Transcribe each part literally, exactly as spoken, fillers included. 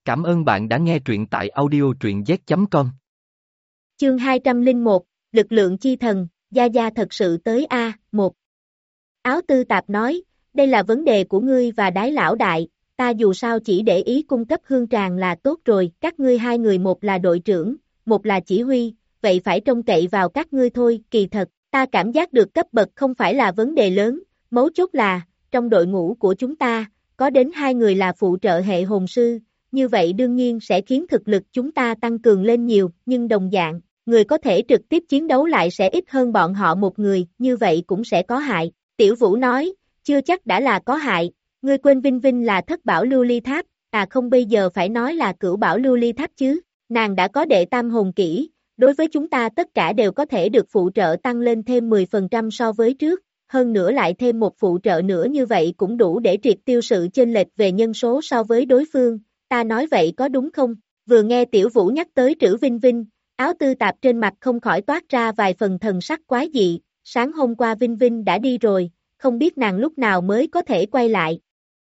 Cảm ơn bạn đã nghe truyện tại audio truyện z chấm com. Chương hai trăm lẻ một, Lực lượng chi thần, Gia Gia thật sự tới A, một. Áo Tư Tạp nói, đây là vấn đề của ngươi và Đái lão đại, ta dù sao chỉ để ý cung cấp hương tràng là tốt rồi, các ngươi hai người một là đội trưởng, một là chỉ huy, vậy phải trông cậy vào các ngươi thôi, kỳ thật, ta cảm giác được cấp bậc không phải là vấn đề lớn, mấu chốt là, trong đội ngũ của chúng ta, có đến hai người là phụ trợ hệ hồn sư, như vậy đương nhiên sẽ khiến thực lực chúng ta tăng cường lên nhiều, nhưng đồng dạng, người có thể trực tiếp chiến đấu lại sẽ ít hơn bọn họ một người, như vậy cũng sẽ có hại. Tiểu Vũ nói, chưa chắc đã là có hại, ngươi quên Vinh Vinh là thất bảo lưu ly tháp, à không bây giờ phải nói là cửu bảo lưu ly tháp chứ, nàng đã có đệ tam hồn kỹ, đối với chúng ta tất cả đều có thể được phụ trợ tăng lên thêm mười phần trăm so với trước, hơn nữa lại thêm một phụ trợ nữa như vậy cũng đủ để triệt tiêu sự chênh lệch về nhân số so với đối phương, ta nói vậy có đúng không? Vừa nghe Tiểu Vũ nhắc tới Trữ Vinh Vinh, Áo Tư Tạp trên mặt không khỏi toát ra vài phần thần sắc quái dị, sáng hôm qua Vinh Vinh đã đi rồi, không biết nàng lúc nào mới có thể quay lại.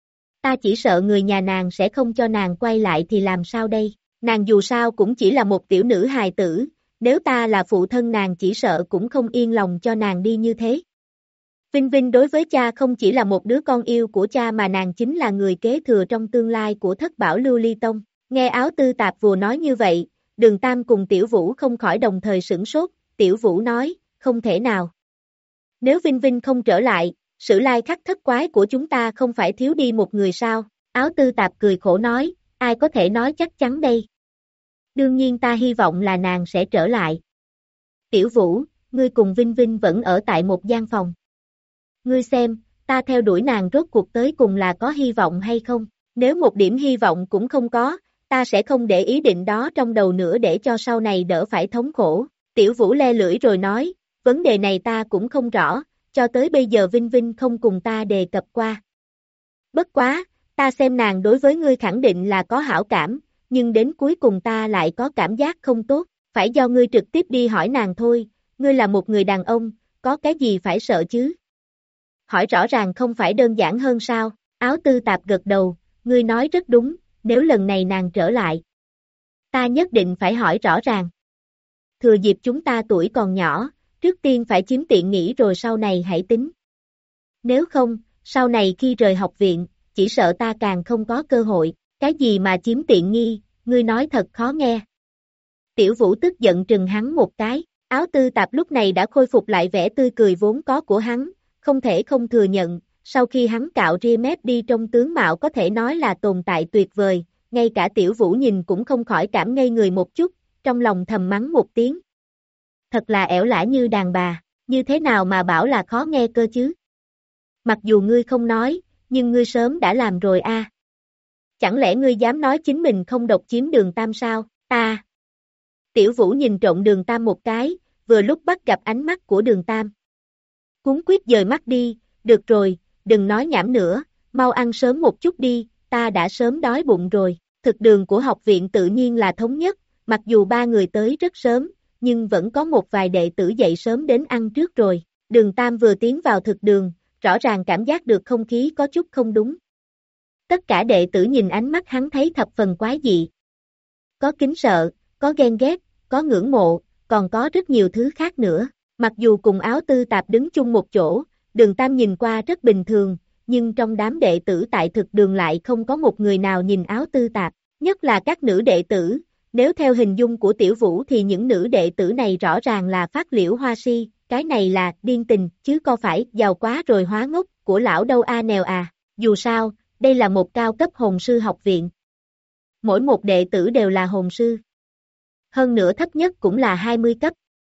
Ta chỉ sợ người nhà nàng sẽ không cho nàng quay lại thì làm sao đây, nàng dù sao cũng chỉ là một tiểu nữ hài tử, nếu ta là phụ thân nàng chỉ sợ cũng không yên lòng cho nàng đi như thế. Vinh Vinh đối với cha không chỉ là một đứa con yêu của cha mà nàng chính là người kế thừa trong tương lai của thất bảo lưu ly tông. Nghe Áo Tư Tạp vừa nói như vậy, Đường Tam cùng Tiểu Vũ không khỏi đồng thời sửng sốt, Tiểu Vũ nói, không thể nào. Nếu Vinh Vinh không trở lại, sử lai khắc thất quái của chúng ta không phải thiếu đi một người sao? Áo Tư Tạp cười khổ nói, ai có thể nói chắc chắn đây? Đương nhiên ta hy vọng là nàng sẽ trở lại. Tiểu Vũ, ngươi cùng Vinh Vinh vẫn ở tại một gian phòng. Ngươi xem, ta theo đuổi nàng rốt cuộc tới cùng là có hy vọng hay không? Nếu một điểm hy vọng cũng không có, ta sẽ không để ý định đó trong đầu nữa để cho sau này đỡ phải thống khổ. Tiểu Vũ le lưỡi rồi nói, vấn đề này ta cũng không rõ, cho tới bây giờ Vinh Vinh không cùng ta đề cập qua. Bất quá, ta xem nàng đối với ngươi khẳng định là có hảo cảm, nhưng đến cuối cùng ta lại có cảm giác không tốt, phải do ngươi trực tiếp đi hỏi nàng thôi, ngươi là một người đàn ông, có cái gì phải sợ chứ? Hỏi rõ ràng không phải đơn giản hơn sao? Áo Tư Tạp gật đầu, ngươi nói rất đúng, nếu lần này nàng trở lại, ta nhất định phải hỏi rõ ràng. Thừa dịp chúng ta tuổi còn nhỏ, trước tiên phải chiếm tiện nghỉ rồi sau này hãy tính. Nếu không, sau này khi rời học viện, chỉ sợ ta càng không có cơ hội, cái gì mà chiếm tiện nghi, ngươi nói thật khó nghe. Tiểu Vũ tức giận trừng hắn một cái, Áo Tư Tạp lúc này đã khôi phục lại vẻ tươi cười vốn có của hắn, không thể không thừa nhận, sau khi hắn cạo ria mép đi trong tướng mạo có thể nói là tồn tại tuyệt vời, ngay cả Tiểu Vũ nhìn cũng không khỏi cảm ngây người một chút, trong lòng thầm mắng một tiếng. Thật là ẻo lả như đàn bà, như thế nào mà bảo là khó nghe cơ chứ? Mặc dù ngươi không nói, nhưng ngươi sớm đã làm rồi a. À. Chẳng lẽ ngươi dám nói chính mình không độc chiếm Đường Tam sao? Ta. Tiểu Vũ nhìn trộn Đường Tam một cái, vừa lúc bắt gặp ánh mắt của Đường Tam. Cuốn quyết dời mắt đi, được rồi, đừng nói nhảm nữa, mau ăn sớm một chút đi, ta đã sớm đói bụng rồi. Thực đường của học viện tự nhiên là thống nhất, mặc dù ba người tới rất sớm, nhưng vẫn có một vài đệ tử dậy sớm đến ăn trước rồi. Đường Tam vừa tiến vào thực đường, rõ ràng cảm giác được không khí có chút không đúng. Tất cả đệ tử nhìn ánh mắt hắn thấy thập phần quái dị. Có kính sợ, có ghen ghét, có ngưỡng mộ, còn có rất nhiều thứ khác nữa. Mặc dù cùng Áo Tư Tạp đứng chung một chỗ, Đường Tam nhìn qua rất bình thường, nhưng trong đám đệ tử tại thực đường lại không có một người nào nhìn Áo Tư Tạp, nhất là các nữ đệ tử. Nếu theo hình dung của Tiểu Vũ thì những nữ đệ tử này rõ ràng là phát liễu hoa si, cái này là điên tình, chứ có phải giàu quá rồi hóa ngốc của lão đâu a nèo à, dù sao, đây là một cao cấp hồn sư học viện. Mỗi một đệ tử đều là hồn sư. Hơn nữa thấp nhất cũng là hai mươi cấp.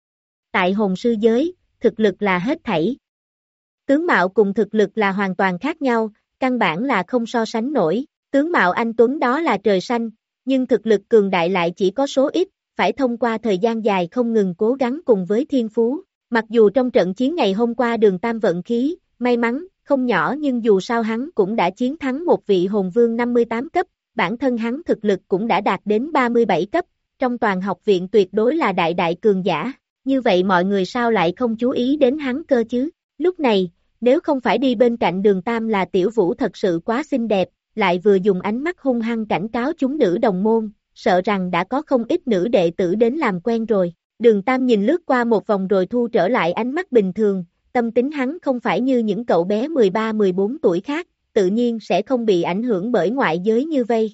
Tại hồn sư giới, thực lực là hết thảy. Tướng mạo cùng thực lực là hoàn toàn khác nhau, căn bản là không so sánh nổi, tướng mạo anh Tuấn đó là trời xanh, nhưng thực lực cường đại lại chỉ có số ít, phải thông qua thời gian dài không ngừng cố gắng cùng với thiên phú. Mặc dù trong trận chiến ngày hôm qua Đường Tam vận khí, may mắn, không nhỏ nhưng dù sao hắn cũng đã chiến thắng một vị hồn vương năm mươi tám cấp, bản thân hắn thực lực cũng đã đạt đến ba mươi bảy cấp, trong toàn học viện tuyệt đối là đại đại cường giả, như vậy mọi người sao lại không chú ý đến hắn cơ chứ? Lúc này, nếu không phải đi bên cạnh Đường Tam là Tiểu Vũ thật sự quá xinh đẹp, lại vừa dùng ánh mắt hung hăng cảnh cáo chúng nữ đồng môn, sợ rằng đã có không ít nữ đệ tử đến làm quen rồi. Đường Tam nhìn lướt qua một vòng rồi thu trở lại ánh mắt bình thường, tâm tính hắn không phải như những cậu bé mười ba mười bốn tuổi khác, tự nhiên sẽ không bị ảnh hưởng bởi ngoại giới như vây.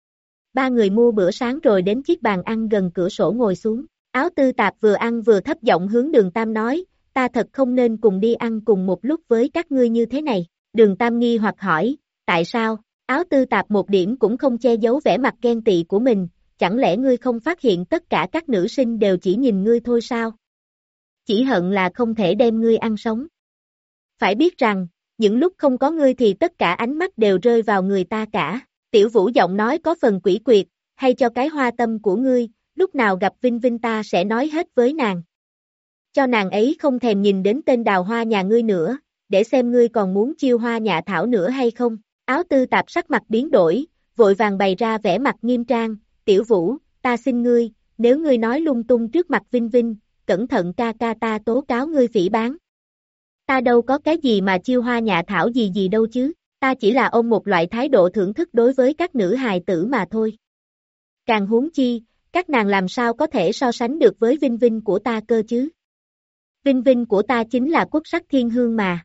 Ba người mua bữa sáng rồi đến chiếc bàn ăn gần cửa sổ ngồi xuống. Áo Tư Tạp vừa ăn vừa thấp giọng hướng Đường Tam nói, ta thật không nên cùng đi ăn cùng một lúc với các ngươi như thế này. Đường Tam nghi hoặc hỏi, tại sao? Áo Tư Tạp một điểm cũng không che giấu vẻ mặt ghen tị của mình, chẳng lẽ ngươi không phát hiện tất cả các nữ sinh đều chỉ nhìn ngươi thôi sao? Chỉ hận là không thể đem ngươi ăn sống. Phải biết rằng, những lúc không có ngươi thì tất cả ánh mắt đều rơi vào người ta cả. Tiểu Vũ giọng nói có phần quỷ quyệt, hay cho cái hoa tâm của ngươi, lúc nào gặp Vinh Vinh ta sẽ nói hết với nàng. Cho nàng ấy không thèm nhìn đến tên đào hoa nhà ngươi nữa, để xem ngươi còn muốn chiêu hoa nhạ thảo nữa hay không. Áo Tư Tạp sắc mặt biến đổi, vội vàng bày ra vẻ mặt nghiêm trang, Tiểu Vũ, ta xin ngươi, nếu ngươi nói lung tung trước mặt Vinh Vinh, cẩn thận ca ca ta tố cáo ngươi phỉ báng. Ta đâu có cái gì mà chiêu hoa nhạ thảo gì gì đâu chứ, ta chỉ là ôm một loại thái độ thưởng thức đối với các nữ hài tử mà thôi. Càng huống chi, các nàng làm sao có thể so sánh được với Vinh Vinh của ta cơ chứ. Vinh Vinh của ta chính là quốc sắc thiên hương mà.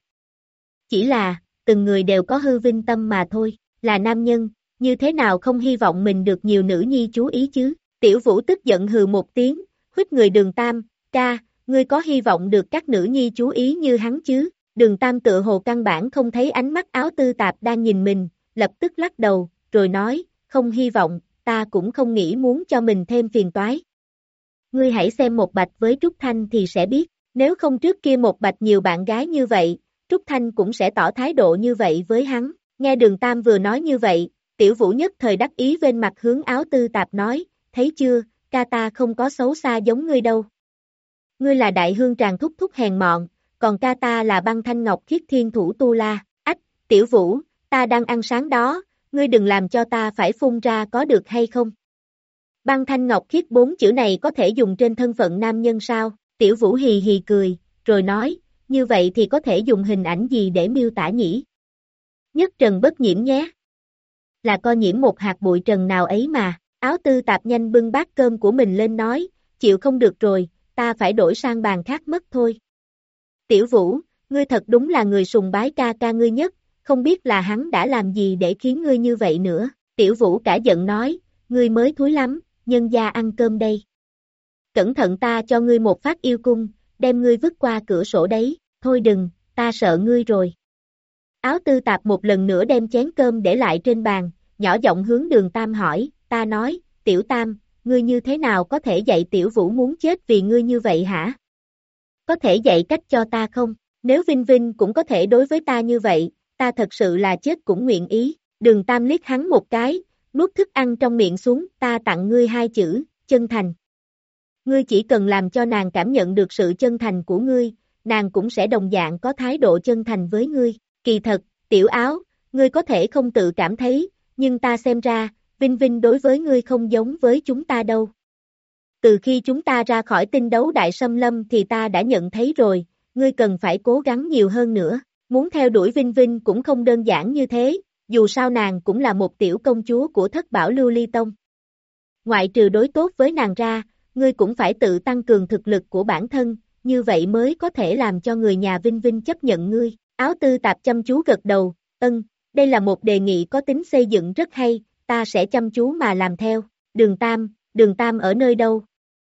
Chỉ là, từng người đều có hư vinh tâm mà thôi, là nam nhân, như thế nào không hy vọng mình được nhiều nữ nhi chú ý chứ. Tiểu Vũ tức giận hừ một tiếng, huýt người Đường Tam, ca, ngươi có hy vọng được các nữ nhi chú ý như hắn chứ. Đường Tam tựa hồ căn bản không thấy ánh mắt Áo Tư Tạp đang nhìn mình, lập tức lắc đầu, rồi nói, không hy vọng, ta cũng không nghĩ muốn cho mình thêm phiền toái. Ngươi hãy xem một Bạch với Trúc Thanh thì sẽ biết, nếu không trước kia một Bạch nhiều bạn gái như vậy, Trúc Thanh cũng sẽ tỏ thái độ như vậy với hắn. Nghe Đường Tam vừa nói như vậy, Tiểu Vũ nhất thời đắc ý bên mặt hướng Áo Tư Tạp nói, thấy chưa, ca ta không có xấu xa giống ngươi đâu. Ngươi là đại hương tràng thúc thúc hèn mọn, còn ca ta là băng thanh ngọc khiết thiên thủ tu la. Ách, Tiểu Vũ, ta đang ăn sáng đó, ngươi đừng làm cho ta phải phun ra có được hay không? Băng thanh ngọc khiết bốn chữ này có thể dùng trên thân phận nam nhân sao? Tiểu Vũ hì hì cười, rồi nói, như vậy thì có thể dùng hình ảnh gì để miêu tả nhỉ? Nhất trần bất nhiễm nhé. Là co nhiễm một hạt bụi trần nào ấy mà. Áo Tư Tạp nhanh bưng bát cơm của mình lên nói, chịu không được rồi, ta phải đổi sang bàn khác mất thôi. Tiểu Vũ, ngươi thật đúng là người sùng bái ca ca ngươi nhất, không biết là hắn đã làm gì để khiến ngươi như vậy nữa. Tiểu Vũ cả giận nói, ngươi mới thúi lắm, nhân gia ăn cơm đây. Cẩn thận ta cho ngươi một phát yêu cung, đem ngươi vứt qua cửa sổ đấy, thôi đừng, ta sợ ngươi rồi. Áo Tư Tạp một lần nữa đem chén cơm để lại trên bàn, nhỏ giọng hướng Đường Tam hỏi, ta nói, Tiểu Tam, ngươi như thế nào có thể dạy Tiểu Vũ muốn chết vì ngươi như vậy hả? Có thể dạy cách cho ta không? Nếu Vinh Vinh cũng có thể đối với ta như vậy, ta thật sự là chết cũng nguyện ý. Đường Tam liếc hắn một cái, nuốt thức ăn trong miệng xuống, ta tặng ngươi hai chữ, chân thành. Ngươi chỉ cần làm cho nàng cảm nhận được sự chân thành của ngươi, nàng cũng sẽ đồng dạng có thái độ chân thành với ngươi. Kỳ thật, Tiểu Áo, ngươi có thể không tự cảm thấy, nhưng ta xem ra, Vinh Vinh đối với ngươi không giống với chúng ta đâu. Từ khi chúng ta ra khỏi tinh đấu đại xâm lâm thì ta đã nhận thấy rồi, ngươi cần phải cố gắng nhiều hơn nữa. Muốn theo đuổi Vinh Vinh cũng không đơn giản như thế, dù sao nàng cũng là một tiểu công chúa của Thất Bảo Lưu Ly Tông. Ngoại trừ đối tốt với nàng ra, ngươi cũng phải tự tăng cường thực lực của bản thân, như vậy mới có thể làm cho người nhà Vinh Vinh chấp nhận ngươi. Áo Tư Tạp chăm chú gật đầu, ân, đây là một đề nghị có tính xây dựng rất hay, ta sẽ chăm chú mà làm theo. Đường Tam, Đường Tam ở nơi đâu?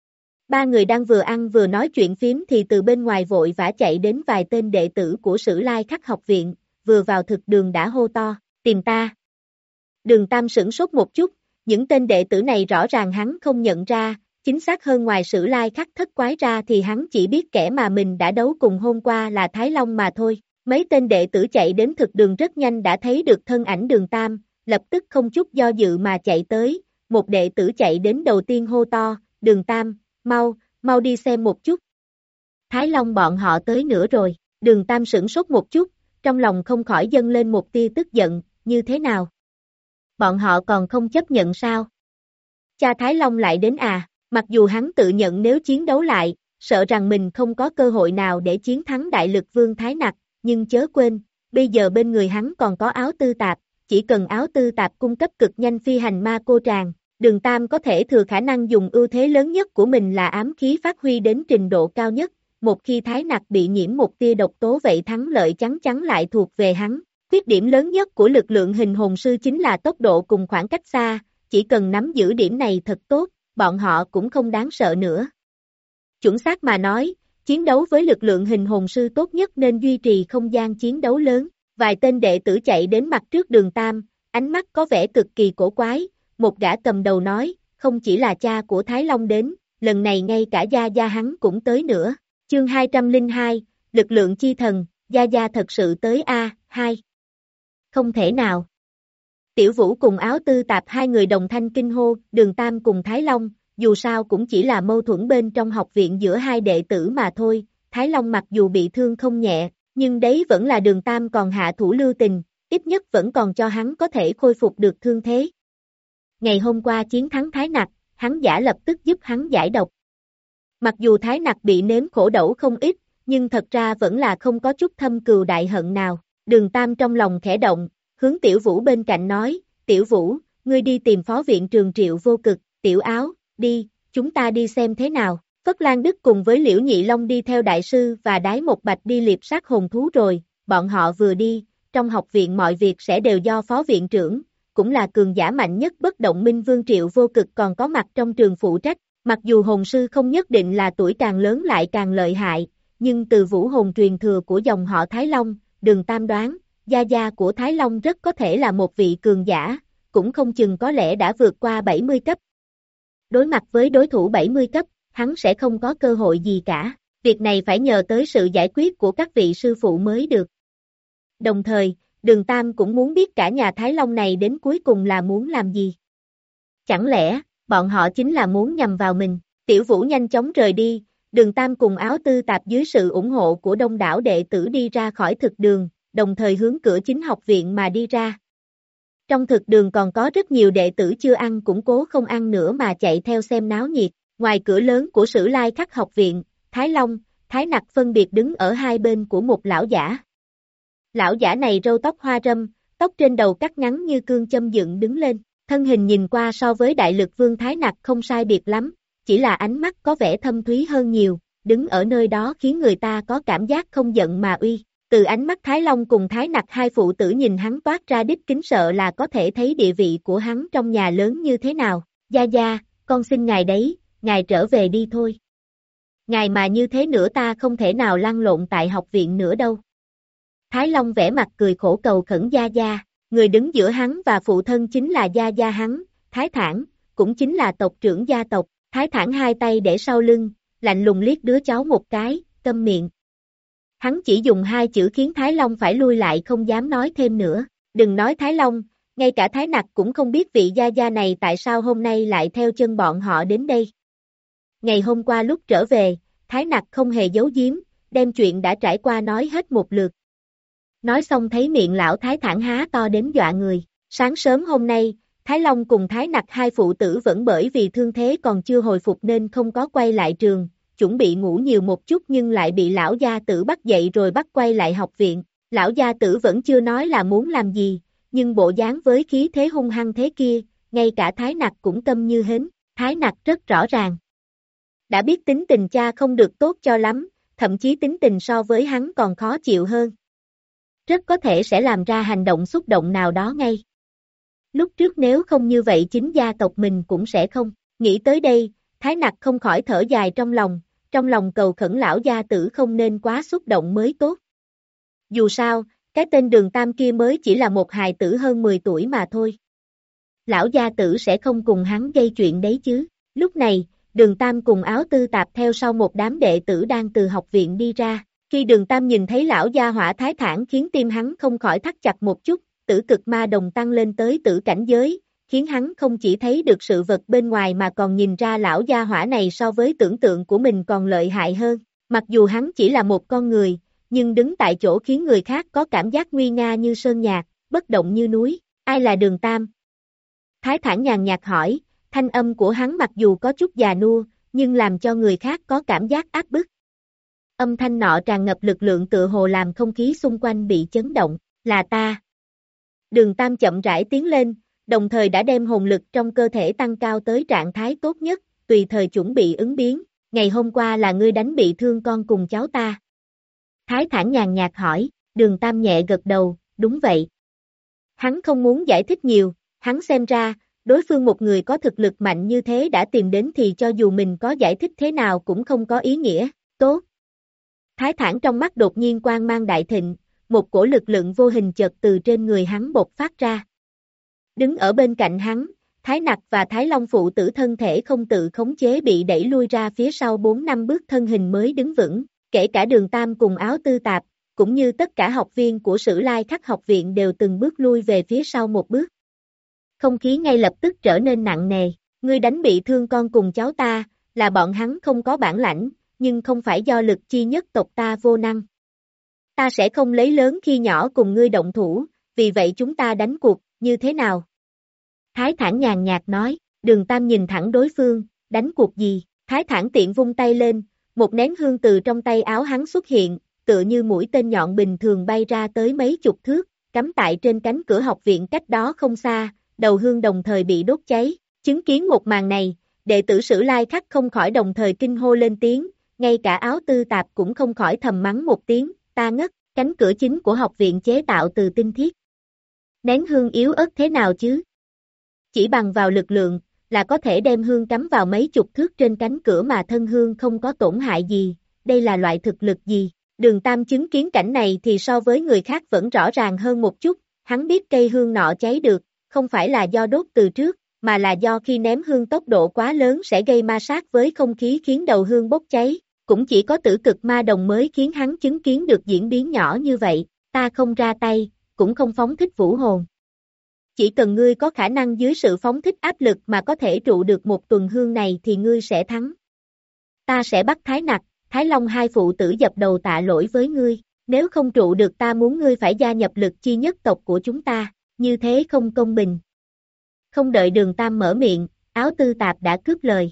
Ba người đang vừa ăn vừa nói chuyện phím thì từ bên ngoài vội vã chạy đến vài tên đệ tử của Sử Lai Khắc học viện, vừa vào thực đường đã hô to, tìm ta. Đường Tam sửng sốt một chút, những tên đệ tử này rõ ràng hắn không nhận ra, chính xác hơn ngoài Sử Lai Khắc thất quái ra thì hắn chỉ biết kẻ mà mình đã đấu cùng hôm qua là Thái Long mà thôi. Mấy tên đệ tử chạy đến thực đường rất nhanh đã thấy được thân ảnh Đường Tam, lập tức không chút do dự mà chạy tới, một đệ tử chạy đến đầu tiên hô to, Đường Tam, mau, mau đi xem một chút. Thái Long bọn họ tới nữa rồi, Đường Tam sửng sốt một chút, trong lòng không khỏi dâng lên một tia tức giận, như thế nào? Bọn họ còn không chấp nhận sao? Cha Thái Long lại đến à, mặc dù hắn tự nhận nếu chiến đấu lại, sợ rằng mình không có cơ hội nào để chiến thắng đại lực vương Thái Nặc, nhưng chớ quên, bây giờ bên người hắn còn có Áo Tư Tạp, chỉ chỉ cần áo tư tạp cung cấp cực nhanh phi hành ma cô tràng, Đường Tam có thể thừa khả năng dùng ưu thế lớn nhất của mình là ám khí phát huy đến trình độ cao nhất, một khi Thái Nặc bị nhiễm một tia độc tố vậy thắng lợi chắn chắn lại thuộc về hắn. Khuyết điểm lớn nhất của lực lượng hình hồn sư chính là tốc độ cùng khoảng cách xa, chỉ cần nắm giữ điểm này thật tốt, bọn họ cũng không đáng sợ nữa. Chuẩn xác mà nói, chiến đấu với lực lượng hình hồn sư tốt nhất nên duy trì không gian chiến đấu lớn. Vài tên đệ tử chạy đến mặt trước Đường Tam, ánh mắt có vẻ cực kỳ cổ quái, một gã cầm đầu nói, không chỉ là cha của Thái Long đến, lần này ngay cả Gia Gia hắn cũng tới nữa. Chương hai trăm lẻ hai, lực lượng chi thần, Gia Gia thật sự tới a, hai. Không thể nào. Tiểu Vũ cùng Áo Tư Tạp hai người đồng thanh kinh hô, Đường Tam cùng Thái Long, dù sao cũng chỉ là mâu thuẫn bên trong học viện giữa hai đệ tử mà thôi, Thái Long mặc dù bị thương không nhẹ, nhưng đấy vẫn là Đường Tam còn hạ thủ lưu tình, ít nhất vẫn còn cho hắn có thể khôi phục được thương thế. Ngày hôm qua chiến thắng Thái Nặc, hắn giả lập tức giúp hắn giải độc. Mặc dù Thái Nặc bị nếm khổ đẩu không ít, nhưng thật ra vẫn là không có chút thâm cừu đại hận nào. Đường Tam trong lòng khẽ động, hướng Tiểu Vũ bên cạnh nói, Tiểu Vũ, ngươi đi tìm phó viện trường Triệu Vô Cực, Tiểu Áo, đi, chúng ta đi xem thế nào. Phất Lan Đức cùng với Liễu Nhị Long đi theo đại sư và Đái Một Bạch đi liệp sát hồn thú rồi, bọn họ vừa đi, trong học viện mọi việc sẽ đều do phó viện trưởng, cũng là cường giả mạnh nhất bất động minh vương Triệu Vô Cực còn có mặt trong trường phụ trách, mặc dù hồn sư không nhất định là tuổi càng lớn lại càng lợi hại, nhưng từ vũ hồn truyền thừa của dòng họ Thái Long, Đường Tam đoán, gia gia của Thái Long rất có thể là một vị cường giả, cũng không chừng có lẽ đã vượt qua bảy mươi cấp. Đối mặt với đối thủ bảy mươi cấp, hắn sẽ không có cơ hội gì cả, việc này phải nhờ tới sự giải quyết của các vị sư phụ mới được. Đồng thời, Đường Tam cũng muốn biết cả nhà Thái Long này đến cuối cùng là muốn làm gì. Chẳng lẽ, bọn họ chính là muốn nhằm vào mình. Tiểu Vũ nhanh chóng rời đi, Đường Tam cùng Áo Tư Tạp dưới sự ủng hộ của đông đảo đệ tử đi ra khỏi thực đường, đồng thời hướng cửa chính học viện mà đi ra. Trong thực đường còn có rất nhiều đệ tử chưa ăn cũng cố không ăn nữa mà chạy theo xem náo nhiệt. Ngoài cửa lớn của Sử Lai Khắc học viện, Thái Long, Thái Nặc phân biệt đứng ở hai bên của một lão giả. Lão giả này râu tóc hoa râm, tóc trên đầu cắt ngắn như cương châm dựng đứng lên, thân hình nhìn qua so với đại lực vương Thái Nặc không sai biệt lắm, chỉ là ánh mắt có vẻ thâm thúy hơn nhiều, đứng ở nơi đó khiến người ta có cảm giác không giận mà uy. Từ ánh mắt Thái Long cùng Thái Nặc hai phụ tử nhìn hắn toát ra đích kính sợ là có thể thấy địa vị của hắn trong nhà lớn như thế nào. Gia Gia, con xin ngài đấy, ngài trở về đi thôi. Ngài mà như thế nữa ta không thể nào lăn lộn tại học viện nữa đâu. Thái Long vẽ mặt cười khổ cầu khẩn Gia Gia, người đứng giữa hắn và phụ thân chính là Gia Gia hắn, Thái Thản, cũng chính là tộc trưởng gia tộc. Thái Thản hai tay để sau lưng, lạnh lùng liếc đứa cháu một cái, câm miệng. Hắn chỉ dùng hai chữ khiến Thái Long phải lui lại không dám nói thêm nữa. Đừng nói Thái Long, ngay cả Thái Nặc cũng không biết vị Gia Gia này tại sao hôm nay lại theo chân bọn họ đến đây. Ngày hôm qua lúc trở về, Thái Nặc không hề giấu giếm, đem chuyện đã trải qua nói hết một lượt. Nói xong thấy miệng lão Thái Thản há to đến dọa người. Sáng sớm hôm nay, Thái Long cùng Thái Nặc hai phụ tử vẫn bởi vì thương thế còn chưa hồi phục nên không có quay lại trường, chuẩn bị ngủ nhiều một chút nhưng lại bị lão gia tử bắt dậy rồi bắt quay lại học viện. Lão gia tử vẫn chưa nói là muốn làm gì, nhưng bộ dáng với khí thế hung hăng thế kia, ngay cả Thái Nặc cũng câm như hến. Thái Nặc rất rõ ràng. Đã biết tính tình cha không được tốt cho lắm, thậm chí tính tình so với hắn còn khó chịu hơn. Rất có thể sẽ làm ra hành động xúc động nào đó ngay. Lúc trước nếu không như vậy chính gia tộc mình cũng sẽ không. Nghĩ tới đây, Thái Nặc không khỏi thở dài trong lòng, trong lòng cầu khẩn lão gia tử không nên quá xúc động mới tốt. Dù sao, cái tên Đường Tam kia mới chỉ là một hài tử hơn mười tuổi mà thôi. Lão gia tử sẽ không cùng hắn gây chuyện đấy chứ. Lúc này, Đường Tam cùng Áo Tư Tạp theo sau một đám đệ tử đang từ học viện đi ra. Khi Đường Tam nhìn thấy lão gia hỏa Thái Thản khiến tim hắn không khỏi thắt chặt một chút, tử cực ma đồng tăng lên tới tử cảnh giới, khiến hắn không chỉ thấy được sự vật bên ngoài mà còn nhìn ra lão gia hỏa này so với tưởng tượng của mình còn lợi hại hơn. Mặc dù hắn chỉ là một con người, nhưng đứng tại chỗ khiến người khác có cảm giác nguy nga như sơn nhạc, bất động như núi. Ai là Đường Tam? Thái Thản nhàn nhạt hỏi, thanh âm của hắn mặc dù có chút già nua, nhưng làm cho người khác có cảm giác áp bức. Âm thanh nọ tràn ngập lực lượng tựa hồ làm không khí xung quanh bị chấn động, là ta. Đường Tam chậm rãi tiến lên, đồng thời đã đem hồn lực trong cơ thể tăng cao tới trạng thái tốt nhất, tùy thời chuẩn bị ứng biến. Ngày hôm qua là ngươi đánh bị thương con cùng cháu ta. Thái Thản nhàn nhạt hỏi, Đường Tam nhẹ gật đầu, đúng vậy. Hắn không muốn giải thích nhiều, hắn xem ra, đối phương một người có thực lực mạnh như thế đã tìm đến thì cho dù mình có giải thích thế nào cũng không có ý nghĩa, tốt. Thái Thản trong mắt đột nhiên quang mang đại thịnh, một cổ lực lượng vô hình chợt từ trên người hắn bộc phát ra. Đứng ở bên cạnh hắn, Thái Nặc và Thái Long phụ tử thân thể không tự khống chế bị đẩy lui ra phía sau bốn năm bước thân hình mới đứng vững, kể cả Đường Tam cùng Áo Tư Tạp, cũng như tất cả học viên của Sử Lai Khắc học viện đều từng bước lui về phía sau một bước. Không khí ngay lập tức trở nên nặng nề, ngươi đánh bị thương con cùng cháu ta, là bọn hắn không có bản lãnh, nhưng không phải do lực chi nhất tộc ta vô năng. Ta sẽ không lấy lớn khi nhỏ cùng ngươi động thủ, vì vậy chúng ta đánh cuộc, như thế nào? Thái Thản nhàn nhạt nói, Đường Tam nhìn thẳng đối phương, đánh cuộc gì? Thái Thản tiện vung tay lên, một nén hương từ trong tay áo hắn xuất hiện, tựa như mũi tên nhọn bình thường bay ra tới mấy chục thước, cắm tại trên cánh cửa học viện cách đó không xa, đầu hương đồng thời bị đốt cháy. Chứng kiến một màn này, đệ tử Sử Lai Khắc không khỏi đồng thời kinh hô lên tiếng, ngay cả Áo Tư Tạp cũng không khỏi thầm mắng một tiếng, ta ngất, cánh cửa chính của học viện chế tạo từ tinh thiết. Nén hương yếu ớt thế nào chứ? Chỉ bằng vào lực lượng, là có thể đem hương cắm vào mấy chục thước trên cánh cửa mà thân hương không có tổn hại gì, đây là loại thực lực gì? Đường Tam chứng kiến cảnh này thì so với người khác vẫn rõ ràng hơn một chút, hắn biết cây hương nọ cháy được, không phải là do đốt từ trước, mà là do khi ném hương tốc độ quá lớn sẽ gây ma sát với không khí khiến đầu hương bốc cháy, cũng chỉ có tử cực ma đồng mới khiến hắn chứng kiến được diễn biến nhỏ như vậy, ta không ra tay, cũng không phóng thích vũ hồn. Chỉ cần ngươi có khả năng dưới sự phóng thích áp lực mà có thể trụ được một tuần hương này thì ngươi sẽ thắng. Ta sẽ bắt Thái Nặc, Thái Long hai phụ tử dập đầu tạ lỗi với ngươi, nếu không trụ được ta muốn ngươi phải gia nhập lực chi nhất tộc của chúng ta, như thế không công bình. Không đợi Đường Tam mở miệng, Áo Tư Tạp đã cướp lời.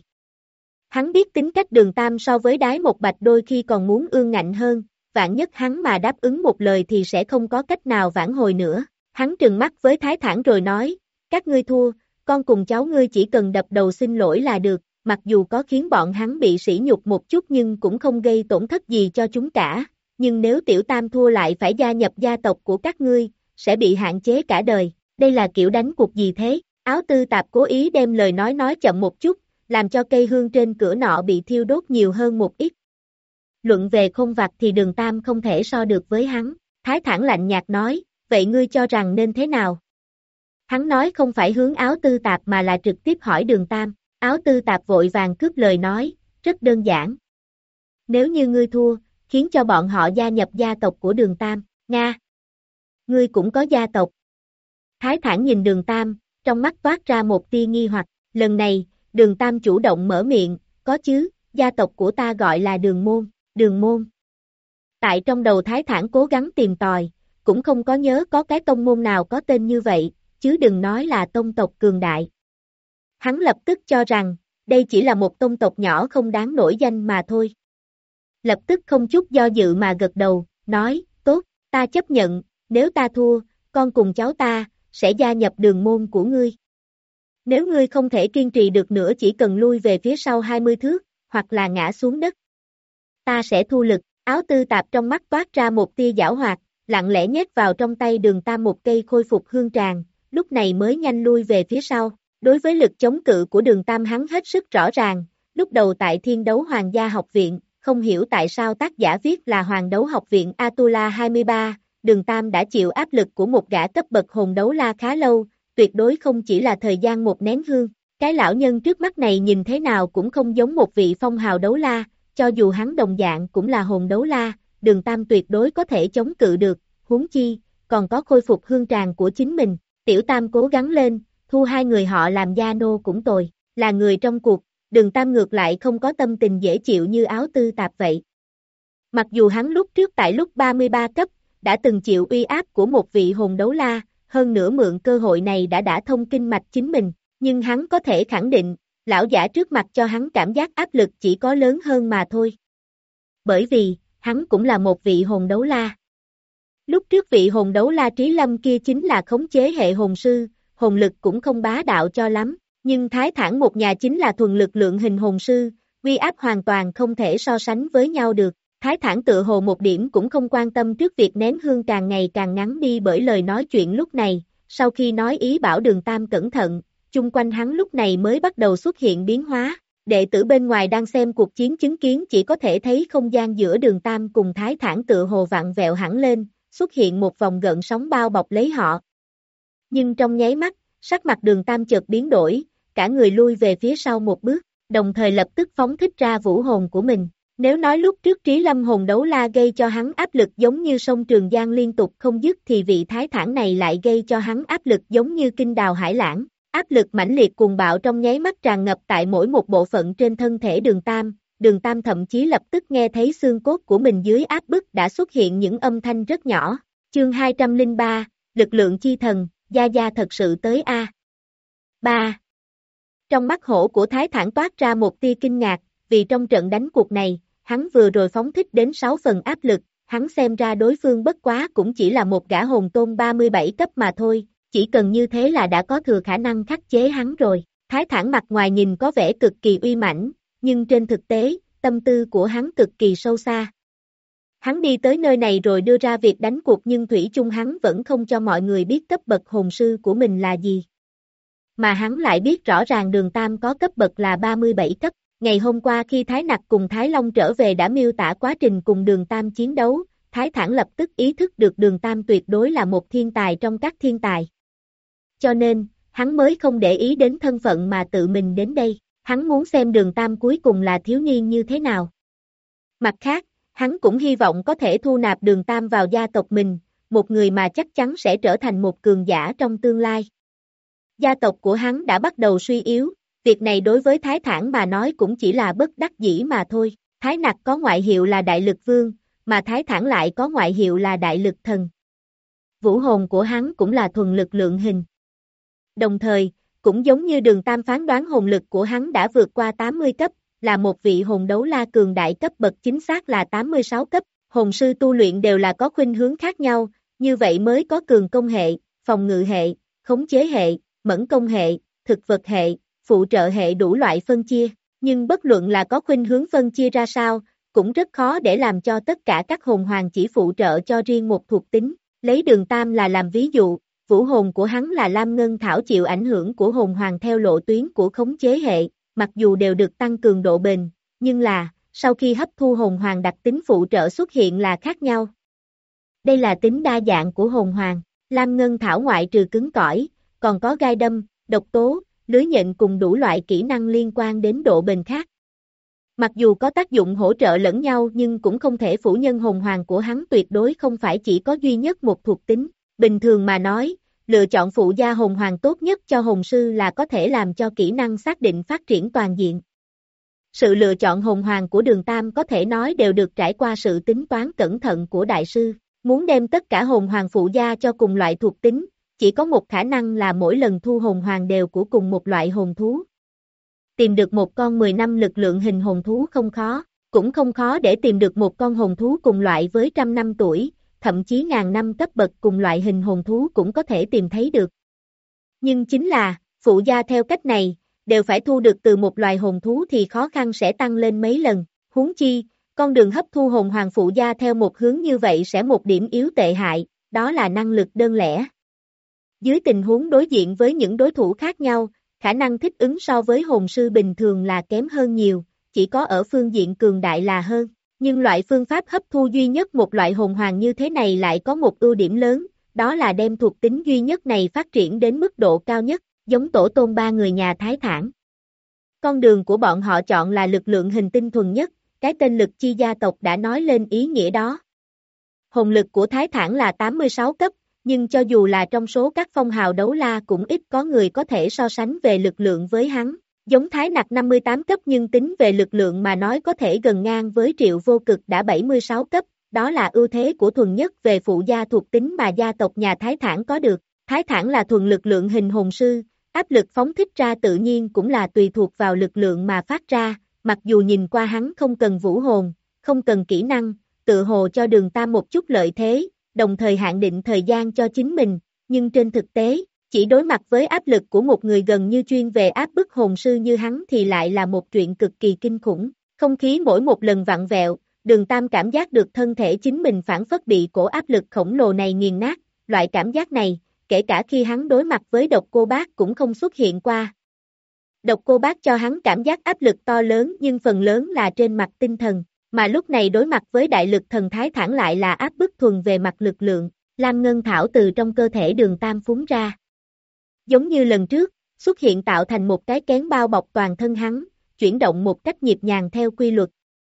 Hắn biết tính cách Đường Tam so với Đái Một Bạch đôi khi còn muốn ương ngạnh hơn, vạn nhất hắn mà đáp ứng một lời thì sẽ không có cách nào vãn hồi nữa. Hắn trừng mắt với Thái Thản rồi nói, các ngươi thua, con cùng cháu ngươi chỉ cần đập đầu xin lỗi là được, mặc dù có khiến bọn hắn bị sỉ nhục một chút nhưng cũng không gây tổn thất gì cho chúng cả, nhưng nếu Tiểu Tam thua lại phải gia nhập gia tộc của các ngươi, sẽ bị hạn chế cả đời, đây là kiểu đánh cuộc gì thế? Áo Tư Tạp cố ý đem lời nói nói chậm một chút, làm cho cây hương trên cửa nọ bị thiêu đốt nhiều hơn một ít. Luận về khôn vặt thì Đường Tam không thể so được với hắn, Thái Thản lạnh nhạt nói, vậy ngươi cho rằng nên thế nào? Hắn nói không phải hướng Áo Tư Tạp mà là trực tiếp hỏi Đường Tam, Áo Tư Tạp vội vàng cướp lời nói, rất đơn giản. Nếu như ngươi thua, khiến cho bọn họ gia nhập gia tộc của Đường Tam, Nga. Ngươi cũng có gia tộc. Thái Thản nhìn Đường Tam, trong mắt toát ra một tia nghi hoặc, lần này, Đường Tam chủ động mở miệng, có chứ, gia tộc của ta gọi là Đường Môn, Đường Môn. Tại trong đầu Thái Thản cố gắng tìm tòi, cũng không có nhớ có cái tông môn nào có tên như vậy, chứ đừng nói là tông tộc cường đại. Hắn lập tức cho rằng, đây chỉ là một tông tộc nhỏ không đáng nổi danh mà thôi. Lập tức không chút do dự mà gật đầu, nói, tốt, ta chấp nhận, nếu ta thua, con cùng cháu ta, sẽ gia nhập Đường Môn của ngươi. Nếu ngươi không thể kiên trì được nữa chỉ cần lui về phía sau hai mươi thước, hoặc là ngã xuống đất. Ta sẽ thu lực, Áo Tư Tạp trong mắt toát ra một tia giảo hoạt, lặng lẽ nhét vào trong tay Đường Tam một cây khôi phục hương tràng, lúc này mới nhanh lui về phía sau. Đối với lực chống cự của Đường Tam hắn hết sức rõ ràng, lúc đầu tại Thiên Đấu Hoàng gia học viện, không hiểu tại sao tác giả viết là Hoàng đấu học viện Atula hai mươi ba, Đường Tam đã chịu áp lực của một gã cấp bậc hồn đấu la khá lâu, tuyệt đối không chỉ là thời gian một nén hương. Cái lão nhân trước mắt này nhìn thế nào cũng không giống một vị phong hào đấu la, cho dù hắn đồng dạng cũng là hồn đấu la, Đường Tam tuyệt đối có thể chống cự được, huống chi, còn có khôi phục hương tràng của chính mình. Tiểu Tam cố gắng lên, thu hai người họ làm gia nô cũng tồi, là người trong cuộc, Đường Tam ngược lại không có tâm tình dễ chịu như Áo Tư Tạp vậy. Mặc dù hắn lúc trước tại lúc ba mươi ba cấp, đã từng chịu uy áp của một vị hồn đấu la, hơn nữa mượn cơ hội này đã đã thông kinh mạch chính mình, nhưng hắn có thể khẳng định, lão giả trước mặt cho hắn cảm giác áp lực chỉ có lớn hơn mà thôi. Bởi vì, hắn cũng là một vị hồn đấu la. Lúc trước vị hồn đấu la Trí Lâm kia chính là khống chế hệ hồn sư, hồn lực cũng không bá đạo cho lắm, nhưng Thái Thản một nhà chính là thuần lực lượng hình hồn sư, uy áp hoàn toàn không thể so sánh với nhau được. Thái Thản tự hồ một điểm cũng không quan tâm trước việc nén hương càng ngày càng ngắn đi bởi lời nói chuyện lúc này, sau khi nói ý bảo Đường Tam cẩn thận, chung quanh hắn lúc này mới bắt đầu xuất hiện biến hóa. Đệ tử bên ngoài đang xem cuộc chiến chứng kiến chỉ có thể thấy không gian giữa Đường Tam cùng Thái Thản tự hồ vặn vẹo hẳn lên, xuất hiện một vòng gợn sóng bao bọc lấy họ. Nhưng trong nháy mắt, sắc mặt Đường Tam chợt biến đổi, cả người lui về phía sau một bước, đồng thời lập tức phóng thích ra vũ hồn của mình. Nếu nói lúc trước Trí Lâm hồn đấu la gây cho hắn áp lực giống như sông Trường Giang liên tục không dứt thì vị Thái Thản này lại gây cho hắn áp lực giống như kinh đào hải lãng. Áp lực mãnh liệt cuồng bạo trong nháy mắt tràn ngập tại mỗi một bộ phận trên thân thể Đường Tam, Đường Tam thậm chí lập tức nghe thấy xương cốt của mình dưới áp bức đã xuất hiện những âm thanh rất nhỏ. Chương hai trăm lẻ ba, lực lượng chi thần, Gia Gia thật sự tới a. ba. Trong mắt hổ của Thái Thản toát ra một tia kinh ngạc, vì trong trận đánh cuộc này, hắn vừa rồi phóng thích đến sáu phần áp lực, hắn xem ra đối phương bất quá cũng chỉ là một gã hồn tôn ba mươi bảy cấp mà thôi. Chỉ cần như thế là đã có thừa khả năng khắc chế hắn rồi. Thái Thản mặt ngoài nhìn có vẻ cực kỳ uy mãnh, nhưng trên thực tế, tâm tư của hắn cực kỳ sâu xa. Hắn đi tới nơi này rồi đưa ra việc đánh cuộc nhưng thủy chung hắn vẫn không cho mọi người biết cấp bậc hồn sư của mình là gì. Mà hắn lại biết rõ ràng Đường Tam có cấp bậc là ba mươi bảy cấp. Ngày hôm qua khi Thái Nặc cùng Thái Long trở về đã miêu tả quá trình cùng Đường Tam chiến đấu, Thái Thản lập tức ý thức được Đường Tam tuyệt đối là một thiên tài trong các thiên tài. Cho nên, hắn mới không để ý đến thân phận mà tự mình đến đây, hắn muốn xem Đường Tam cuối cùng là thiếu niên như thế nào. Mặt khác, hắn cũng hy vọng có thể thu nạp Đường Tam vào gia tộc mình, một người mà chắc chắn sẽ trở thành một cường giả trong tương lai. Gia tộc của hắn đã bắt đầu suy yếu, việc này đối với Thái Thản mà nói cũng chỉ là bất đắc dĩ mà thôi. Thái Nặc có ngoại hiệu là Đại Lực Vương, mà Thái Thản lại có ngoại hiệu là Đại Lực Thần. Vũ hồn của hắn cũng là thuần lực lượng hình. Đồng thời, cũng giống như Đường Tam phán đoán hồn lực của hắn đã vượt qua tám mươi cấp, là một vị hồn đấu la cường đại cấp bậc chính xác là tám mươi sáu cấp, hồn sư tu luyện đều là có khuynh hướng khác nhau, như vậy mới có cường công hệ, phòng ngự hệ, khống chế hệ, mẫn công hệ, thực vật hệ, phụ trợ hệ đủ loại phân chia, nhưng bất luận là có khuynh hướng phân chia ra sao, cũng rất khó để làm cho tất cả các hồn hoàng chỉ phụ trợ cho riêng một thuộc tính, lấy Đường Tam là làm ví dụ. Vũ hồn của hắn là Lam Ngân Thảo chịu ảnh hưởng của hồn hoàng theo lộ tuyến của khống chế hệ, mặc dù đều được tăng cường độ bền, nhưng là, sau khi hấp thu hồn hoàng đặc tính phụ trợ xuất hiện là khác nhau. Đây là tính đa dạng của hồn hoàng, Lam Ngân Thảo ngoại trừ cứng cỏi, còn có gai đâm, độc tố, lưới nhện cùng đủ loại kỹ năng liên quan đến độ bền khác. Mặc dù có tác dụng hỗ trợ lẫn nhau nhưng cũng không thể phủ nhận hồn hoàng của hắn tuyệt đối không phải chỉ có duy nhất một thuộc tính. Bình thường mà nói, lựa chọn phụ gia hồn hoàng tốt nhất cho hồn sư là có thể làm cho kỹ năng xác định phát triển toàn diện. Sự lựa chọn hồn hoàng của Đường Tam có thể nói đều được trải qua sự tính toán cẩn thận của đại sư. Muốn đem tất cả hồn hoàng phụ gia cho cùng loại thuộc tính, chỉ có một khả năng là mỗi lần thu hồn hoàng đều của cùng một loại hồn thú. Tìm được một con mười năm lực lượng hình hồn thú không khó, cũng không khó để tìm được một con hồn thú cùng loại với trăm năm tuổi, thậm chí ngàn năm cấp bậc cùng loại hình hồn thú cũng có thể tìm thấy được. Nhưng chính là, phụ gia theo cách này, đều phải thu được từ một loài hồn thú thì khó khăn sẽ tăng lên mấy lần, huống chi, con đường hấp thu hồn hoàng phụ gia theo một hướng như vậy sẽ một điểm yếu tệ hại, đó là năng lực đơn lẻ. Dưới tình huống đối diện với những đối thủ khác nhau, khả năng thích ứng so với hồn sư bình thường là kém hơn nhiều, chỉ có ở phương diện cường đại là hơn. Nhưng loại phương pháp hấp thu duy nhất một loại hồn hoàng như thế này lại có một ưu điểm lớn, đó là đem thuộc tính duy nhất này phát triển đến mức độ cao nhất, giống tổ tôn ba người nhà Thái Thản. Con đường của bọn họ chọn là lực lượng hình tinh thuần nhất, cái tên lực chi gia tộc đã nói lên ý nghĩa đó. Hồn lực của Thái Thản là tám mươi sáu cấp, nhưng cho dù là trong số các phong hào đấu la cũng ít có người có thể so sánh về lực lượng với hắn. Giống Thái Nặc năm mươi tám cấp nhưng tính về lực lượng mà nói có thể gần ngang với Triệu Vô Cực đã bảy mươi sáu cấp, đó là ưu thế của thuần nhất về phụ gia thuộc tính mà gia tộc nhà Thái Thản có được. Thái Thản là thuần lực lượng hình hồn sư, áp lực phóng thích ra tự nhiên cũng là tùy thuộc vào lực lượng mà phát ra, mặc dù nhìn qua hắn không cần vũ hồn, không cần kỹ năng, tự hồ cho Đường Tam một chút lợi thế, đồng thời hạn định thời gian cho chính mình, nhưng trên thực tế, chỉ đối mặt với áp lực của một người gần như chuyên về áp bức hồn sư như hắn thì lại là một chuyện cực kỳ kinh khủng. Không khí mỗi một lần vặn vẹo, Đường Tam cảm giác được thân thể chính mình phản phất bị cổ áp lực khổng lồ này nghiền nát, loại cảm giác này, kể cả khi hắn đối mặt với Độc Cô Bác cũng không xuất hiện qua. Độc Cô Bác cho hắn cảm giác áp lực to lớn nhưng phần lớn là trên mặt tinh thần, mà lúc này đối mặt với đại lực thần Thái Thản lại là áp bức thuần về mặt lực lượng. Lam Ngân Thảo từ trong cơ thể Đường Tam phúng ra. Giống như lần trước, xuất hiện tạo thành một cái kén bao bọc toàn thân hắn, chuyển động một cách nhịp nhàng theo quy luật.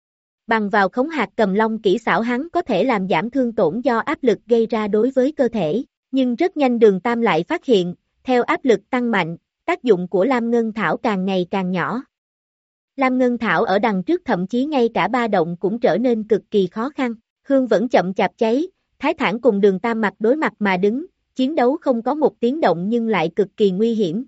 Bằng vào khống hạt cầm long kỹ xảo hắn có thể làm giảm thương tổn do áp lực gây ra đối với cơ thể, nhưng rất nhanh Đường Tam lại phát hiện, theo áp lực tăng mạnh, tác dụng của Lam Ngân Thảo càng ngày càng nhỏ. Lam Ngân Thảo ở đằng trước thậm chí ngay cả ba động cũng trở nên cực kỳ khó khăn, hương vẫn chậm chạp cháy, Thái Thản cùng Đường Tam mặt đối mặt mà đứng, chiến đấu không có một tiếng động nhưng lại cực kỳ nguy hiểm.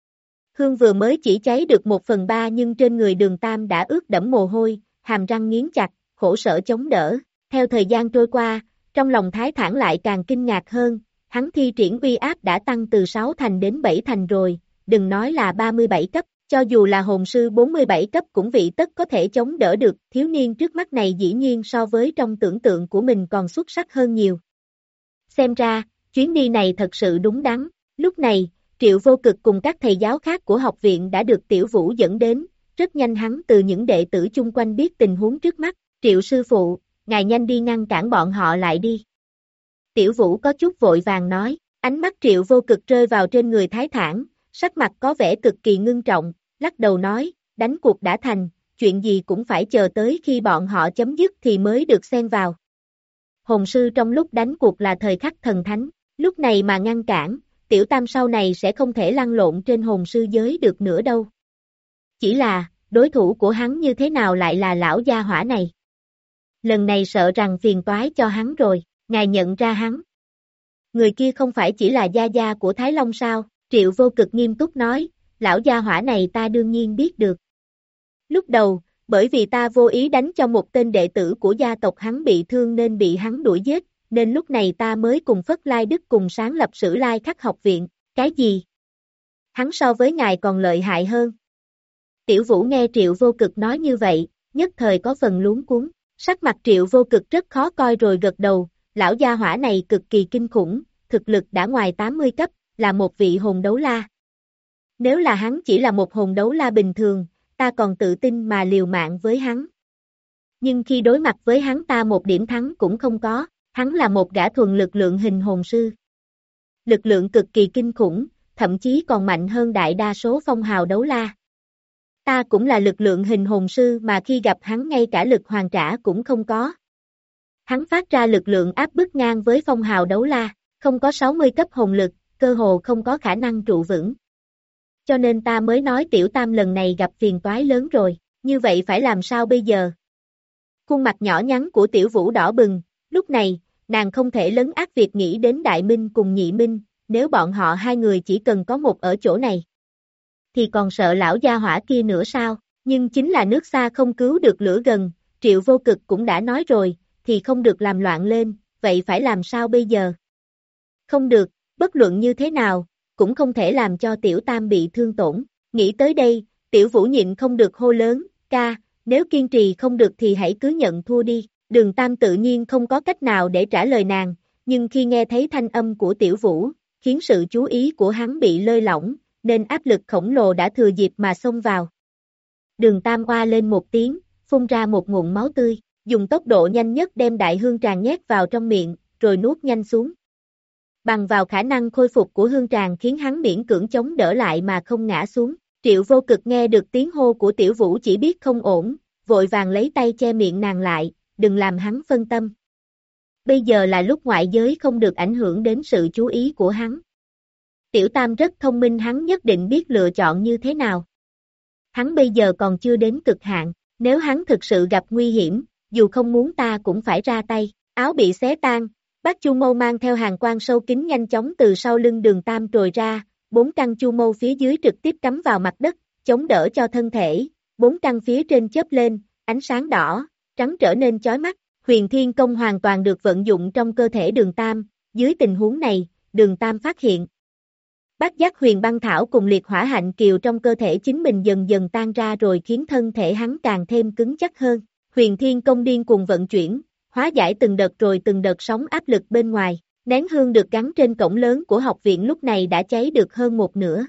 Hương vừa mới chỉ cháy được một phần ba nhưng trên người Đường Tam đã ướt đẫm mồ hôi, hàm răng nghiến chặt, khổ sở chống đỡ. Theo thời gian trôi qua, trong lòng Thái Thản lại càng kinh ngạc hơn, hắn thi triển uy áp đã tăng từ sáu thành đến bảy thành rồi, đừng nói là ba mươi bảy cấp, cho dù là hồn sư bốn mươi bảy cấp cũng vị tất có thể chống đỡ được, thiếu niên trước mắt này dĩ nhiên so với trong tưởng tượng của mình còn xuất sắc hơn nhiều. Xem ra, chuyến đi này thật sự đúng đắn, lúc này, Triệu Vô Cực cùng các thầy giáo khác của học viện đã được Tiểu Vũ dẫn đến, rất nhanh hắn từ những đệ tử chung quanh biết tình huống trước mắt, Triệu sư phụ, ngài nhanh đi ngăn cản bọn họ lại đi. Tiểu Vũ có chút vội vàng nói, ánh mắt Triệu Vô Cực rơi vào trên người Thái Thản, sắc mặt có vẻ cực kỳ ngưng trọng, lắc đầu nói, đánh cuộc đã thành, chuyện gì cũng phải chờ tới khi bọn họ chấm dứt thì mới được xen vào. Hồn sư trong lúc đánh cuộc là thời khắc thần thánh, lúc này mà ngăn cản, Tiểu Tam sau này sẽ không thể lăn lộn trên hồn sư giới được nữa đâu. Chỉ là, đối thủ của hắn như thế nào lại là lão gia hỏa này? Lần này sợ rằng phiền toái cho hắn rồi, ngài nhận ra hắn. Người kia không phải chỉ là gia gia của Thái Long sao? Triệu Vô Cực nghiêm túc nói, lão gia hỏa này ta đương nhiên biết được. Lúc đầu, bởi vì ta vô ý đánh cho một tên đệ tử của gia tộc hắn bị thương nên bị hắn đuổi giết, nên lúc này ta mới cùng Phất Lai Đức cùng sáng lập Sử Lai Khắc học viện. Cái gì? Hắn so với ngài còn lợi hại hơn. Tiểu Vũ nghe Triệu Vô Cực nói như vậy, nhất thời có phần luống cuống, sắc mặt Triệu Vô Cực rất khó coi rồi gật đầu, lão gia hỏa này cực kỳ kinh khủng, thực lực đã ngoài tám mươi cấp, là một vị hồn đấu la. Nếu là hắn chỉ là một hồn đấu la bình thường, ta còn tự tin mà liều mạng với hắn. Nhưng khi đối mặt với hắn ta một điểm thắng cũng không có, hắn là một gã thuần lực lượng hình hồn sư. Lực lượng cực kỳ kinh khủng, thậm chí còn mạnh hơn đại đa số phong hào đấu la. Ta cũng là lực lượng hình hồn sư mà khi gặp hắn ngay cả lực hoàn trả cũng không có. Hắn phát ra lực lượng áp bức ngang với phong hào đấu la, không có sáu mươi cấp hồn lực, cơ hồ không có khả năng trụ vững. Cho nên ta mới nói Tiểu Tam lần này gặp phiền toái lớn rồi, như vậy phải làm sao bây giờ? Khuôn mặt nhỏ nhắn của Tiểu Vũ đỏ bừng, lúc này, nàng không thể lấn át việc nghĩ đến Đại Minh cùng Nhị Minh, nếu bọn họ hai người chỉ cần có một ở chỗ này. Thì còn sợ lão gia hỏa kia nữa sao, nhưng chính là nước xa không cứu được lửa gần, Triệu Vô Cực cũng đã nói rồi, thì không được làm loạn lên, vậy phải làm sao bây giờ? Không được, bất luận như thế nào, cũng không thể làm cho Tiểu Tam bị thương tổn, nghĩ tới đây, Tiểu Vũ nhịn không được hô lớn, ca, nếu kiên trì không được thì hãy cứ nhận thua đi, Đường Tam tự nhiên không có cách nào để trả lời nàng, nhưng khi nghe thấy thanh âm của Tiểu Vũ, khiến sự chú ý của hắn bị lơi lỏng, nên áp lực khổng lồ đã thừa dịp mà xông vào. Đường Tam oa lên một tiếng, phun ra một ngụm máu tươi, dùng tốc độ nhanh nhất đem đại hương tràng nhét vào trong miệng, rồi nuốt nhanh xuống. Bằng vào khả năng khôi phục của hương tràng khiến hắn miễn cưỡng chống đỡ lại mà không ngã xuống. Triệu Vô Cực nghe được tiếng hô của Tiểu Vũ chỉ biết không ổn, vội vàng lấy tay che miệng nàng lại, đừng làm hắn phân tâm. Bây giờ là lúc ngoại giới không được ảnh hưởng đến sự chú ý của hắn. Tiểu Tam rất thông minh, hắn nhất định biết lựa chọn như thế nào. Hắn bây giờ còn chưa đến cực hạn, nếu hắn thực sự gặp nguy hiểm, dù không muốn ta cũng phải ra tay. Áo bị xé tan, Bác Chu Mâu mang theo hàng quang sâu kín nhanh chóng từ sau lưng Đường Tam trồi ra, bốn căn chu mâu phía dưới trực tiếp cắm vào mặt đất, chống đỡ cho thân thể, bốn căn phía trên chớp lên, ánh sáng đỏ, trắng trở nên chói mắt, Huyền Thiên Công hoàn toàn được vận dụng trong cơ thể Đường Tam, dưới tình huống này, Đường Tam phát hiện. Bát giác huyền băng thảo cùng liệt hỏa hạnh kiều trong cơ thể chính mình dần dần tan ra rồi khiến thân thể hắn càng thêm cứng chắc hơn. Huyền Thiên Công điên cuồng vận chuyển, hóa giải từng đợt rồi từng đợt sóng áp lực bên ngoài. Nén hương được gắn trên cổng lớn của học viện lúc này đã cháy được hơn một nửa.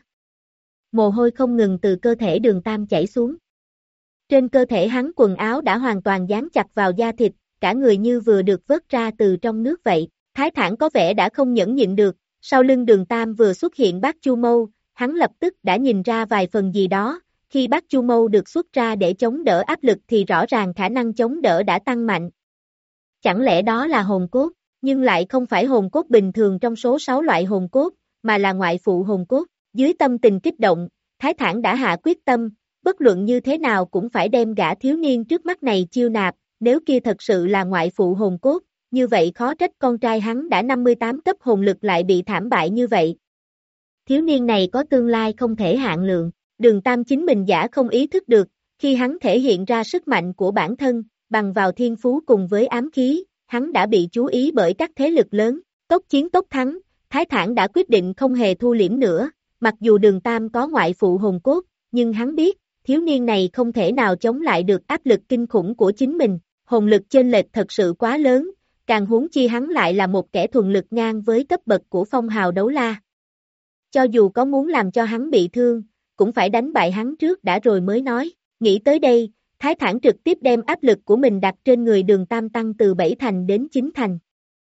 Mồ hôi không ngừng từ cơ thể Đường Tam chảy xuống. Trên cơ thể hắn quần áo đã hoàn toàn dán chặt vào da thịt, cả người như vừa được vớt ra từ trong nước vậy. Thái Thản có vẻ đã không nhẫn nhịn được, sau lưng Đường Tam vừa xuất hiện bát chu mâu, hắn lập tức đã nhìn ra vài phần gì đó, khi bát chu mâu được xuất ra để chống đỡ áp lực thì rõ ràng khả năng chống đỡ đã tăng mạnh. Chẳng lẽ đó là hồn cốt, nhưng lại không phải hồn cốt bình thường trong số sáu loại hồn cốt, mà là ngoại phụ hồn cốt. Dưới tâm tình kích động, Thái Thản đã hạ quyết tâm, bất luận như thế nào cũng phải đem gã thiếu niên trước mắt này chiêu nạp, nếu kia thật sự là ngoại phụ hồn cốt, như vậy khó trách con trai hắn đã năm mươi tám cấp hồn lực lại bị thảm bại như vậy. Thiếu niên này có tương lai không thể hạn lượng, Đường Tam chính mình giả không ý thức được, khi hắn thể hiện ra sức mạnh của bản thân, bằng vào thiên phú cùng với ám khí, hắn đã bị chú ý bởi các thế lực lớn, tốc chiến tốc thắng, Thái Thản đã quyết định không hề thu liễm nữa, mặc dù Đường Tam có ngoại phụ hồn cốt, nhưng hắn biết, thiếu niên này không thể nào chống lại được áp lực kinh khủng của chính mình, hồn lực chênh lệch thật sự quá lớn, càng huống chi hắn lại là một kẻ thuần lực ngang với cấp bậc của phong hào đấu la. Cho dù có muốn làm cho hắn bị thương, cũng phải đánh bại hắn trước đã rồi mới nói, nghĩ tới đây, Thái Thản trực tiếp đem áp lực của mình đặt trên người Đường Tam tăng từ bảy thành đến chín thành.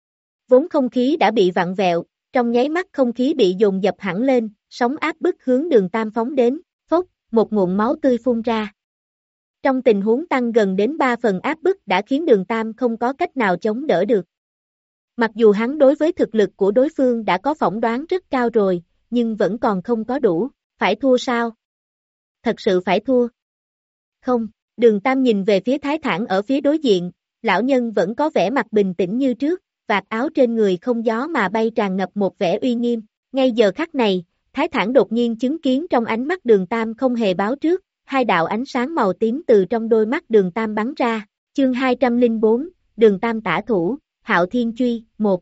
Vốn không khí đã bị vặn vẹo, trong nháy mắt không khí bị dồn dập hẳn lên, sóng áp bức hướng Đường Tam phóng đến, phốc, một nguồn máu tươi phun ra. Trong tình huống tăng gần đến ba phần áp bức đã khiến Đường Tam không có cách nào chống đỡ được. Mặc dù hắn đối với thực lực của đối phương đã có phỏng đoán rất cao rồi, nhưng vẫn còn không có đủ, phải thua sao? Thật sự phải thua? Không, Đường Tam nhìn về phía Thái Thản ở phía đối diện, lão nhân vẫn có vẻ mặt bình tĩnh như trước, vạt áo trên người không gió mà bay tràn ngập một vẻ uy nghiêm, ngay giờ khắc này, Thái Thản đột nhiên chứng kiến trong ánh mắt Đường Tam không hề báo trước, hai đạo ánh sáng màu tím từ trong đôi mắt Đường Tam bắn ra, chương hai trăm lẻ bốn, Đường Tam tả thủ, Hạo Thiên Truy, một.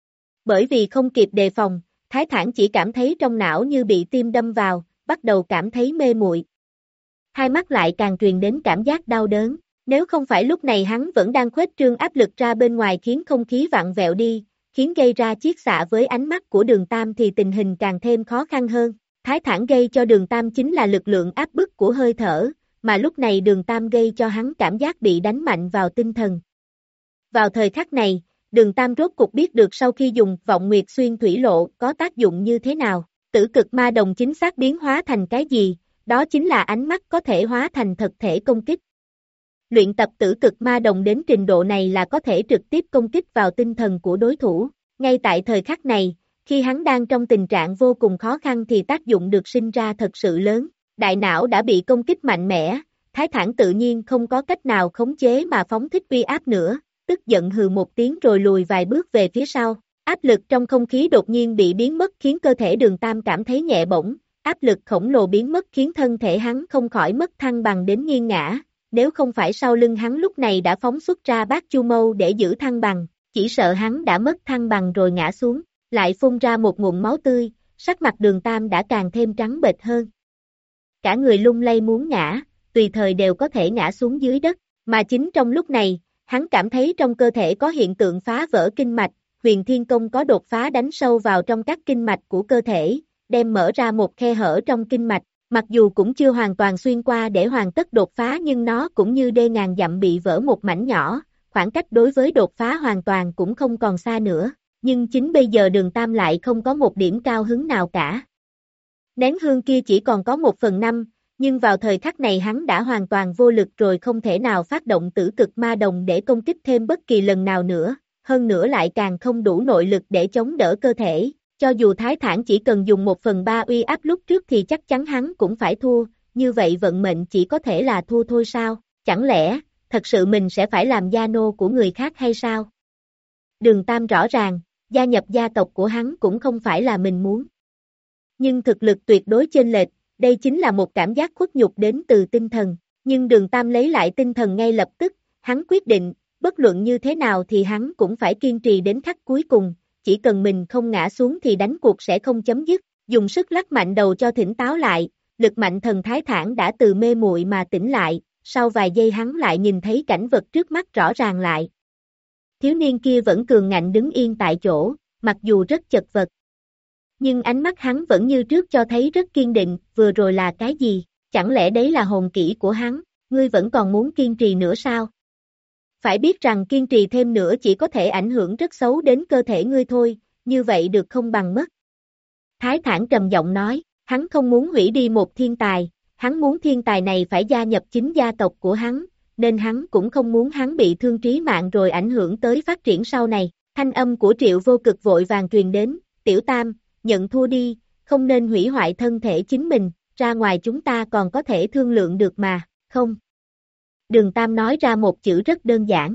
Bởi vì không kịp đề phòng, Thái Thản chỉ cảm thấy trong não như bị tim đâm vào, bắt đầu cảm thấy mê muội. Hai mắt lại càng truyền đến cảm giác đau đớn, nếu không phải lúc này hắn vẫn đang khuếch trương áp lực ra bên ngoài khiến không khí vặn vẹo đi, khiến gây ra chiết xạ với ánh mắt của Đường Tam thì tình hình càng thêm khó khăn hơn. Thái Thản gây cho Đường Tam chính là lực lượng áp bức của hơi thở, mà lúc này Đường Tam gây cho hắn cảm giác bị đánh mạnh vào tinh thần. Vào thời khắc này, Đường Tam rốt cục biết được sau khi dùng vọng nguyệt xuyên thủy lộ có tác dụng như thế nào, tử cực ma đồng chính xác biến hóa thành cái gì, đó chính là ánh mắt có thể hóa thành thực thể công kích. Luyện tập tử cực ma đồng đến trình độ này là có thể trực tiếp công kích vào tinh thần của đối thủ, ngay tại thời khắc này, khi hắn đang trong tình trạng vô cùng khó khăn thì tác dụng được sinh ra thật sự lớn, đại não đã bị công kích mạnh mẽ, Thái Thản tự nhiên không có cách nào khống chế mà phóng thích uy áp nữa, tức giận hừ một tiếng rồi lùi vài bước về phía sau, áp lực trong không khí đột nhiên bị biến mất khiến cơ thể Đường Tam cảm thấy nhẹ bổng, áp lực khổng lồ biến mất khiến thân thể hắn không khỏi mất thăng bằng đến nghiêng ngã, nếu không phải sau lưng hắn lúc này đã phóng xuất ra bát chu mâu để giữ thăng bằng, chỉ sợ hắn đã mất thăng bằng rồi ngã xuống, lại phun ra một ngụm máu tươi, sắc mặt Đường Tam đã càng thêm trắng bệch hơn. Cả người lung lay muốn ngã, tùy thời đều có thể ngã xuống dưới đất, mà chính trong lúc này, hắn cảm thấy trong cơ thể có hiện tượng phá vỡ kinh mạch, Huyền Thiên Công có đột phá đánh sâu vào trong các kinh mạch của cơ thể, đem mở ra một khe hở trong kinh mạch, mặc dù cũng chưa hoàn toàn xuyên qua để hoàn tất đột phá nhưng nó cũng như đê ngàn dặm bị vỡ một mảnh nhỏ, khoảng cách đối với đột phá hoàn toàn cũng không còn xa nữa, nhưng chính bây giờ Đường Tam lại không có một điểm cao hứng nào cả. Nén hương kia chỉ còn có một phần năm, nhưng vào thời khắc này hắn đã hoàn toàn vô lực rồi không thể nào phát động tử cực ma đồng để công kích thêm bất kỳ lần nào nữa, hơn nữa lại càng không đủ nội lực để chống đỡ cơ thể, cho dù Thái Thản chỉ cần dùng một phần ba uy áp lúc trước thì chắc chắn hắn cũng phải thua, như vậy vận mệnh chỉ có thể là thua thôi sao, chẳng lẽ, thật sự mình sẽ phải làm gia nô của người khác hay sao? Đường Tam rõ ràng, gia nhập gia tộc của hắn cũng không phải là mình muốn. Nhưng thực lực tuyệt đối chênh lệch, đây chính là một cảm giác khuất nhục đến từ tinh thần, nhưng Đường Tam lấy lại tinh thần ngay lập tức, hắn quyết định, bất luận như thế nào thì hắn cũng phải kiên trì đến khắc cuối cùng, chỉ cần mình không ngã xuống thì đánh cuộc sẽ không chấm dứt, dùng sức lắc mạnh đầu cho tỉnh táo lại, lực mạnh thần Thái Thản đã từ mê muội mà tỉnh lại, sau vài giây hắn lại nhìn thấy cảnh vật trước mắt rõ ràng lại. Thiếu niên kia vẫn cường ngạnh đứng yên tại chỗ, mặc dù rất chật vật. Nhưng ánh mắt hắn vẫn như trước cho thấy rất kiên định, vừa rồi là cái gì, chẳng lẽ đấy là hồn kỹ của hắn, ngươi vẫn còn muốn kiên trì nữa sao? Phải biết rằng kiên trì thêm nữa chỉ có thể ảnh hưởng rất xấu đến cơ thể ngươi thôi, như vậy được không bằng mất. Thái Thản trầm giọng nói, hắn không muốn hủy đi một thiên tài, hắn muốn thiên tài này phải gia nhập chính gia tộc của hắn, nên hắn cũng không muốn hắn bị thương trí mạng rồi ảnh hưởng tới phát triển sau này. Thanh âm của Triệu Vô Cực vội vàng truyền đến, Tiểu Tam, nhận thua đi, không nên hủy hoại thân thể chính mình, ra ngoài chúng ta còn có thể thương lượng được mà, không. Đường Tam nói ra một chữ rất đơn giản.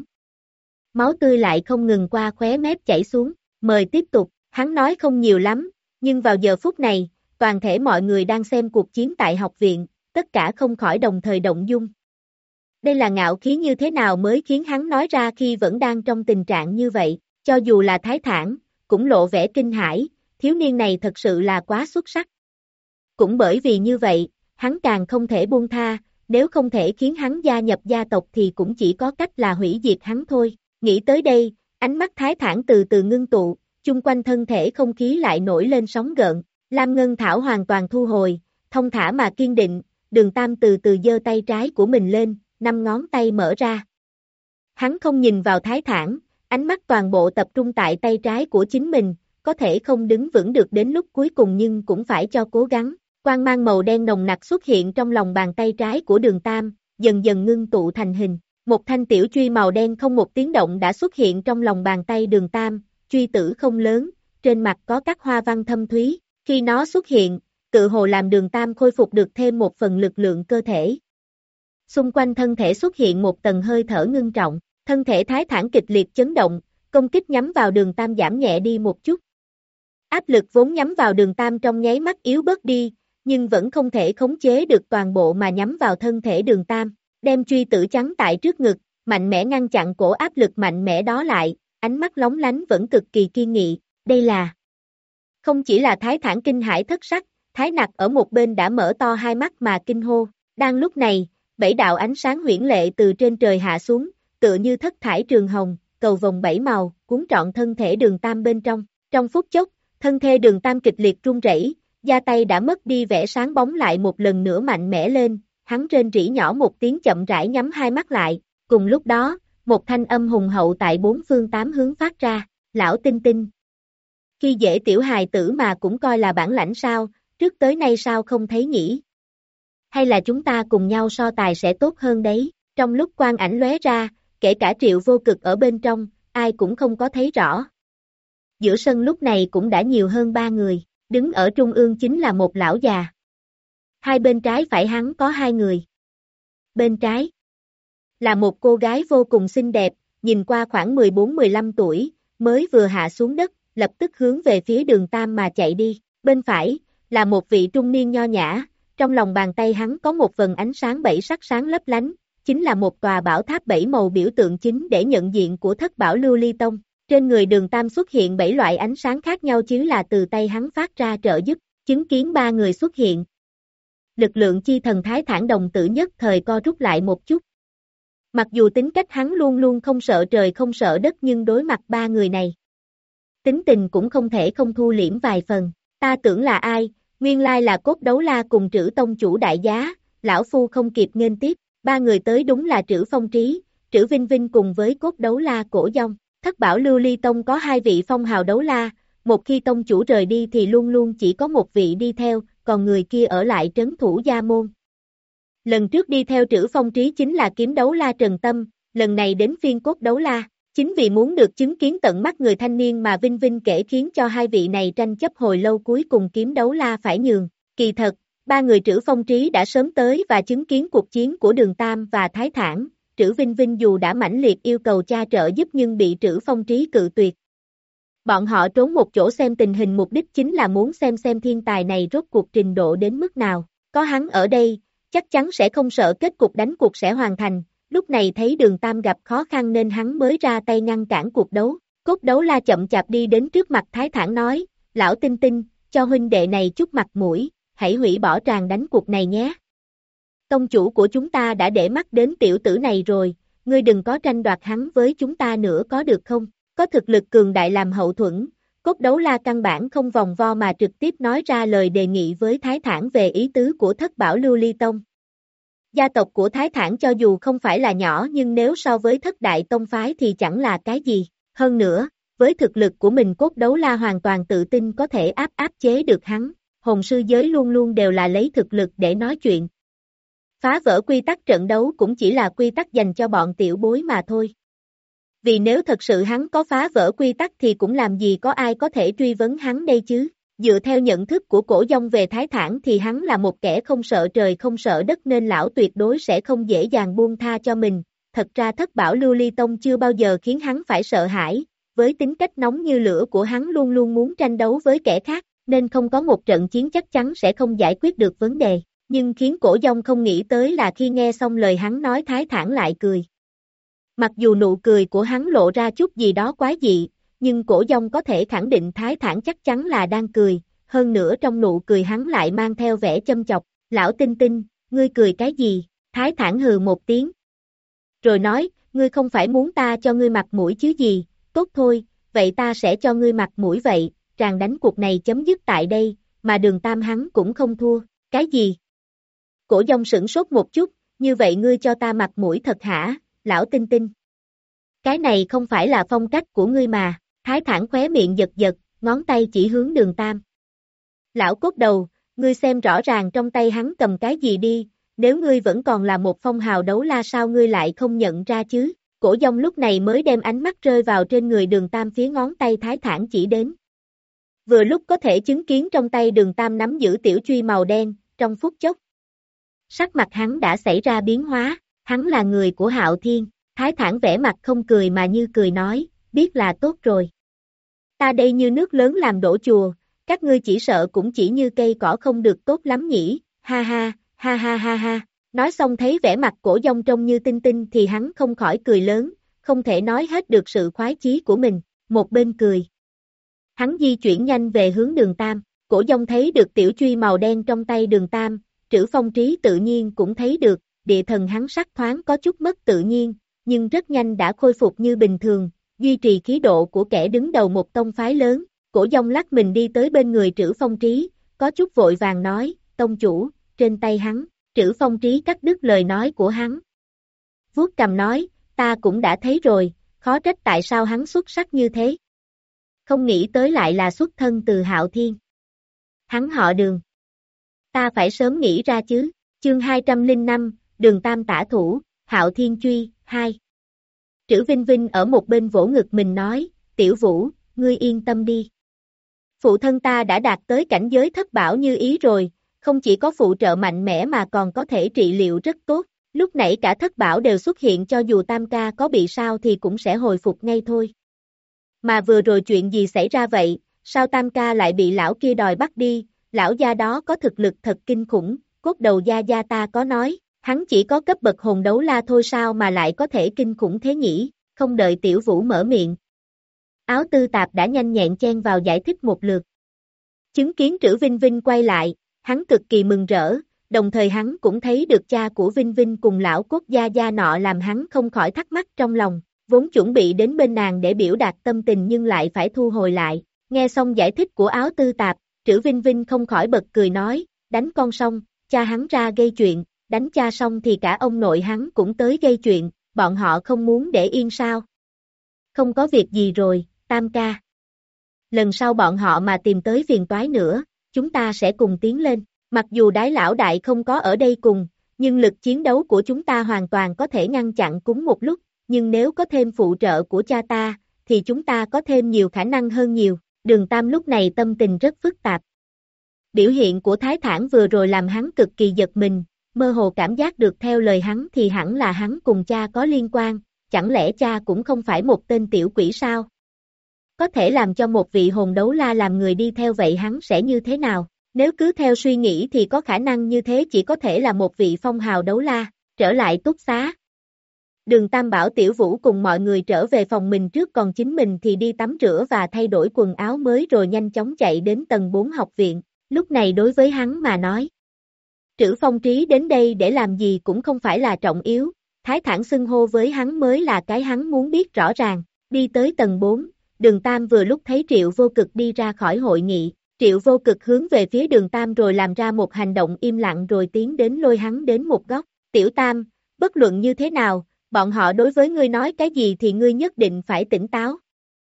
Máu tươi lại không ngừng qua khóe mép chảy xuống, mời tiếp tục, hắn nói không nhiều lắm, nhưng vào giờ phút này, toàn thể mọi người đang xem cuộc chiến tại học viện, tất cả không khỏi đồng thời động dung. Đây là ngạo khí như thế nào mới khiến hắn nói ra khi vẫn đang trong tình trạng như vậy, cho dù là Thái Thản, cũng lộ vẻ kinh hãi, thiếu niên này thật sự là quá xuất sắc. Cũng bởi vì như vậy, hắn càng không thể buông tha, nếu không thể khiến hắn gia nhập gia tộc thì cũng chỉ có cách là hủy diệt hắn thôi. Nghĩ tới đây, ánh mắt Thái Thản từ từ ngưng tụ, chung quanh thân thể không khí lại nổi lên sóng gợn, Lam Ngân Thảo hoàn toàn thu hồi, thông thả mà kiên định, Đường Tam từ từ giơ tay trái của mình lên, năm ngón tay mở ra. Hắn không nhìn vào Thái Thản, ánh mắt toàn bộ tập trung tại tay trái của chính mình, có thể không đứng vững được đến lúc cuối cùng nhưng cũng phải cho cố gắng. Quang mang màu đen nồng nặc xuất hiện trong lòng bàn tay trái của Đường Tam, dần dần ngưng tụ thành hình. Một thanh tiểu truy màu đen không một tiếng động đã xuất hiện trong lòng bàn tay Đường Tam, truy tử không lớn, trên mặt có các hoa văn thâm thúy. Khi nó xuất hiện, tự hồ làm Đường Tam khôi phục được thêm một phần lực lượng cơ thể. Xung quanh thân thể xuất hiện một tầng hơi thở ngưng trọng, thân thể Thái Thản kịch liệt chấn động, công kích nhắm vào Đường Tam giảm nhẹ đi một chút. Áp lực vốn nhắm vào Đường Tam trong nháy mắt yếu bớt đi, nhưng vẫn không thể khống chế được toàn bộ mà nhắm vào thân thể Đường Tam, đem truy tử trắng tại trước ngực, mạnh mẽ ngăn chặn cổ áp lực mạnh mẽ đó lại, ánh mắt lóng lánh vẫn cực kỳ kiên nghị, đây là... Không chỉ là Thái Thản kinh hãi thất sắc, Thái Nặc ở một bên đã mở to hai mắt mà kinh hô, đang lúc này, bảy đạo ánh sáng huyễn lệ từ trên trời hạ xuống, tựa như thất thải trường hồng, cầu vồng bảy màu, cuốn trọn thân thể Đường Tam bên trong, trong phút chốc, thân thể Đường Tam kịch liệt run rẩy, da tay đã mất đi vẻ sáng bóng lại một lần nữa mạnh mẽ lên, hắn rên rỉ nhỏ một tiếng chậm rãi nhắm hai mắt lại, cùng lúc đó, một thanh âm hùng hậu tại bốn phương tám hướng phát ra, lão tinh tinh. Khi dễ tiểu hài tử mà cũng coi là bản lãnh sao, trước tới nay sao không thấy nhỉ? Hay là chúng ta cùng nhau so tài sẽ tốt hơn đấy, trong lúc quang ảnh lóe ra, kể cả Triệu Vô Cực ở bên trong, ai cũng không có thấy rõ. Giữa sân lúc này cũng đã nhiều hơn ba người, đứng ở trung ương chính là một lão già. Hai bên trái phải hắn có hai người. Bên trái là một cô gái vô cùng xinh đẹp, nhìn qua khoảng mười bốn mười lăm tuổi, mới vừa hạ xuống đất, lập tức hướng về phía Đường Tam mà chạy đi. Bên phải là một vị trung niên nho nhã, trong lòng bàn tay hắn có một vần ánh sáng bảy sắc sáng lấp lánh, chính là một tòa bảo tháp bảy màu biểu tượng chính để nhận diện của thất bảo Lưu Ly Tông. Trên người Đường Tam xuất hiện bảy loại ánh sáng khác nhau chứ là từ tay hắn phát ra trợ giúp, chứng kiến ba người xuất hiện. Lực lượng chi thần Thái Thản đồng tử nhất thời co rút lại một chút. Mặc dù tính cách hắn luôn luôn không sợ trời không sợ đất nhưng đối mặt ba người này, tính tình cũng không thể không thu liễm vài phần. Ta tưởng là ai, nguyên lai là Cốt Đấu La cùng Trữ Tông chủ đại giá, lão phu không kịp nghênh tiếp, ba người tới đúng là Trữ Phong Trí, Trữ Vinh Vinh cùng với Cốt Đấu La Cổ Dông. Thất bảo Lưu Ly Tông có hai vị phong hào đấu la, một khi tông chủ rời đi thì luôn luôn chỉ có một vị đi theo, còn người kia ở lại trấn thủ gia môn. Lần trước đi theo Trữ Phong Trí chính là kiếm đấu la Trần Tâm, lần này đến phiên Cốt Đấu La, chính vì muốn được chứng kiến tận mắt người thanh niên mà Vinh Vinh kể khiến cho hai vị này tranh chấp hồi lâu cuối cùng kiếm đấu la phải nhường. Kỳ thật, ba người Trữ Phong Trí đã sớm tới và chứng kiến cuộc chiến của Đường Tam và Thái Thản. Trữ Vinh Vinh dù đã mãnh liệt yêu cầu cha trợ giúp nhưng bị Trữ Phong Trí cự tuyệt. Bọn họ trốn một chỗ xem tình hình, mục đích chính là muốn xem xem thiên tài này rốt cuộc trình độ đến mức nào. Có hắn ở đây, chắc chắn sẽ không sợ kết cục đánh cuộc sẽ hoàn thành. lúc này thấy Đường Tam gặp khó khăn nên hắn mới ra tay ngăn cản cuộc đấu. Cốt Đấu La chậm chạp đi đến trước mặt Thái Thản nói, lão Tinh Tinh, cho huynh đệ này chút mặt mũi, hãy hủy bỏ tràng đánh cuộc này nhé. Tông chủ của chúng ta đã để mắt đến tiểu tử này rồi, ngươi đừng có tranh đoạt hắn với chúng ta nữa có được không? Có thực lực cường đại làm hậu thuẫn, Cốt Đấu La căn bản không vòng vo mà trực tiếp nói ra lời đề nghị với Thái Thản về ý tứ của Thất Bảo Lưu Ly Tông. Gia tộc của Thái Thản cho dù không phải là nhỏ nhưng nếu so với Thất Đại Tông phái thì chẳng là cái gì. Hơn nữa, với thực lực của mình Cốt Đấu La hoàn toàn tự tin có thể áp áp chế được hắn. Hồn sư giới luôn luôn đều là lấy thực lực để nói chuyện. Phá vỡ quy tắc trận đấu cũng chỉ là quy tắc dành cho bọn tiểu bối mà thôi. Vì nếu thật sự hắn có phá vỡ quy tắc thì cũng làm gì có ai có thể truy vấn hắn đây chứ. Dựa theo nhận thức của Cổ Dông về Thái Thản thì hắn là một kẻ không sợ trời không sợ đất nên lão tuyệt đối sẽ không dễ dàng buông tha cho mình. Thật ra Thất Bảo Lưu Ly Tông chưa bao giờ khiến hắn phải sợ hãi, với tính cách nóng như lửa của hắn luôn luôn muốn tranh đấu với kẻ khác, nên không có một trận chiến chắc chắn sẽ không giải quyết được vấn đề. Nhưng khiến Cổ Dông không nghĩ tới là khi nghe xong lời hắn nói Thái Thản lại cười. Mặc dù nụ cười của hắn lộ ra chút gì đó quái dị, nhưng Cổ Dông có thể khẳng định Thái Thản chắc chắn là đang cười, hơn nữa trong nụ cười hắn lại mang theo vẻ châm chọc, lão Tinh Tinh, ngươi cười cái gì? Thái Thản hừ một tiếng. Rồi nói, ngươi không phải muốn ta cho ngươi mặt mũi chứ gì, tốt thôi, vậy ta sẽ cho ngươi mặt mũi vậy, tràng đánh cuộc này chấm dứt tại đây, mà Đường Tam hắn cũng không thua, cái gì? Cổ Dông sửng sốt một chút, như vậy ngươi cho ta mặt mũi thật hả, lão Tinh Tinh? Cái này không phải là phong cách của ngươi mà, Thái Thản khóe miệng giật giật, ngón tay chỉ hướng Đường Tam. Lão Cốt Đầu, ngươi xem rõ ràng trong tay hắn cầm cái gì đi, nếu ngươi vẫn còn là một phong hào đấu la sao ngươi lại không nhận ra chứ? Cổ Dông lúc này mới đem ánh mắt rơi vào trên người Đường Tam phía ngón tay Thái Thản chỉ đến. Vừa lúc có thể chứng kiến trong tay Đường Tam nắm giữ tiểu truy màu đen, trong phút chốc. Sắc mặt hắn đã xảy ra biến hóa, hắn là người của Hạo Thiên, Thái Thản vẻ mặt không cười mà như cười nói, biết là tốt rồi. Ta đây như nước lớn làm đổ chùa, các ngươi chỉ sợ cũng chỉ như cây cỏ không được tốt lắm nhỉ, ha ha, ha ha ha ha. Nói xong thấy vẻ mặt Cổ Dông trông như tinh tinh thì hắn không khỏi cười lớn, không thể nói hết được sự khoái chí của mình, một bên cười. Hắn di chuyển nhanh về hướng Đường Tam, Cổ Dông thấy được tiểu truy màu đen trong tay Đường Tam, Trữ Phong Trí tự nhiên cũng thấy được, địa thần hắn sắc thoáng có chút mất tự nhiên, nhưng rất nhanh đã khôi phục như bình thường, duy trì khí độ của kẻ đứng đầu một tông phái lớn. Cổ Dông lắc mình đi tới bên người Trữ Phong Trí, có chút vội vàng nói, tông chủ, trên tay hắn. Trữ Phong Trí cắt đứt lời nói của hắn. Vuốt cầm nói, ta cũng đã thấy rồi, khó trách tại sao hắn xuất sắc như thế. Không nghĩ tới lại là xuất thân từ Hạo Thiên. Hắn họ Đường. Ta phải sớm nghĩ ra chứ, chương hai trăm lẻ năm, Đường Tam tả thủ, Hạo Thiên truy, hai. Trữ Vinh Vinh ở một bên vỗ ngực mình nói, Tiểu Vũ, ngươi yên tâm đi. Phụ thân ta đã đạt tới cảnh giới thất bảo như ý rồi, không chỉ có phụ trợ mạnh mẽ mà còn có thể trị liệu rất tốt, lúc nãy cả thất bảo đều xuất hiện cho dù Tam ca có bị sao thì cũng sẽ hồi phục ngay thôi. Mà vừa rồi chuyện gì xảy ra vậy, sao Tam ca lại bị lão kia đòi bắt đi, lão gia đó có thực lực thật kinh khủng, Cốt Đầu gia gia ta có nói, hắn chỉ có cấp bậc hồn đấu la thôi sao mà lại có thể kinh khủng thế nhỉ, không đợi Tiểu Vũ mở miệng. Áo Tư Tạp đã nhanh nhẹn chen vào giải thích một lượt. Chứng kiến Trữ Vinh Vinh quay lại, hắn cực kỳ mừng rỡ, đồng thời hắn cũng thấy được cha của Vinh Vinh cùng lão Cốt gia gia nọ làm hắn không khỏi thắc mắc trong lòng, vốn chuẩn bị đến bên nàng để biểu đạt tâm tình nhưng lại phải thu hồi lại. Nghe xong giải thích của Áo Tư Tạp, Trữ Vinh Vinh không khỏi bật cười nói, đánh con xong, cha hắn ra gây chuyện, đánh cha xong thì cả ông nội hắn cũng tới gây chuyện, bọn họ không muốn để yên sao. Không có việc gì rồi, Tam ca. Lần sau bọn họ mà tìm tới phiền toái nữa, chúng ta sẽ cùng tiến lên. Mặc dù Đái lão đại không có ở đây cùng, nhưng lực chiến đấu của chúng ta hoàn toàn có thể ngăn chặn cúng một lúc, nhưng nếu có thêm phụ trợ của cha ta, thì chúng ta có thêm nhiều khả năng hơn nhiều. Đường Tam lúc này tâm tình rất phức tạp. Biểu hiện của Thái Thản vừa rồi làm hắn cực kỳ giật mình, mơ hồ cảm giác được theo lời hắn thì hẳn là hắn cùng cha có liên quan, chẳng lẽ cha cũng không phải một tên tiểu quỷ sao? Có thể làm cho một vị hồn đấu la làm người đi theo vậy hắn sẽ như thế nào? Nếu cứ theo suy nghĩ thì có khả năng như thế chỉ có thể là một vị phong hào đấu la, trở lại túc xá. Đường Tam bảo Tiểu Vũ cùng mọi người trở về phòng mình trước, còn chính mình thì đi tắm rửa và thay đổi quần áo mới rồi nhanh chóng chạy đến tầng bốn học viện. Lúc này đối với hắn mà nói, Trữ Phong Trí đến đây để làm gì cũng không phải là trọng yếu, Thái Thản xưng hô với hắn mới là cái hắn muốn biết rõ ràng. Đi tới tầng bốn, Đường Tam vừa lúc thấy Triệu Vô Cực đi ra khỏi hội nghị, Triệu Vô Cực hướng về phía Đường Tam rồi làm ra một hành động im lặng rồi tiến đến lôi hắn đến một góc. Tiểu Tam, bất luận như thế nào, bọn họ đối với ngươi nói cái gì thì ngươi nhất định phải tỉnh táo.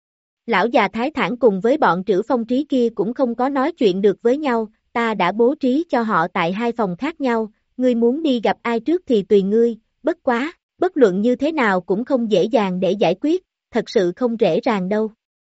Lão già Thái Thản cùng với bọn Trữ Phong Trí kia cũng không có nói chuyện được với nhau, ta đã bố trí cho họ tại hai phòng khác nhau, ngươi muốn đi gặp ai trước thì tùy ngươi, bất quá, bất luận như thế nào cũng không dễ dàng để giải quyết, thật sự không dễ dàng đâu.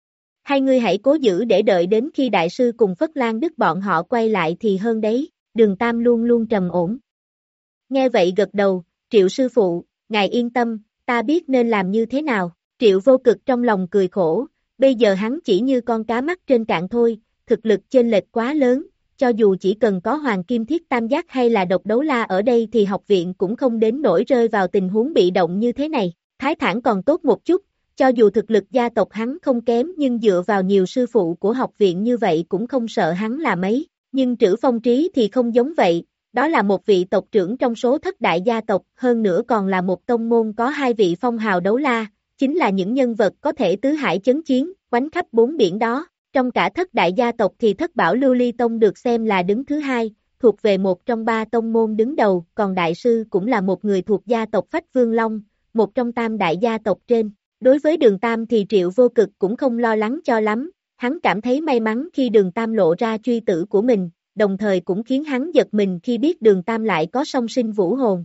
Hai ngươi hãy cố giữ để đợi đến khi đại sư cùng Phất Lan Đức bọn họ quay lại thì hơn đấy, Đường Tam luôn luôn trầm ổn. Nghe vậy gật đầu, Triệu sư phụ, ngài yên tâm, ta biết nên làm như thế nào. Triệu Vô Cực trong lòng cười khổ, bây giờ hắn chỉ như con cá mắc trên cạn thôi, thực lực chênh lệch quá lớn, cho dù chỉ cần có Hoàng Kim Thiết Tam Giác hay là Độc Đấu La ở đây thì học viện cũng không đến nỗi rơi vào tình huống bị động như thế này. Thái Thản còn tốt một chút, cho dù thực lực gia tộc hắn không kém nhưng dựa vào nhiều sư phụ của học viện như vậy cũng không sợ hắn là mấy, nhưng Trữ Phong Trí thì không giống vậy. Đó là một vị tộc trưởng trong số thất đại gia tộc, hơn nữa còn là một tông môn có hai vị phong hào đấu la, chính là những nhân vật có thể tứ hải chấn chiến, quánh khắp bốn biển đó. Trong cả thất đại gia tộc thì thất bảo Lưu Ly Tông được xem là đứng thứ hai, thuộc về một trong ba tông môn đứng đầu, còn đại sư cũng là một người thuộc gia tộc Phách Vương Long, một trong tam đại gia tộc trên. Đối với Đường Tam thì Triệu Vô Cực cũng không lo lắng cho lắm, hắn cảm thấy may mắn khi Đường Tam lộ ra truy tử của mình, đồng thời cũng khiến hắn giật mình khi biết Đường Tam lại có song sinh vũ hồn.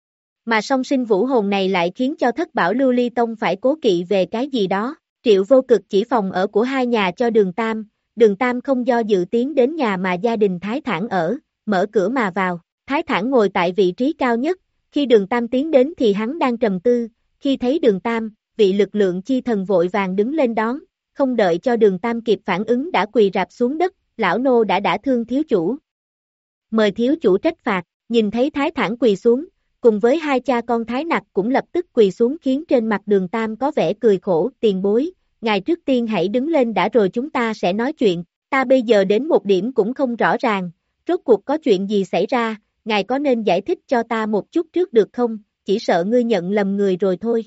Mà song sinh vũ hồn này lại khiến cho thất bảo Lưu Ly Tông phải cố kỵ về cái gì đó. Triệu Vô Cực chỉ phòng ở của hai nhà cho Đường Tam, Đường Tam không do dự tiến đến nhà mà gia đình Thái Thản ở, mở cửa mà vào. Thái Thản ngồi tại vị trí cao nhất, khi Đường Tam tiến đến thì hắn đang trầm tư, khi thấy Đường Tam, vị lực lượng chi thần vội vàng đứng lên đón, không đợi cho Đường Tam kịp phản ứng đã quỳ rạp xuống đất. Lão nô đã đả thương thiếu chủ. Mời thiếu chủ trách phạt, nhìn thấy Thái Thản quỳ xuống, cùng với hai cha con Thái Nặc cũng lập tức quỳ xuống khiến trên mặt Đường Tam có vẻ cười khổ, tiền bối, ngài trước tiên hãy đứng lên đã rồi chúng ta sẽ nói chuyện, ta bây giờ đến một điểm cũng không rõ ràng, rốt cuộc có chuyện gì xảy ra, ngài có nên giải thích cho ta một chút trước được không, chỉ sợ ngươi nhận lầm người rồi thôi.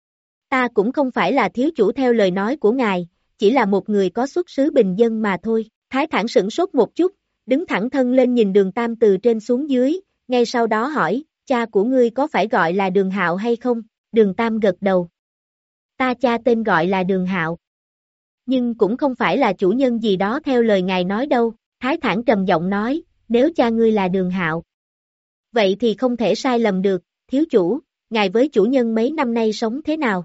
Ta cũng không phải là thiếu chủ theo lời nói của ngài, chỉ là một người có xuất xứ bình dân mà thôi. Thái Thản sửng sốt một chút, đứng thẳng thân lên nhìn Đường Tam từ trên xuống dưới, ngay sau đó hỏi, cha của ngươi có phải gọi là Đường Hạo hay không? Đường Tam gật đầu. Ta cha tên gọi là Đường Hạo. Nhưng cũng không phải là chủ nhân gì đó theo lời ngài nói đâu, Thái Thản trầm giọng nói, nếu cha ngươi là Đường Hạo. Vậy thì không thể sai lầm được, thiếu chủ, ngài với chủ nhân mấy năm nay sống thế nào?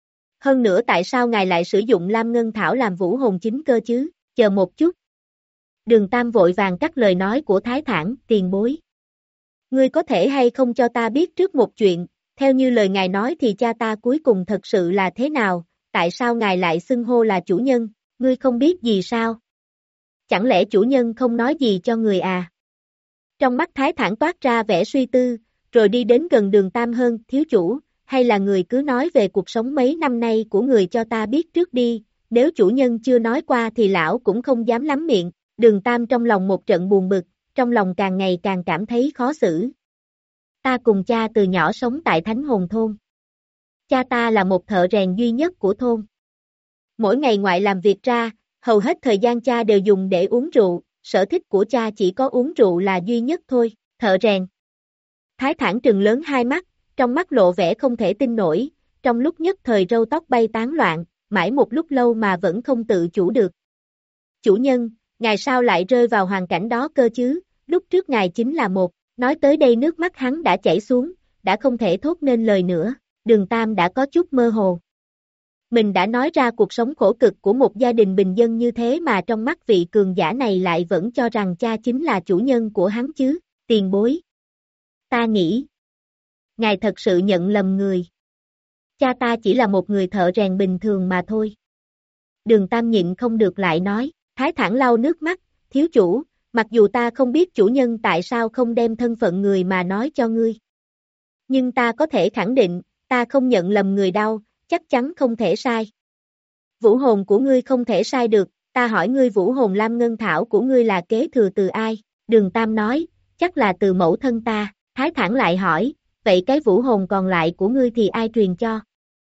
Hơn nữa tại sao ngài lại sử dụng Lam Ngân Thảo làm vũ hồn chính cơ chứ? Chờ một chút. Đường Tam vội vàng cắt lời nói của Thái Thản, tiền bối. Ngươi có thể hay không cho ta biết trước một chuyện, theo như lời ngài nói thì cha ta cuối cùng thật sự là thế nào, tại sao ngài lại xưng hô là chủ nhân, ngươi không biết gì sao? Chẳng lẽ chủ nhân không nói gì cho người à? Trong mắt Thái Thản toát ra vẻ suy tư, rồi đi đến gần Đường Tam hơn, thiếu chủ, hay là người cứ nói về cuộc sống mấy năm nay của người cho ta biết trước đi, nếu chủ nhân chưa nói qua thì lão cũng không dám lắm miệng. Đường Tam trong lòng một trận buồn bực, trong lòng càng ngày càng cảm thấy khó xử. Ta cùng cha từ nhỏ sống tại Thánh Hồn Thôn. Cha ta là một thợ rèn duy nhất của thôn. Mỗi ngày ngoại làm việc ra, hầu hết thời gian cha đều dùng để uống rượu, sở thích của cha chỉ có uống rượu là duy nhất thôi, thợ rèn. Thái Thản trừng lớn hai mắt, trong mắt lộ vẻ không thể tin nổi, trong lúc nhất thời râu tóc bay tán loạn, mãi một lúc lâu mà vẫn không tự chủ được. Chủ nhân, ngài sao lại rơi vào hoàn cảnh đó cơ chứ, lúc trước ngài chính là một, nói tới đây nước mắt hắn đã chảy xuống, đã không thể thốt nên lời nữa, Đường Tam đã có chút mơ hồ. Mình đã nói ra cuộc sống khổ cực của một gia đình bình dân như thế mà trong mắt vị cường giả này lại vẫn cho rằng cha chính là chủ nhân của hắn chứ, tiền bối. Ta nghĩ, ngài thật sự nhận lầm người. Cha ta chỉ là một người thợ rèn bình thường mà thôi. Đường Tam nhịn không được lại nói, Thái Thản lau nước mắt, thiếu chủ, mặc dù ta không biết chủ nhân tại sao không đem thân phận người mà nói cho ngươi. Nhưng ta có thể khẳng định, ta không nhận lầm người đâu, chắc chắn không thể sai. Vũ hồn của ngươi không thể sai được, ta hỏi ngươi vũ hồn lam ngân thảo của ngươi là kế thừa từ ai? Đường Tam nói, chắc là từ mẫu thân ta. Thái Thản lại hỏi, vậy cái vũ hồn còn lại của ngươi thì ai truyền cho?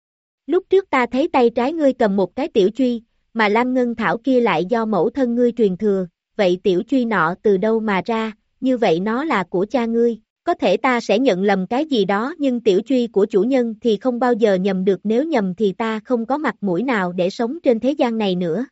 Lúc trước ta thấy tay trái ngươi cầm một cái tiểu truy, mà lam ngân thảo kia lại do mẫu thân ngươi truyền thừa, vậy tiểu truy nọ từ đâu mà ra, như vậy nó là của cha ngươi. Có thể ta sẽ nhận lầm cái gì đó nhưng tiểu truy của chủ nhân thì không bao giờ nhầm được, nếu nhầm thì ta không có mặt mũi nào để sống trên thế gian này nữa.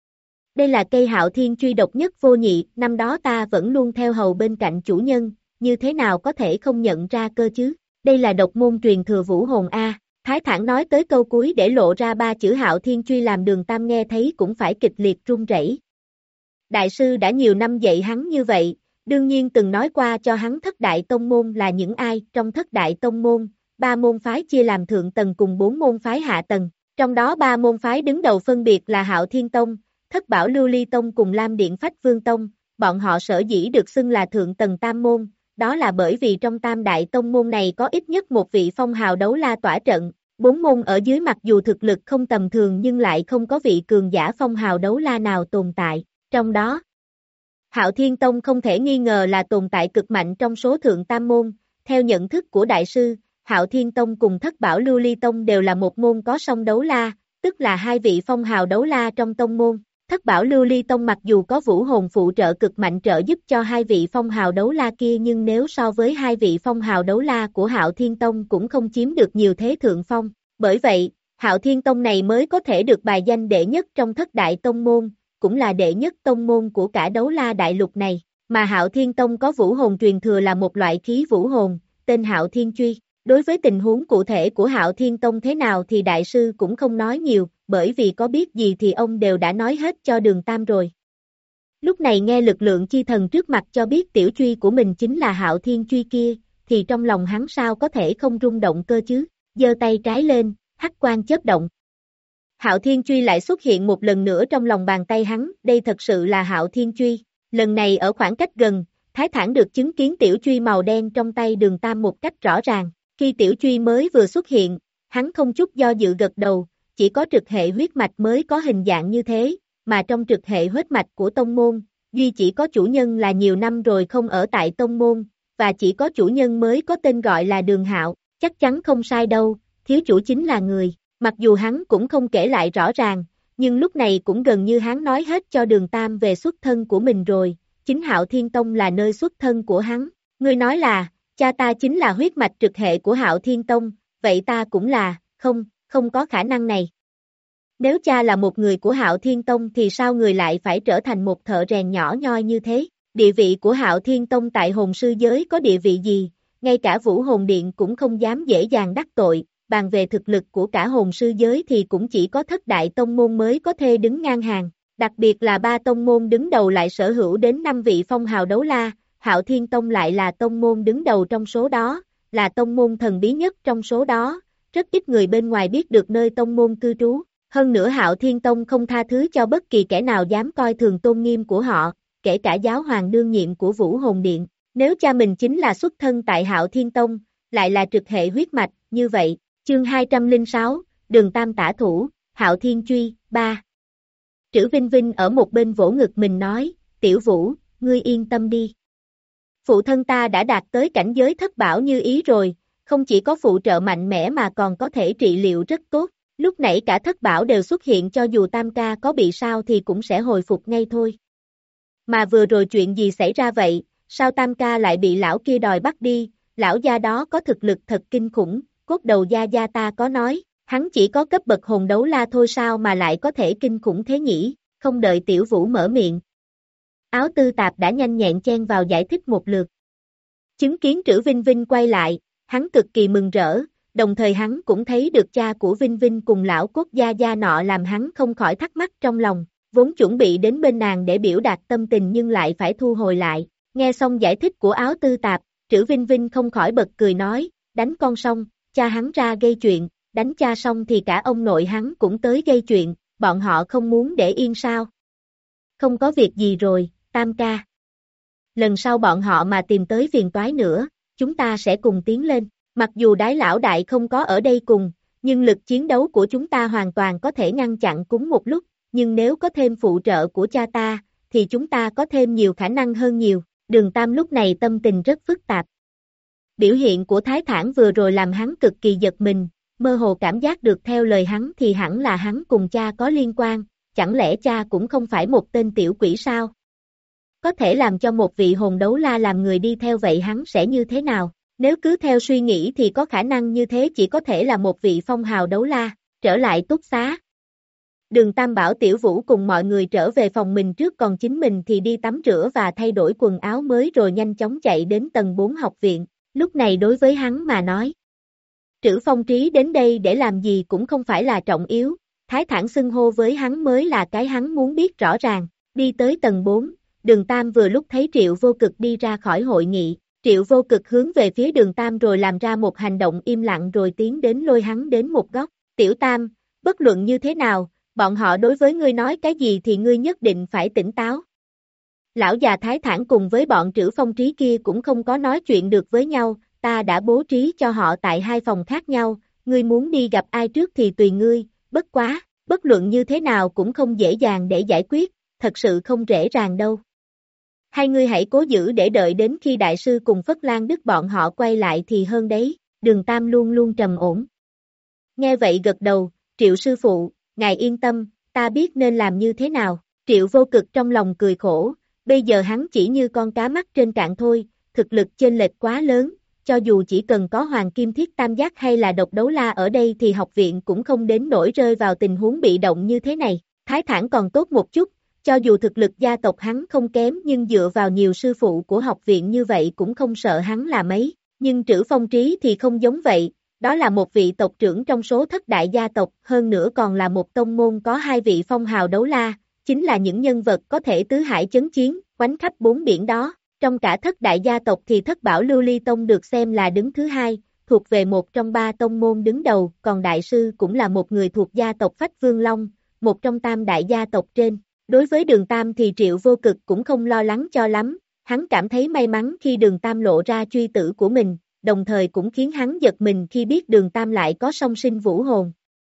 Đây là cây Hạo Thiên truy độc nhất vô nhị, năm đó ta vẫn luôn theo hầu bên cạnh chủ nhân, như thế nào có thể không nhận ra cơ chứ? Đây là độc môn truyền thừa vũ hồn A. Thái Thản nói tới câu cuối để lộ ra ba chữ Hạo Thiên truy làm Đường Tam nghe thấy cũng phải kịch liệt run rẩy. Đại sư đã nhiều năm dạy hắn như vậy, đương nhiên từng nói qua cho hắn thất đại tông môn là những ai. Trong thất đại tông môn, ba môn phái chia làm thượng tầng cùng bốn môn phái hạ tầng. Trong đó ba môn phái đứng đầu phân biệt là Hạo Thiên Tông, Thất Bảo Lưu Ly Tông cùng Lam Điện Phách Vương Tông. Bọn họ sở dĩ được xưng là thượng tầng tam môn, đó là bởi vì trong tam đại tông môn này có ít nhất một vị phong hào đấu la tỏa trận. Bốn môn ở dưới mặc dù thực lực không tầm thường nhưng lại không có vị cường giả phong hào đấu la nào tồn tại. Trong đó, Hạo Thiên Tông không thể nghi ngờ là tồn tại cực mạnh trong số thượng tam môn. Theo nhận thức của đại sư, Hạo Thiên Tông cùng Thất Bảo Lưu Ly Tông đều là một môn có song đấu la, tức là hai vị phong hào đấu la trong tông môn. Thất Bảo Lưu Ly Tông mặc dù có vũ hồn phụ trợ cực mạnh trợ giúp cho hai vị phong hào đấu la kia nhưng nếu so với hai vị phong hào đấu la của Hạo Thiên Tông cũng không chiếm được nhiều thế thượng phong. Bởi vậy, Hạo Thiên Tông này mới có thể được bài danh đệ nhất trong thất đại tông môn, cũng là đệ nhất tông môn của cả đấu la đại lục này. Mà Hạo Thiên Tông có vũ hồn truyền thừa là một loại khí vũ hồn, tên Hạo Thiên Truy. Đối với tình huống cụ thể của Hạo Thiên Tông thế nào thì đại sư cũng không nói nhiều, bởi vì có biết gì thì ông đều đã nói hết cho Đường Tam rồi. Lúc này nghe lực lượng chi thần trước mặt cho biết tiểu truy của mình chính là Hạo Thiên Truy kia, thì trong lòng hắn sao có thể không rung động cơ chứ, giơ tay trái lên, hắc quang chớp động. Hạo Thiên Truy lại xuất hiện một lần nữa trong lòng bàn tay hắn, đây thật sự là Hạo Thiên Truy. Lần này ở khoảng cách gần, Thái Thản được chứng kiến tiểu truy màu đen trong tay Đường Tam một cách rõ ràng. Khi tiểu truy mới vừa xuất hiện, hắn không chút do dự gật đầu, chỉ có trực hệ huyết mạch mới có hình dạng như thế, mà trong trực hệ huyết mạch của tông môn, duy chỉ có chủ nhân là nhiều năm rồi không ở tại tông môn, và chỉ có chủ nhân mới có tên gọi là Đường Hạo, chắc chắn không sai đâu, thiếu chủ chính là người. Mặc dù hắn cũng không kể lại rõ ràng, nhưng lúc này cũng gần như hắn nói hết cho Đường Tam về xuất thân của mình rồi, chính Hạo Thiên Tông là nơi xuất thân của hắn. Ngươi nói là, cha ta chính là huyết mạch trực hệ của Hạo Thiên Tông, vậy ta cũng là, không, không có khả năng này. Nếu cha là một người của Hạo Thiên Tông thì sao người lại phải trở thành một thợ rèn nhỏ nhoi như thế? Địa vị của Hạo Thiên Tông tại hồn sư giới có địa vị gì? Ngay cả Vũ Hồn Điện cũng không dám dễ dàng đắc tội, bàn về thực lực của cả hồn sư giới thì cũng chỉ có thất đại tông môn mới có thể đứng ngang hàng, đặc biệt là ba tông môn đứng đầu lại sở hữu đến năm vị phong hào đấu la, Hạo Thiên Tông lại là tông môn đứng đầu trong số đó, là tông môn thần bí nhất trong số đó, rất ít người bên ngoài biết được nơi tông môn cư trú. Hơn nữa Hạo Thiên Tông không tha thứ cho bất kỳ kẻ nào dám coi thường tôn nghiêm của họ, kể cả giáo hoàng đương nhiệm của Vũ Hồn Điện. Nếu cha mình chính là xuất thân tại Hạo Thiên Tông, lại là trực hệ huyết mạch, như vậy, chương hai trăm lẻ sáu, Đường Tam tả thủ, Hạo Thiên Truy, ba. Trữ Vinh Vinh ở một bên vỗ ngực mình nói, Tiểu Vũ, ngươi yên tâm đi. Phụ thân ta đã đạt tới cảnh giới thất bảo như ý rồi, không chỉ có phụ trợ mạnh mẽ mà còn có thể trị liệu rất tốt. Lúc nãy cả thất bảo đều xuất hiện, cho dù Tam ca có bị sao thì cũng sẽ hồi phục ngay thôi. Mà vừa rồi chuyện gì xảy ra vậy, sao Tam ca lại bị lão kia đòi bắt đi, lão gia đó có thực lực thật kinh khủng, cốt đầu gia gia ta có nói, hắn chỉ có cấp bậc hồn đấu la thôi sao mà lại có thể kinh khủng thế nhỉ, không đợi Tiểu Vũ mở miệng. Áo tư tạp đã nhanh nhẹn chen vào giải thích một lượt. Chứng kiến Trữ Vinh Vinh quay lại, hắn cực kỳ mừng rỡ. Đồng thời hắn cũng thấy được cha của Vinh Vinh cùng lão cốt gia gia nọ làm hắn không khỏi thắc mắc trong lòng, vốn chuẩn bị đến bên nàng để biểu đạt tâm tình nhưng lại phải thu hồi lại. Nghe xong giải thích của áo tư tạp, Trữ Vinh Vinh không khỏi bật cười nói, đánh con xong, cha hắn ra gây chuyện, đánh cha xong thì cả ông nội hắn cũng tới gây chuyện, bọn họ không muốn để yên sao? Không có việc gì rồi, Tam ca. Lần sau bọn họ mà tìm tới phiền toái nữa, chúng ta sẽ cùng tiến lên. Mặc dù đái lão đại không có ở đây cùng, nhưng lực chiến đấu của chúng ta hoàn toàn có thể ngăn chặn cúng một lúc, nhưng nếu có thêm phụ trợ của cha ta, thì chúng ta có thêm nhiều khả năng hơn nhiều. Đường Tam lúc này tâm tình rất phức tạp. Biểu hiện của Thái Thản vừa rồi làm hắn cực kỳ giật mình, mơ hồ cảm giác được theo lời hắn thì hẳn là hắn cùng cha có liên quan, chẳng lẽ cha cũng không phải một tên tiểu quỷ sao? Có thể làm cho một vị hồn đấu la làm người đi theo vậy hắn sẽ như thế nào? Nếu cứ theo suy nghĩ thì có khả năng như thế chỉ có thể là một vị phong hào đấu la, trở lại túc xá. Đường Tam bảo Tiểu Vũ cùng mọi người trở về phòng mình trước, còn chính mình thì đi tắm rửa và thay đổi quần áo mới rồi nhanh chóng chạy đến tầng bốn học viện. Lúc này đối với hắn mà nói, Trữ Phong Trí đến đây để làm gì cũng không phải là trọng yếu, Thái Thản xưng hô với hắn mới là cái hắn muốn biết rõ ràng. Đi tới tầng bốn, Đường Tam vừa lúc thấy Triệu Vô Cực đi ra khỏi hội nghị, Triệu Vô Cực hướng về phía Đường Tam rồi làm ra một hành động im lặng rồi tiến đến lôi hắn đến một góc. Tiểu Tam, bất luận như thế nào, bọn họ đối với ngươi nói cái gì thì ngươi nhất định phải tỉnh táo. Lão già Thái Thản cùng với bọn Trữ Phong Trí kia cũng không có nói chuyện được với nhau, ta đã bố trí cho họ tại hai phòng khác nhau, ngươi muốn đi gặp ai trước thì tùy ngươi, bất quá, bất luận như thế nào cũng không dễ dàng để giải quyết, thật sự không dễ dàng đâu. Hai ngươi hãy cố giữ để đợi đến khi đại sư cùng Phất Lan Đức bọn họ quay lại thì hơn đấy. Đường Tam luôn luôn trầm ổn. Nghe vậy gật đầu, Triệu sư phụ, ngài yên tâm, ta biết nên làm như thế nào. Triệu Vô Cực trong lòng cười khổ, bây giờ hắn chỉ như con cá mắc trên cạn thôi, thực lực chênh lệch quá lớn, cho dù chỉ cần có Hoàng Kim Thiết Tam Giác hay là Độc Đấu La ở đây thì học viện cũng không đến nỗi rơi vào tình huống bị động như thế này. Thái Thản còn tốt một chút, cho dù thực lực gia tộc hắn không kém nhưng dựa vào nhiều sư phụ của học viện như vậy cũng không sợ hắn là mấy. Nhưng Trữ Phong Trí thì không giống vậy, đó là một vị tộc trưởng trong số thất đại gia tộc, hơn nữa còn là một tông môn có hai vị phong hào đấu la, chính là những nhân vật có thể tứ hải chấn chiến, quánh khắp bốn biển đó. Trong cả thất đại gia tộc thì thất bảo Lưu Ly Tông được xem là đứng thứ hai, thuộc về một trong ba tông môn đứng đầu, còn đại sư cũng là một người thuộc gia tộc Phách Vương Long, một trong tam đại gia tộc trên. Đối với Đường Tam thì Triệu Vô Cực cũng không lo lắng cho lắm, hắn cảm thấy may mắn khi Đường Tam lộ ra truy tử của mình, đồng thời cũng khiến hắn giật mình khi biết Đường Tam lại có song sinh vũ hồn.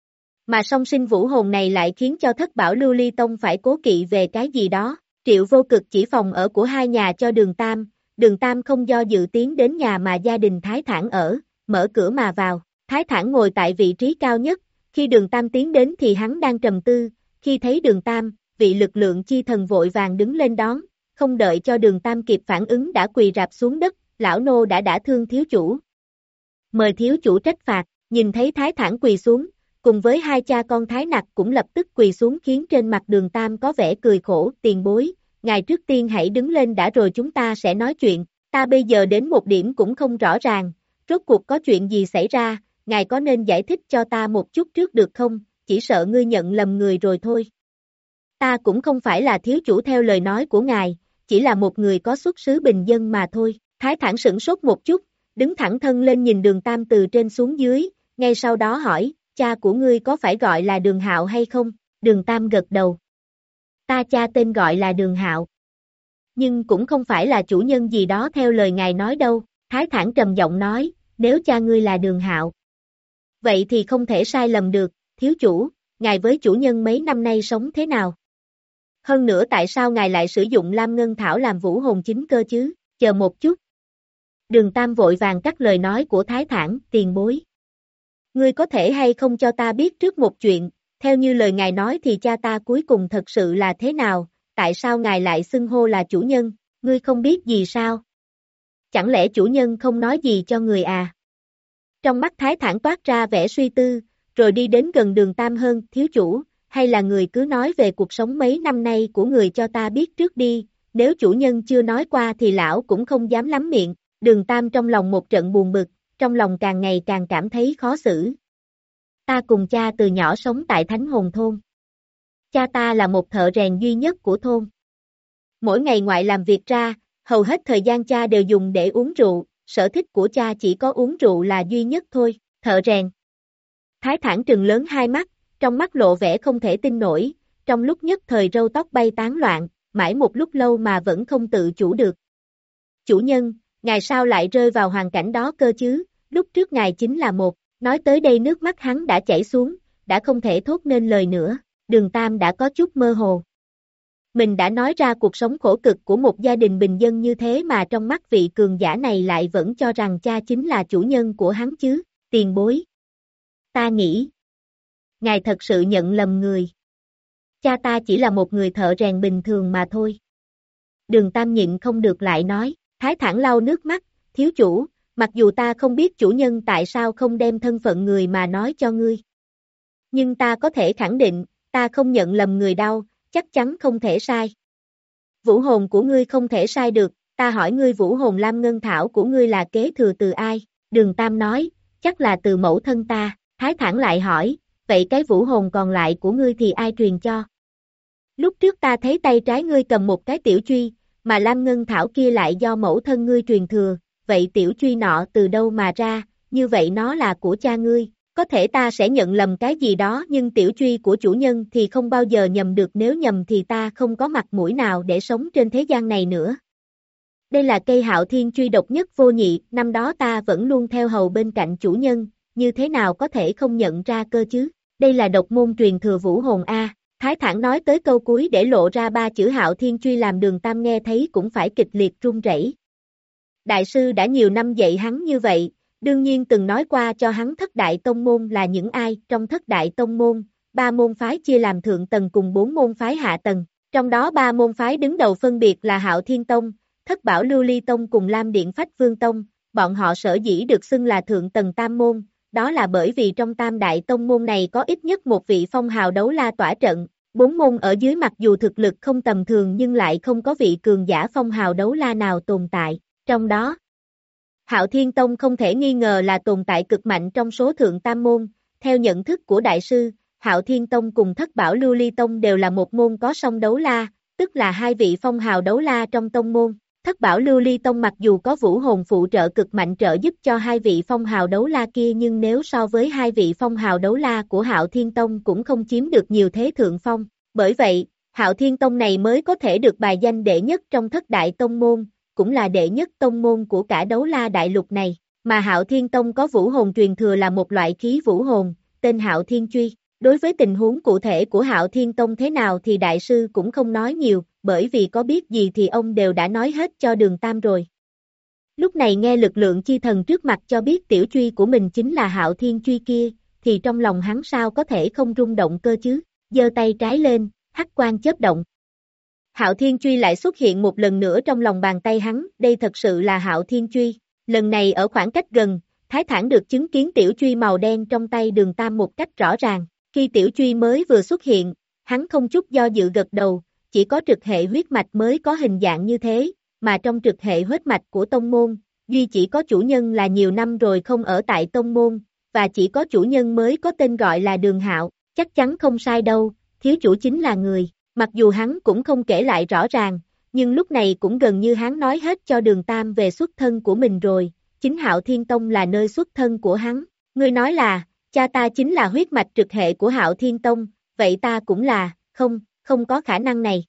Mà song sinh vũ hồn này lại khiến cho thất bảo Lưu Ly Tông phải cố kỵ về cái gì đó. Triệu Vô Cực chỉ phòng ở của hai nhà cho Đường Tam, Đường Tam không do dự tiến đến nhà mà gia đình Thái Thản ở, mở cửa mà vào. Thái Thản ngồi tại vị trí cao nhất, khi Đường Tam tiến đến thì hắn đang trầm tư, khi thấy Đường Tam, vị lực lượng chi thần vội vàng đứng lên đón, không đợi cho Đường Tam kịp phản ứng đã quỳ rạp xuống đất, lão nô đã đã thương thiếu chủ. Mời thiếu chủ trách phạt, nhìn thấy Thái Thản quỳ xuống, cùng với hai cha con Thái Nặc cũng lập tức quỳ xuống khiến trên mặt Đường Tam có vẻ cười khổ. Tiền bối, ngài trước tiên hãy đứng lên đã rồi chúng ta sẽ nói chuyện, ta bây giờ đến một điểm cũng không rõ ràng, rốt cuộc có chuyện gì xảy ra, ngài có nên giải thích cho ta một chút trước được không, chỉ sợ ngươi nhận lầm người rồi thôi. Ta cũng không phải là thiếu chủ theo lời nói của ngài, chỉ là một người có xuất xứ bình dân mà thôi. Thái Thản sửng sốt một chút, đứng thẳng thân lên nhìn Đường Tam từ trên xuống dưới, ngay sau đó hỏi, cha của ngươi có phải gọi là Đường Hạo hay không? Đường Tam gật đầu. Ta cha tên gọi là Đường Hạo. Nhưng cũng không phải là chủ nhân gì đó theo lời ngài nói đâu. Thái Thản trầm giọng nói, nếu cha ngươi là Đường Hạo, vậy thì không thể sai lầm được, thiếu chủ, ngài với chủ nhân mấy năm nay sống thế nào? Hơn nữa tại sao ngài lại sử dụng Lam Ngân Thảo làm vũ hồn chính cơ chứ? Chờ một chút. Đường Tam vội vàng cắt lời nói của Thái Thản, tiền bối. Ngươi có thể hay không cho ta biết trước một chuyện, theo như lời ngài nói thì cha ta cuối cùng thật sự là thế nào, tại sao ngài lại xưng hô là chủ nhân, ngươi không biết gì sao? Chẳng lẽ chủ nhân không nói gì cho người à? Trong mắt Thái Thản toát ra vẻ suy tư, rồi đi đến gần Đường Tam hơn, thiếu chủ, hay là người cứ nói về cuộc sống mấy năm nay của người cho ta biết trước đi, nếu chủ nhân chưa nói qua thì lão cũng không dám lắm miệng. Đường Tam trong lòng một trận buồn bực, trong lòng càng ngày càng cảm thấy khó xử. Ta cùng cha từ nhỏ sống tại Thánh Hồn Thôn. Cha ta là một thợ rèn duy nhất của thôn. Mỗi ngày ngoại làm việc ra, hầu hết thời gian cha đều dùng để uống rượu, sở thích của cha chỉ có uống rượu là duy nhất thôi, thợ rèn. Thái Thản trừng lớn hai mắt, trong mắt lộ vẻ không thể tin nổi, trong lúc nhất thời râu tóc bay tán loạn, mãi một lúc lâu mà vẫn không tự chủ được. Chủ nhân, ngài sao lại rơi vào hoàn cảnh đó cơ chứ, lúc trước ngài chính là một, nói tới đây nước mắt hắn đã chảy xuống, đã không thể thốt nên lời nữa, Đường Tam đã có chút mơ hồ. Mình đã nói ra cuộc sống khổ cực của một gia đình bình dân như thế mà trong mắt vị cường giả này lại vẫn cho rằng cha chính là chủ nhân của hắn chứ, tiền bối. Ta nghĩ, ngài thật sự nhận lầm người. Cha ta chỉ là một người thợ rèn bình thường mà thôi. Đường Tam nhịn không được lại nói, Thái Thản lau nước mắt, thiếu chủ, mặc dù ta không biết chủ nhân tại sao không đem thân phận người mà nói cho ngươi. Nhưng ta có thể khẳng định, ta không nhận lầm người đâu, chắc chắn không thể sai. Vũ hồn của ngươi không thể sai được, ta hỏi ngươi vũ hồn Lam Ngân Thảo của ngươi là kế thừa từ ai? Đường Tam nói, chắc là từ mẫu thân ta, Thái Thản lại hỏi, vậy cái vũ hồn còn lại của ngươi thì ai truyền cho? Lúc trước ta thấy tay trái ngươi cầm một cái tiểu truy, mà Lam Ngân Thảo kia lại do mẫu thân ngươi truyền thừa, vậy tiểu truy nọ từ đâu mà ra, như vậy nó là của cha ngươi, có thể ta sẽ nhận lầm cái gì đó nhưng tiểu truy của chủ nhân thì không bao giờ nhầm được, nếu nhầm thì ta không có mặt mũi nào để sống trên thế gian này nữa. Đây là cây Hạo Thiên truy độc nhất vô nhị, năm đó ta vẫn luôn theo hầu bên cạnh chủ nhân, như thế nào có thể không nhận ra cơ chứ, đây là độc môn truyền thừa vũ hồn A. Thái Thản nói tới câu cuối để lộ ra ba chữ Hạo Thiên truy làm Đường Tam nghe thấy cũng phải kịch liệt run rẩy. Đại sư đã nhiều năm dạy hắn như vậy, đương nhiên từng nói qua cho hắn thất đại tông môn là những ai, trong thất đại tông môn, ba môn phái chia làm thượng tầng cùng bốn môn phái hạ tầng, trong đó ba môn phái đứng đầu phân biệt là Hạo Thiên Tông, Thất Bảo Lưu Ly Tông cùng Lam Điện Phách Vương Tông, bọn họ sở dĩ được xưng là thượng tầng tam môn, đó là bởi vì trong tam đại tông môn này có ít nhất một vị phong hào đấu la tỏa trận, bốn môn ở dưới mặc dù thực lực không tầm thường nhưng lại không có vị cường giả phong hào đấu la nào tồn tại, trong đó. Hạo Thiên Tông không thể nghi ngờ là tồn tại cực mạnh trong số thượng tam môn, theo nhận thức của đại sư, Hạo Thiên Tông cùng Thất Bảo Lưu Ly Tông đều là một môn có song đấu la, tức là hai vị phong hào đấu la trong tông môn. Thất Bảo Lưu Ly Tông mặc dù có vũ hồn phụ trợ cực mạnh trợ giúp cho hai vị phong hào đấu la kia nhưng nếu so với hai vị phong hào đấu la của Hạo Thiên Tông cũng không chiếm được nhiều thế thượng phong, bởi vậy, Hạo Thiên Tông này mới có thể được bài danh đệ nhất trong thất đại tông môn, cũng là đệ nhất tông môn của cả đấu la đại lục này, mà Hạo Thiên Tông có vũ hồn truyền thừa là một loại khí vũ hồn, tên Hạo Thiên Truy. Đối với tình huống cụ thể của Hạo Thiên Tông thế nào thì đại sư cũng không nói nhiều, bởi vì có biết gì thì ông đều đã nói hết cho Đường Tam rồi. Lúc này nghe lực lượng chi thần trước mặt cho biết tiểu truy của mình chính là Hạo Thiên Truy kia, thì trong lòng hắn sao có thể không rung động cơ chứ, giơ tay trái lên, hắc quang chớp động. Hạo Thiên Truy lại xuất hiện một lần nữa trong lòng bàn tay hắn, đây thật sự là Hạo Thiên Truy, lần này ở khoảng cách gần, Thái Thản được chứng kiến tiểu truy màu đen trong tay Đường Tam một cách rõ ràng. Khi tiểu truy mới vừa xuất hiện, hắn không chút do dự gật đầu, chỉ có trực hệ huyết mạch mới có hình dạng như thế, mà trong trực hệ huyết mạch của tông môn, duy chỉ có chủ nhân là nhiều năm rồi không ở tại tông môn, và chỉ có chủ nhân mới có tên gọi là Đường Hạo, chắc chắn không sai đâu, thiếu chủ chính là người, mặc dù hắn cũng không kể lại rõ ràng, nhưng lúc này cũng gần như hắn nói hết cho Đường Tam về xuất thân của mình rồi, chính Hạo Thiên Tông là nơi xuất thân của hắn, ngươi nói là, cha ta chính là huyết mạch trực hệ của Hạo Thiên Tông, vậy ta cũng là, không, không có khả năng này.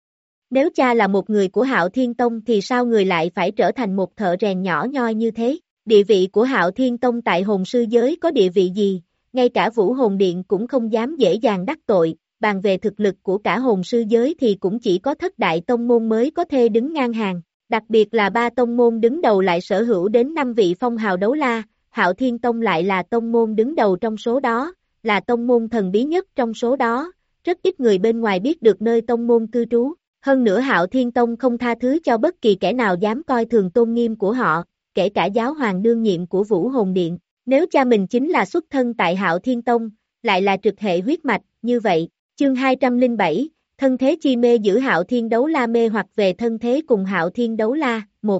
Nếu cha là một người của Hạo Thiên Tông thì sao người lại phải trở thành một thợ rèn nhỏ nhoi như thế? Địa vị của Hạo Thiên Tông tại hồn sư giới có địa vị gì? Ngay cả Vũ Hồn Điện cũng không dám dễ dàng đắc tội, bàn về thực lực của cả hồn sư giới thì cũng chỉ có thất đại tông môn mới có thể đứng ngang hàng, đặc biệt là ba tông môn đứng đầu lại sở hữu đến năm vị phong hào đấu la. Hạo Thiên Tông lại là tông môn đứng đầu trong số đó, là tông môn thần bí nhất trong số đó, rất ít người bên ngoài biết được nơi tông môn cư trú. Hơn nữa Hạo Thiên Tông không tha thứ cho bất kỳ kẻ nào dám coi thường tôn nghiêm của họ, kể cả giáo hoàng đương nhiệm của Vũ Hồn Điện. Nếu cha mình chính là xuất thân tại Hạo Thiên Tông, lại là trực hệ huyết mạch, như vậy, chương hai trăm lẻ bảy, thân thế chi mê giữ Hạo Thiên đấu la mê hoặc về thân thế cùng Hạo Thiên đấu la, một.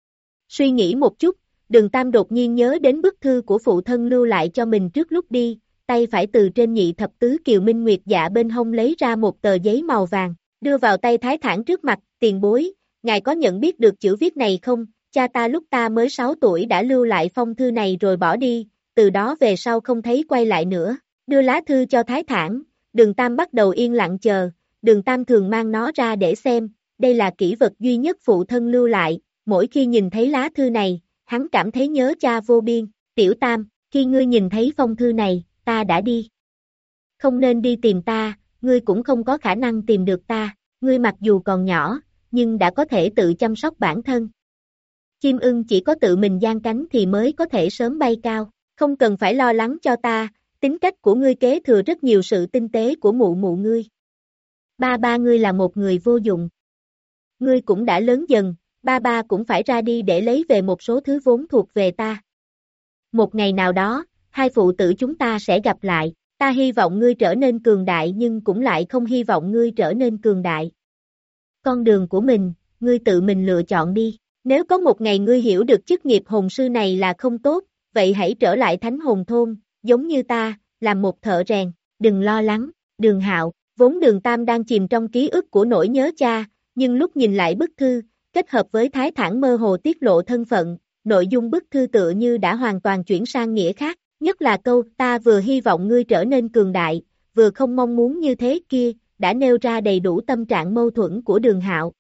Suy nghĩ một chút, Đường Tam đột nhiên nhớ đến bức thư của phụ thân lưu lại cho mình trước lúc đi, tay phải từ trên nhị thập tứ kiều minh nguyệt dạ bên hông lấy ra một tờ giấy màu vàng, đưa vào tay Thái Thản trước mặt, tiền bối, ngài có nhận biết được chữ viết này không? Cha ta lúc ta mới sáu tuổi đã lưu lại phong thư này rồi bỏ đi, từ đó về sau không thấy quay lại nữa, đưa lá thư cho Thái Thản, Đường Tam bắt đầu yên lặng chờ, Đường Tam thường mang nó ra để xem, đây là kỷ vật duy nhất phụ thân lưu lại, mỗi khi nhìn thấy lá thư này, hắn cảm thấy nhớ cha vô biên, Tiểu Tam, khi ngươi nhìn thấy phong thư này, ta đã đi. Không nên đi tìm ta, ngươi cũng không có khả năng tìm được ta, ngươi mặc dù còn nhỏ, nhưng đã có thể tự chăm sóc bản thân. Chim ưng chỉ có tự mình giang cánh thì mới có thể sớm bay cao, không cần phải lo lắng cho ta, tính cách của ngươi kế thừa rất nhiều sự tinh tế của mụ mụ ngươi. Ba ba ngươi là một người vô dụng. Ngươi cũng đã lớn dần, ba ba cũng phải ra đi để lấy về một số thứ vốn thuộc về ta. Một ngày nào đó, hai phụ tử chúng ta sẽ gặp lại, ta hy vọng ngươi trở nên cường đại nhưng cũng lại không hy vọng ngươi trở nên cường đại. Con đường của mình, ngươi tự mình lựa chọn đi. Nếu có một ngày ngươi hiểu được chức nghiệp hồn sư này là không tốt, vậy hãy trở lại Thánh Hồn Thôn, giống như ta, làm một thợ rèn, đừng lo lắng. Đường Hạo, vốn Đường Tam đang chìm trong ký ức của nỗi nhớ cha, nhưng lúc nhìn lại bức thư, kết hợp với Thái Thản mơ hồ tiết lộ thân phận, nội dung bức thư tựa như đã hoàn toàn chuyển sang nghĩa khác, nhất là câu ta vừa hy vọng ngươi trở nên cường đại, vừa không mong muốn như thế kia, đã nêu ra đầy đủ tâm trạng mâu thuẫn của Đường Hạo.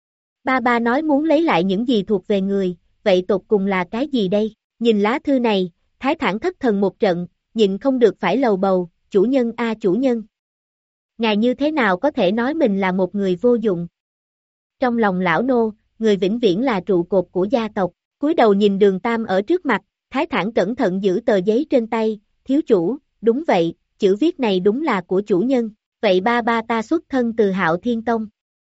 Ba ba nói muốn lấy lại những gì thuộc về người, vậy tột cùng là cái gì đây? Nhìn lá thư này, Thái Thản thất thần một trận, nhịn không được phải lầu bầu, chủ nhân a chủ nhân. Ngài như thế nào có thể nói mình là một người vô dụng? Trong lòng lão nô, người vĩnh viễn là trụ cột của gia tộc, cúi đầu nhìn Đường Tam ở trước mặt, Thái Thản cẩn thận giữ tờ giấy trên tay, thiếu chủ, đúng vậy, chữ viết này đúng là của chủ nhân, vậy ba ba ta xuất thân từ Hạo Thiên Tông.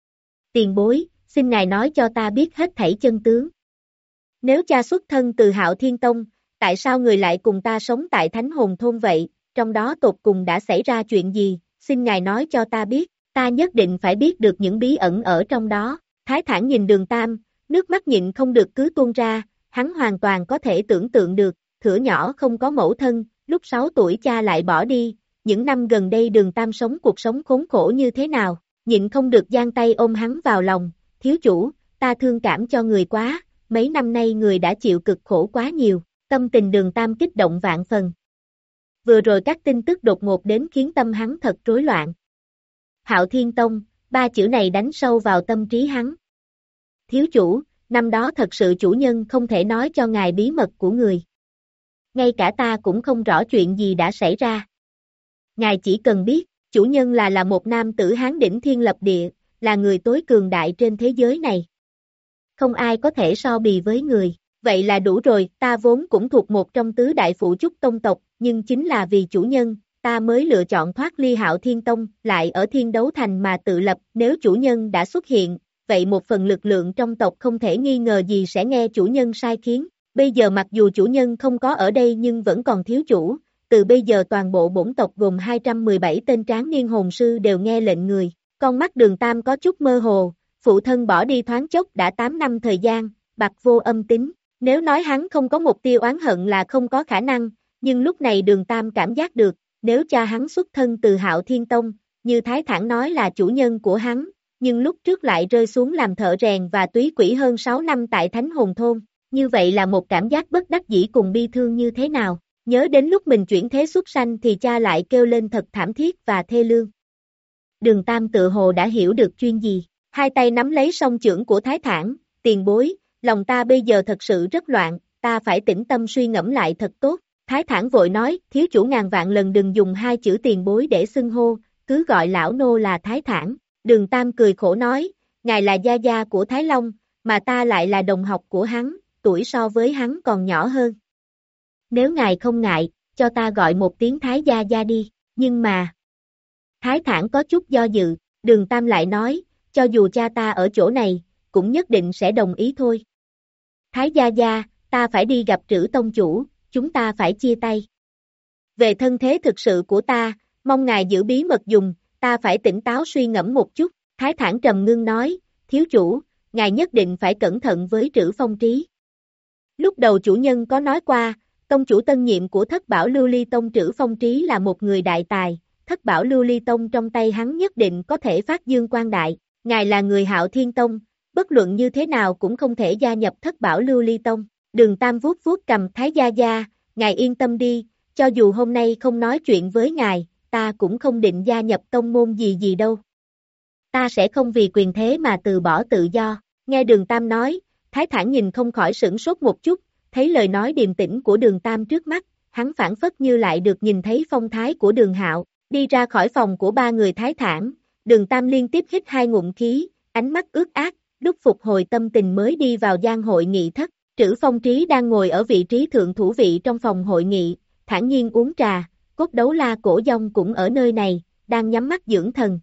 Tiền bối, xin ngài nói cho ta biết hết thảy chân tướng. Nếu cha xuất thân từ Hạo Thiên Tông, tại sao người lại cùng ta sống tại Thánh Hồn Thôn vậy, trong đó tột cùng đã xảy ra chuyện gì, xin ngài nói cho ta biết, ta nhất định phải biết được những bí ẩn ở trong đó. Thái Thản nhìn Đường Tam, nước mắt nhịn không được cứ tuôn ra, hắn hoàn toàn có thể tưởng tượng được, thửa nhỏ không có mẫu thân, lúc sáu tuổi cha lại bỏ đi, những năm gần đây Đường Tam sống cuộc sống khốn khổ như thế nào, nhịn không được giang tay ôm hắn vào lòng, thiếu chủ, ta thương cảm cho người quá, mấy năm nay người đã chịu cực khổ quá nhiều, tâm tình Đường Tam kích động vạn phần. Vừa rồi các tin tức đột ngột đến khiến tâm hắn thật rối loạn. Hạo Thiên Tông, ba chữ này đánh sâu vào tâm trí hắn. Thiếu chủ, năm đó thật sự chủ nhân không thể nói cho ngài bí mật của người. Ngay cả ta cũng không rõ chuyện gì đã xảy ra. Ngài chỉ cần biết, chủ nhân là là một nam tử hán đỉnh thiên lập địa, là người tối cường đại trên thế giới này. Không ai có thể so bì với người, vậy là đủ rồi, ta vốn cũng thuộc một trong tứ đại phụ trúc tông tộc, nhưng chính là vì chủ nhân, ta mới lựa chọn thoát ly Hạo Thiên Tông, lại ở Thiên Đấu Thành mà tự lập, nếu chủ nhân đã xuất hiện, vậy một phần lực lượng trong tộc không thể nghi ngờ gì sẽ nghe chủ nhân sai khiến, bây giờ mặc dù chủ nhân không có ở đây nhưng vẫn còn thiếu chủ, từ bây giờ toàn bộ bổn tộc gồm hai trăm mười bảy tên tráng niên hồn sư đều nghe lệnh người, con mắt Đường Tam có chút mơ hồ, phụ thân bỏ đi thoáng chốc đã tám năm thời gian, bạc vô âm tính, nếu nói hắn không có một tia oán hận là không có khả năng, nhưng lúc này Đường Tam cảm giác được, nếu cha hắn xuất thân từ Hạo Thiên Tông, như Thái Thản nói là chủ nhân của hắn, nhưng lúc trước lại rơi xuống làm thợ rèn và túy quỷ hơn sáu năm tại Thánh Hồn Thôn, như vậy là một cảm giác bất đắc dĩ cùng bi thương như thế nào, nhớ đến lúc mình chuyển thế xuất sanh thì cha lại kêu lên thật thảm thiết và thê lương. Đường Tam tự hồ đã hiểu được chuyên gì, hai tay nắm lấy song chưởng của Thái Thản, tiền bối, lòng ta bây giờ thật sự rất loạn, ta phải tĩnh tâm suy ngẫm lại thật tốt. Thái Thản vội nói, thiếu chủ ngàn vạn lần đừng dùng hai chữ tiền bối để xưng hô, cứ gọi lão nô là Thái Thản. Đường Tam cười khổ nói, ngài là gia gia của Thái Long, mà ta lại là đồng học của hắn, tuổi so với hắn còn nhỏ hơn. Nếu ngài không ngại, cho ta gọi một tiếng Thái gia gia đi, nhưng mà... Thái Thản có chút do dự, Đường Tam lại nói, cho dù cha ta ở chỗ này, cũng nhất định sẽ đồng ý thôi. Thái gia gia, ta phải đi gặp Trữ Tông chủ, chúng ta phải chia tay. Về thân thế thực sự của ta, mong ngài giữ bí mật dùng, ta phải tỉnh táo suy ngẫm một chút. Thái Thản trầm ngưng nói, thiếu chủ, ngài nhất định phải cẩn thận với Trữ Phong Trí. Lúc đầu chủ nhân có nói qua, tông chủ tân nhiệm của Thất Bảo Lưu Ly Tông Trữ Phong Trí là một người đại tài, Thất Bảo Lưu Ly Tông trong tay hắn nhất định có thể phát dương quang đại. Ngài là người Hạo Thiên Tông, bất luận như thế nào cũng không thể gia nhập Thất Bảo Lưu Ly Tông. Đường Tam vuốt vuốt cầm Thái gia gia, ngài yên tâm đi, cho dù hôm nay không nói chuyện với ngài, ta cũng không định gia nhập tông môn gì gì đâu. Ta sẽ không vì quyền thế mà từ bỏ tự do. Nghe Đường Tam nói, Thái Thản nhìn không khỏi sửng sốt một chút, thấy lời nói điềm tĩnh của Đường Tam trước mắt, hắn phảng phất như lại được nhìn thấy phong thái của Đường Hạo, đi ra khỏi phòng của ba người Thái Thản, Đường Tam liên tiếp hít hai ngụm khí, ánh mắt ướt át, lúc phục hồi tâm tình mới đi vào gian hội nghị thất. Trữ Phong Trí đang ngồi ở vị trí thượng thủ vị trong phòng hội nghị, thản nhiên uống trà, Cốt Đấu La Cổ Dông cũng ở nơi này, đang nhắm mắt dưỡng thần.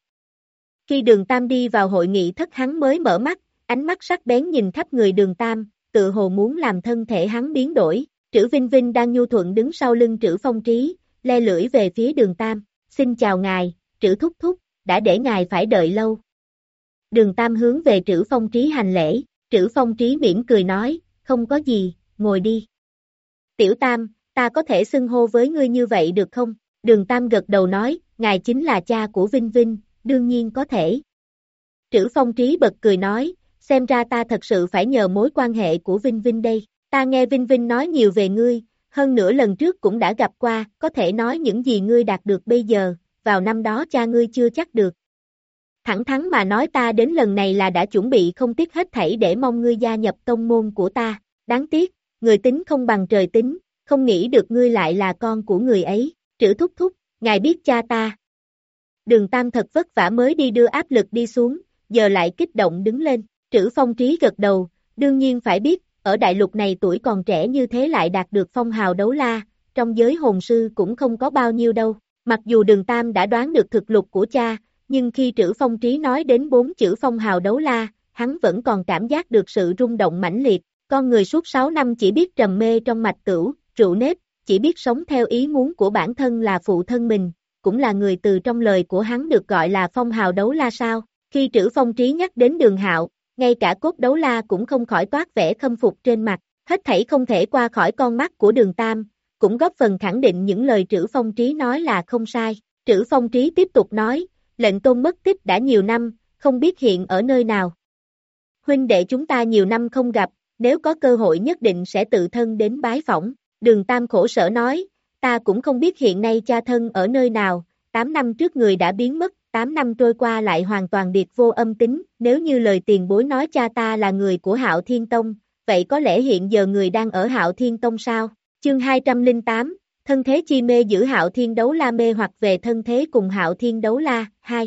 Khi Đường Tam đi vào hội nghị thất hắn mới mở mắt, ánh mắt sắc bén nhìn khắp người Đường Tam, tự hồ muốn làm thân thể hắn biến đổi. Trữ Vinh Vinh đang nhu thuận đứng sau lưng Trữ Phong Trí, le lưỡi về phía Đường Tam, xin chào ngài, Trữ Thúc Thúc, đã để ngài phải đợi lâu. Đường Tam hướng về Trữ Phong Trí hành lễ, Trữ Phong Trí mỉm cười nói, không có gì, ngồi đi. Tiểu Tam, ta có thể xưng hô với ngươi như vậy được không? Đường Tam gật đầu nói, ngài chính là cha của Vinh Vinh, đương nhiên có thể. Trữ Phong Trí bật cười nói, xem ra ta thật sự phải nhờ mối quan hệ của Vinh Vinh đây. Ta nghe Vinh Vinh nói nhiều về ngươi, hơn nữa lần trước cũng đã gặp qua, có thể nói những gì ngươi đạt được bây giờ, vào năm đó cha ngươi chưa chắc được. Thẳng thắn mà nói ta đến lần này là đã chuẩn bị không tiếc hết thảy để mong ngươi gia nhập tông môn của ta, đáng tiếc, người tính không bằng trời tính, không nghĩ được ngươi lại là con của người ấy, Trữ Thúc Thúc, ngài biết cha ta. Đường Tam thật vất vả mới đi đưa áp lực đi xuống, giờ lại kích động đứng lên, Trữ Phong Trí gật đầu, đương nhiên phải biết, ở đại lục này tuổi còn trẻ như thế lại đạt được phong hào đấu la, trong giới hồn sư cũng không có bao nhiêu đâu, mặc dù Đường Tam đã đoán được thực lực của cha, nhưng khi Trữ Phong Trí nói đến bốn chữ phong hào đấu la, hắn vẫn còn cảm giác được sự rung động mãnh liệt, con người suốt sáu năm chỉ biết trầm mê trong mạch tửu, rượu nếp, chỉ biết sống theo ý muốn của bản thân là phụ thân mình, cũng là người từ trong lời của hắn được gọi là phong hào đấu la sao. Khi Trữ Phong Trí nhắc đến Đường Hạo, ngay cả Cốt Đấu La cũng không khỏi toát vẻ khâm phục trên mặt, hết thảy không thể qua khỏi con mắt của Đường Tam, cũng góp phần khẳng định những lời Trữ Phong Trí nói là không sai. Trữ Phong Trí tiếp tục nói, lệnh tôn mất tích đã nhiều năm, không biết hiện ở nơi nào. Huynh đệ chúng ta nhiều năm không gặp, nếu có cơ hội nhất định sẽ tự thân đến bái phỏng. Đường Tam khổ sở nói, ta cũng không biết hiện nay cha thân ở nơi nào, tám năm trước người đã biến mất, tám năm trôi qua lại hoàn toàn điệt vô âm tính, nếu như lời tiền bối nói cha ta là người của Hạo Thiên Tông, vậy có lẽ hiện giờ người đang ở Hạo Thiên Tông sao? Chương hai trăm lẻ tám, thân thế chi mê giữ Hạo Thiên Đấu La mê hoặc về thân thế cùng Hạo Thiên Đấu La, hai.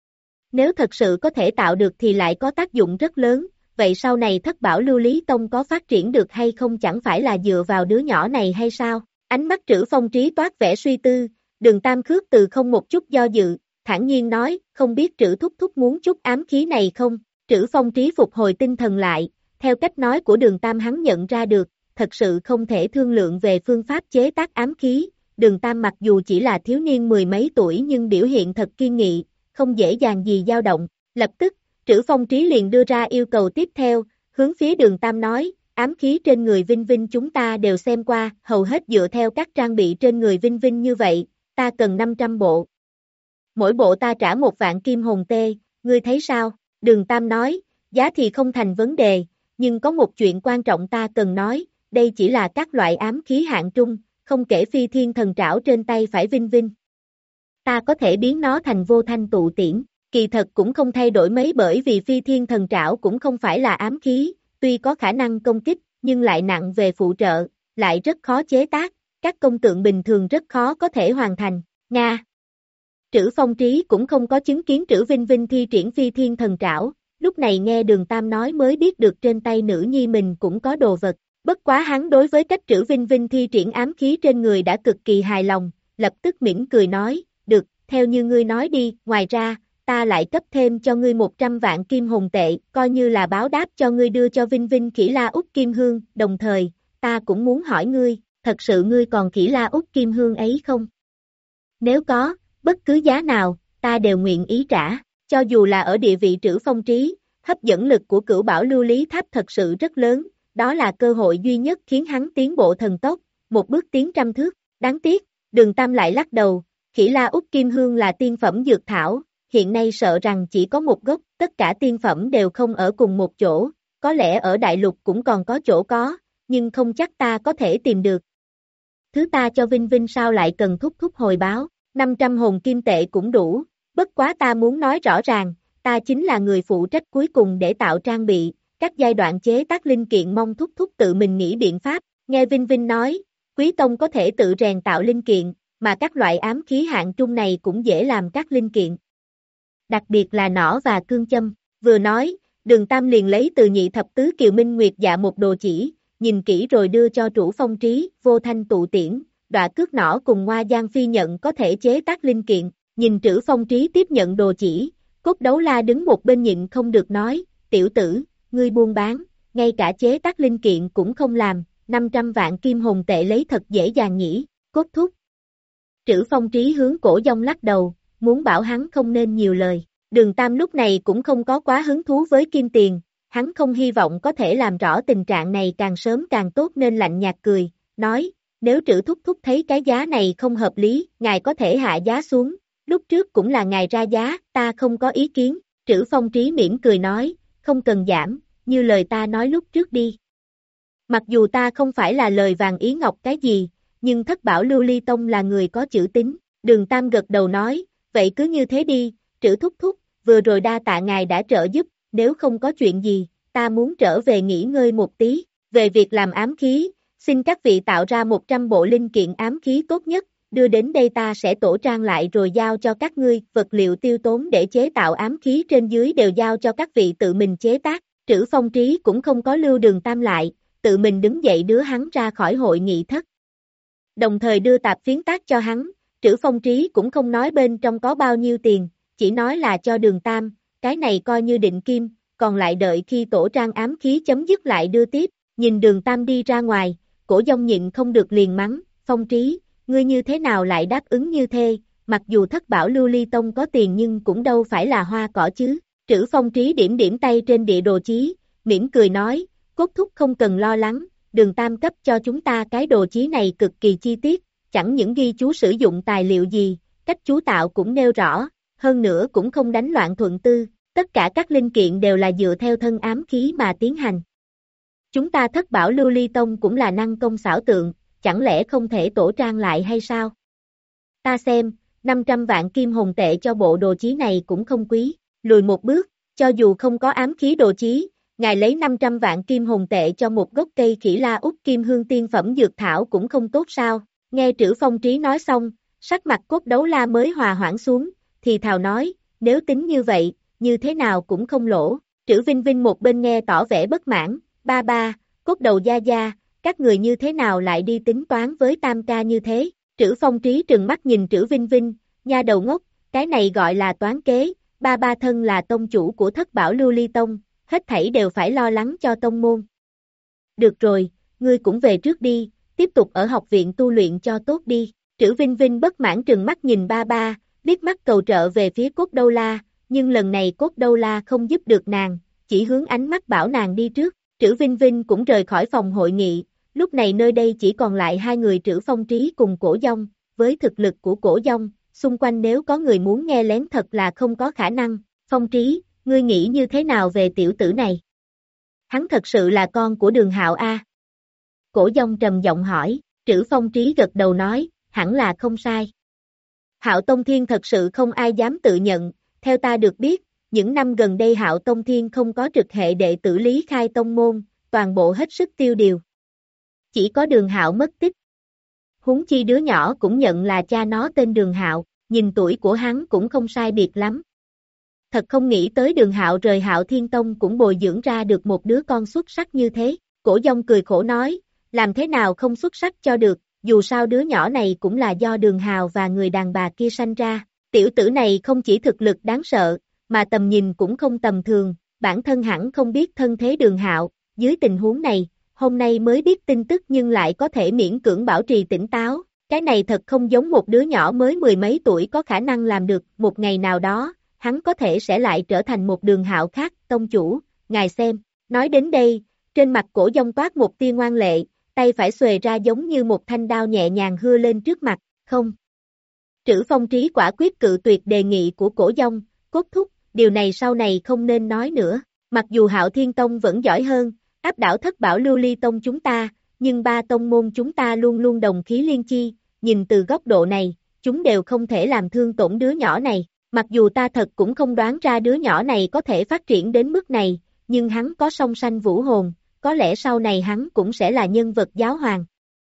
Nếu thật sự có thể tạo được thì lại có tác dụng rất lớn, vậy sau này Thất Bảo Lưu Lý Tông có phát triển được hay không chẳng phải là dựa vào đứa nhỏ này hay sao? Ánh mắt Trữ Phong Trí toát vẻ suy tư, Đường Tam khước từ không một chút do dự, thản nhiên nói, không biết Trữ Thúc Thúc muốn chút ám khí này không? Trữ Phong Trí phục hồi tinh thần lại, theo cách nói của Đường Tam hắn nhận ra được, thật sự không thể thương lượng về phương pháp chế tác ám khí, Đường Tam mặc dù chỉ là thiếu niên mười mấy tuổi nhưng biểu hiện thật kiên nghị, không dễ dàng gì dao động, lập tức, Trữ Phong Trí liền đưa ra yêu cầu tiếp theo, hướng phía Đường Tam nói, ám khí trên người Vinh Vinh chúng ta đều xem qua, hầu hết dựa theo các trang bị trên người Vinh Vinh như vậy, ta cần năm trăm bộ. Mỗi bộ ta trả một vạn kim hồn tê, ngươi thấy sao? Đường Tam nói, giá thì không thành vấn đề, nhưng có một chuyện quan trọng ta cần nói, đây chỉ là các loại ám khí hạng trung, không kể phi thiên thần trảo trên tay phải Vinh Vinh. Ta có thể biến nó thành vô thanh tụ tiễn, kỳ thật cũng không thay đổi mấy bởi vì phi thiên thần trảo cũng không phải là ám khí, tuy có khả năng công kích, nhưng lại nặng về phụ trợ, lại rất khó chế tác, các công tượng bình thường rất khó có thể hoàn thành, Nga. Trữ Phong Trí cũng không có chứng kiến Trữ Vinh Vinh thi triển phi thiên thần trảo, lúc này nghe Đường Tam nói mới biết được trên tay nữ nhi mình cũng có đồ vật, bất quá hắn đối với cách Trữ Vinh Vinh thi triển ám khí trên người đã cực kỳ hài lòng, lập tức mỉm cười nói, được, theo như ngươi nói đi, ngoài ra, ta lại cấp thêm cho ngươi một trăm vạn kim hồn tệ, coi như là báo đáp cho ngươi đưa cho Vinh Vinh Khỉ La Úc Kim Hương, đồng thời, ta cũng muốn hỏi ngươi, thật sự ngươi còn Khỉ La Úc Kim Hương ấy không? Nếu có, bất cứ giá nào, ta đều nguyện ý trả, cho dù là ở địa vị Trữ Phong Trí, hấp dẫn lực của Cửu Bảo Lưu Lý Tháp thật sự rất lớn, đó là cơ hội duy nhất khiến hắn tiến bộ thần tốc, một bước tiến trăm thước, đáng tiếc, Đường Tam lại lắc đầu, Khỉ La Úc Kim Hương là tiên phẩm dược thảo, hiện nay sợ rằng chỉ có một gốc, tất cả tiên phẩm đều không ở cùng một chỗ, có lẽ ở đại lục cũng còn có chỗ có, nhưng không chắc ta có thể tìm được. Thứ ta cho Vinh Vinh sao lại cần thúc thúc hồi báo, năm trăm hồn kim tệ cũng đủ, bất quá ta muốn nói rõ ràng, ta chính là người phụ trách cuối cùng để tạo trang bị, các giai đoạn chế tác linh kiện mong thúc thúc tự mình nghĩ biện pháp, Nghe Vinh Vinh nói, Quý Tông có thể tự rèn tạo linh kiện, mà các loại ám khí hạng trung này cũng dễ làm các linh kiện. Đặc biệt là nỏ và cương châm. Vừa nói, Đường Tam liền lấy từ nhị thập tứ Kiều Minh Nguyệt dạ một đồ chỉ, nhìn kỹ rồi đưa cho Trữ Phong Trí, Vô Thanh Tụ Tiễn, Đọa Cước Nỏ cùng Ngoa Giang Phi nhận có thể chế tác linh kiện. Nhìn Trữ Phong Trí tiếp nhận đồ chỉ, Cốt Đấu La đứng một bên nhịn không được nói, tiểu tử, ngươi buôn bán, ngay cả chế tác linh kiện cũng không làm, năm trăm vạn kim hồn tệ lấy thật dễ dàng nhỉ, Cốt thúc. Trữ Phong Trí hướng Cổ Dông lắc đầu, muốn bảo hắn không nên nhiều lời. Đường Tam lúc này cũng không có quá hứng thú với kim tiền, hắn không hy vọng có thể làm rõ tình trạng này càng sớm càng tốt nên lạnh nhạt cười, nói, nếu Trữ thúc thúc thấy cái giá này không hợp lý, ngài có thể hạ giá xuống, lúc trước cũng là ngài ra giá, ta không có ý kiến. Trữ Phong Trí mỉm cười nói, không cần giảm, như lời ta nói lúc trước đi. Mặc dù ta không phải là lời vàng ý ngọc cái gì, nhưng Thất Bảo Lưu Ly Tông là người có chữ tín. Đường Tam gật đầu nói, vậy cứ như thế đi, Trữ thúc thúc, vừa rồi đa tạ ngài đã trợ giúp, nếu không có chuyện gì, ta muốn trở về nghỉ ngơi một tí. Về việc làm ám khí, xin các vị tạo ra một trăm bộ linh kiện ám khí tốt nhất, đưa đến đây ta sẽ tổ trang lại rồi giao cho các ngươi, vật liệu tiêu tốn để chế tạo ám khí trên dưới đều giao cho các vị tự mình chế tác. Trữ Phong Trí cũng không có lưu Đường Tam lại, tự mình đứng dậy đưa hắn ra khỏi hội nghị thất. Đồng thời đưa tạp phiến tác cho hắn, Trữ Phong Trí cũng không nói bên trong có bao nhiêu tiền, chỉ nói là cho Đường Tam, cái này coi như định kim, còn lại đợi khi tổ trang ám khí chấm dứt lại đưa tiếp. Nhìn Đường Tam đi ra ngoài, Cổ Dông nhịn không được liền mắng, Phong Trí, ngươi như thế nào lại đáp ứng như thế, mặc dù Thất Bảo Lưu Ly Tông có tiền nhưng cũng đâu phải là hoa cỏ chứ. Trữ Phong Trí điểm điểm tay trên địa đồ chí, mỉm cười nói, Cốt thúc không cần lo lắng, Đường Tam cấp cho chúng ta cái đồ chí này cực kỳ chi tiết, chẳng những ghi chú sử dụng tài liệu gì, cách chú tạo cũng nêu rõ, hơn nữa cũng không đánh loạn thuận tư, tất cả các linh kiện đều là dựa theo thân ám khí mà tiến hành. Chúng ta Thất Bảo Lưu Ly Tông cũng là năng công xảo tượng, chẳng lẽ không thể tổ trang lại hay sao? Ta xem, năm trăm vạn kim hồn tệ cho bộ đồ chí này cũng không quý, lùi một bước, cho dù không có ám khí đồ chí, ngài lấy năm trăm vạn kim hồn tệ cho một gốc cây khỉ la út kim hương tiên phẩm dược thảo cũng không tốt sao? Nghe Trữ Phong Trí nói xong, sắc mặt Cốt Đấu La mới hòa hoãn xuống, thì thào nói, nếu tính như vậy, như thế nào cũng không lỗ. Trữ Vinh Vinh một bên nghe tỏ vẻ bất mãn, ba ba, Cốt đầu gia gia, các người như thế nào lại đi tính toán với Tam ca như thế? Trữ Phong Trí trừng mắt nhìn Trữ Vinh Vinh, nha đầu ngốc, cái này gọi là toán kế, ba ba thân là tông chủ của Thất Bảo Lưu Ly Tông, hết thảy đều phải lo lắng cho tông môn. Được rồi, ngươi cũng về trước đi, tiếp tục ở học viện tu luyện cho tốt đi. Trữ Vinh Vinh bất mãn trừng mắt nhìn ba ba, liếc mắt cầu trợ về phía Cốt Đâu La, nhưng lần này Cốt Đâu La không giúp được nàng, chỉ hướng ánh mắt bảo nàng đi trước. Trữ Vinh Vinh cũng rời khỏi phòng hội nghị, lúc này nơi đây chỉ còn lại hai người Trữ Phong Trí cùng Cổ Dông, với thực lực của Cổ Dông, xung quanh nếu có người muốn nghe lén thật là không có khả năng. Phong Trí, ngươi nghĩ như thế nào về tiểu tử này? Hắn thật sự là con của Đường Hạo a? Cổ Dông trầm giọng hỏi. Trữ Phong Trí gật đầu nói, hẳn là không sai. Hạo Tông Thiên thật sự không ai dám tự nhận, theo ta được biết, những năm gần đây Hạo Tông Thiên không có trực hệ đệ tử lý khai tông môn, toàn bộ hết sức tiêu điều. Chỉ có Đường Hạo mất tích. Huống chi đứa nhỏ cũng nhận là cha nó tên Đường Hạo, nhìn tuổi của hắn cũng không sai biệt lắm. Thật không nghĩ tới Đường Hạo rời Hạo Thiên Tông cũng bồi dưỡng ra được một đứa con xuất sắc như thế. Cổ Dông cười khổ nói, làm thế nào không xuất sắc cho được, dù sao đứa nhỏ này cũng là do Đường Hạo và người đàn bà kia sanh ra. Tiểu tử này không chỉ thực lực đáng sợ, mà tầm nhìn cũng không tầm thường, bản thân hẳn không biết thân thế Đường Hạo, dưới tình huống này, hôm nay mới biết tin tức nhưng lại có thể miễn cưỡng bảo trì tỉnh táo, cái này thật không giống một đứa nhỏ mới mười mấy tuổi có khả năng làm được, một ngày nào đó, hắn có thể sẽ lại trở thành một Đường Hạo khác. Tông chủ, ngài xem. Nói đến đây, trên mặt Cổ Dông toát một tia ngoan lệ, tay phải xuề ra giống như một thanh đao nhẹ nhàng hưa lên trước mặt, không. Trữ Phong Trí quả quyết cự tuyệt đề nghị của Cổ Dông, Cốt thúc, điều này sau này không nên nói nữa, mặc dù Hạo Thiên Tông vẫn giỏi hơn, áp đảo Thất Bảo Lưu Ly Tông chúng ta, nhưng ba tông môn chúng ta luôn luôn đồng khí liên chi, nhìn từ góc độ này, chúng đều không thể làm thương tổn đứa nhỏ này, mặc dù ta thật cũng không đoán ra đứa nhỏ này có thể phát triển đến mức này, nhưng hắn có song sanh vũ hồn, có lẽ sau này hắn cũng sẽ là nhân vật giáo hoàng.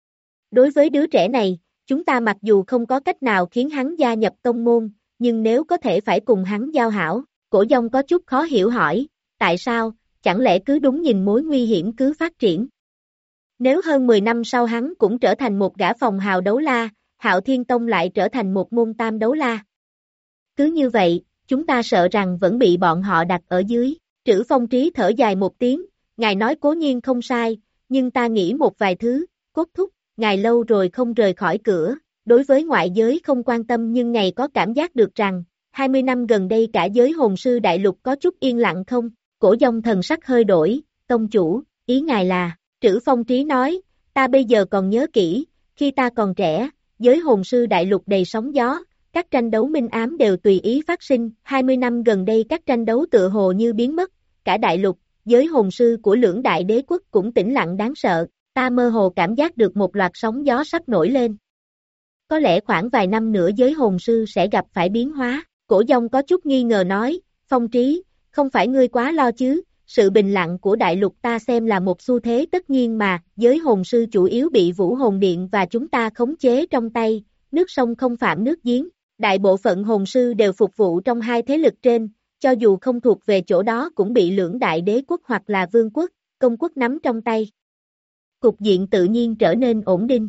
Đối với đứa trẻ này, chúng ta mặc dù không có cách nào khiến hắn gia nhập tông môn, nhưng nếu có thể phải cùng hắn giao hảo, Cổ Dông có chút khó hiểu hỏi, tại sao, chẳng lẽ cứ đúng nhìn mối nguy hiểm cứ phát triển. Nếu hơn mười năm sau hắn cũng trở thành một gã phòng hào đấu la, Hạo Thiên Tông lại trở thành một môn tam đấu la. Cứ như vậy, chúng ta sợ rằng vẫn bị bọn họ đặt ở dưới. Trữ Phong Trí thở dài một tiếng, ngài nói cố nhiên không sai, nhưng ta nghĩ một vài thứ, Cốt thúc, ngài lâu rồi không rời khỏi cửa, đối với ngoại giới không quan tâm nhưng ngài có cảm giác được rằng, hai mươi năm gần đây cả giới hồn sư đại lục có chút yên lặng không? Cổ Dông thần sắc hơi đổi, tông chủ, ý ngài là, Trữ Phong Trí nói, ta bây giờ còn nhớ kỹ, khi ta còn trẻ, giới hồn sư đại lục đầy sóng gió, các tranh đấu minh ám đều tùy ý phát sinh, hai mươi năm gần đây các tranh đấu tựa hồ như biến mất, cả đại lục, giới hồn sư của lưỡng đại đế quốc cũng tĩnh lặng đáng sợ, ta mơ hồ cảm giác được một loạt sóng gió sắp nổi lên. Có lẽ khoảng vài năm nữa giới hồn sư sẽ gặp phải biến hóa, Cổ Dông có chút nghi ngờ nói, Phong Trí, không phải ngươi quá lo chứ, sự bình lặng của đại lục ta xem là một xu thế tất nhiên mà, giới hồn sư chủ yếu bị Vũ Hồn Điện và chúng ta khống chế trong tay, nước sông không phạm nước giếng, đại bộ phận hồn sư đều phục vụ trong hai thế lực trên, cho dù không thuộc về chỗ đó cũng bị lưỡng đại đế quốc hoặc là vương quốc, công quốc nắm trong tay. Cục diện tự nhiên trở nên ổn định.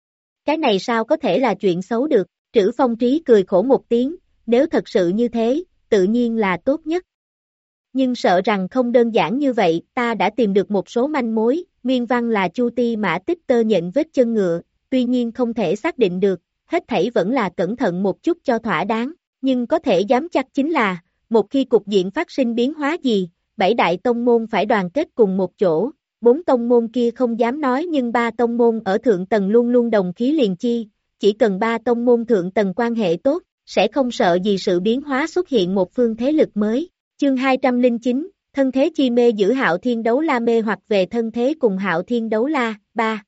Cái này sao có thể là chuyện xấu được, Trữ Phong Trí cười khổ một tiếng, nếu thật sự như thế, tự nhiên là tốt nhất. Nhưng sợ rằng không đơn giản như vậy, ta đã tìm được một số manh mối, nguyên văn là Chu Ti Mã Tích Tơ nhện vết chân ngựa, tuy nhiên không thể xác định được, hết thảy vẫn là cẩn thận một chút cho thỏa đáng, nhưng có thể dám chắc chính là, một khi cục diện phát sinh biến hóa gì, bảy đại tông môn phải đoàn kết cùng một chỗ, bốn tông môn kia không dám nói nhưng ba tông môn ở thượng tầng luôn luôn đồng khí liền chi, chỉ cần ba tông môn thượng tầng quan hệ tốt, sẽ không sợ gì sự biến hóa xuất hiện một phương thế lực mới. Chương hai trăm lẻ chín, thân thế chi mê giữ Hạo Thiên Đấu La mê hoặc về thân thế cùng Hạo Thiên Đấu La, ba.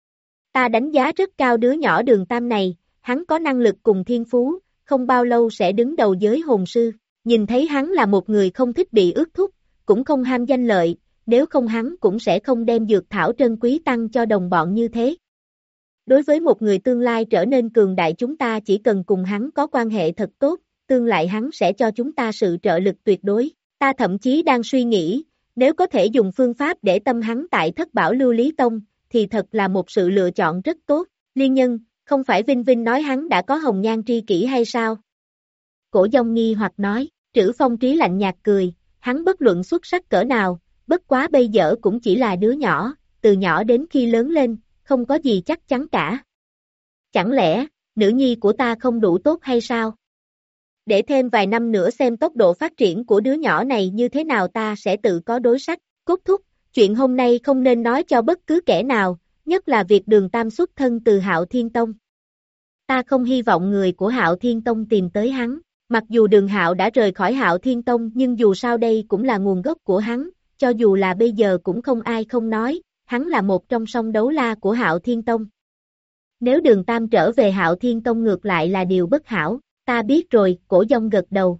Ta đánh giá rất cao đứa nhỏ Đường Tam này, hắn có năng lực cùng thiên phú, không bao lâu sẽ đứng đầu giới hồn sư, nhìn thấy hắn là một người không thích bị ước thúc, cũng không ham danh lợi, nếu không hắn cũng sẽ không đem dược thảo trân quý tăng cho đồng bọn như thế. Đối với một người tương lai trở nên cường đại chúng ta chỉ cần cùng hắn có quan hệ thật tốt, tương lai hắn sẽ cho chúng ta sự trợ lực tuyệt đối. Ta thậm chí đang suy nghĩ, nếu có thể dùng phương pháp để tâm hắn tại Thất Bảo Lưu Lý Tông, thì thật là một sự lựa chọn rất tốt. Liên Nhân, không phải Vinh Vinh nói hắn đã có hồng nhan tri kỷ hay sao? Cổ Dông nghi hoặc nói, Trữ Phong Trí lạnh nhạt cười, hắn bất luận xuất sắc cỡ nào, bất quá bây giờ cũng chỉ là đứa nhỏ, từ nhỏ đến khi lớn lên, không có gì chắc chắn cả. Chẳng lẽ, nữ nhi của ta không đủ tốt hay sao? Để thêm vài năm nữa xem tốc độ phát triển của đứa nhỏ này như thế nào ta sẽ tự có đối sách. Cốt thúc, chuyện hôm nay không nên nói cho bất cứ kẻ nào, nhất là việc Đường Tam xuất thân từ Hạo Thiên Tông. Ta không hy vọng người của Hạo Thiên Tông tìm tới hắn, mặc dù Đường Hạo đã rời khỏi Hạo Thiên Tông nhưng dù sao đây cũng là nguồn gốc của hắn, cho dù là bây giờ cũng không ai không nói, hắn là một trong song đấu la của Hạo Thiên Tông. Nếu Đường Tam trở về Hạo Thiên Tông ngược lại là điều bất hảo. Ta biết rồi, Cổ Dông gật đầu.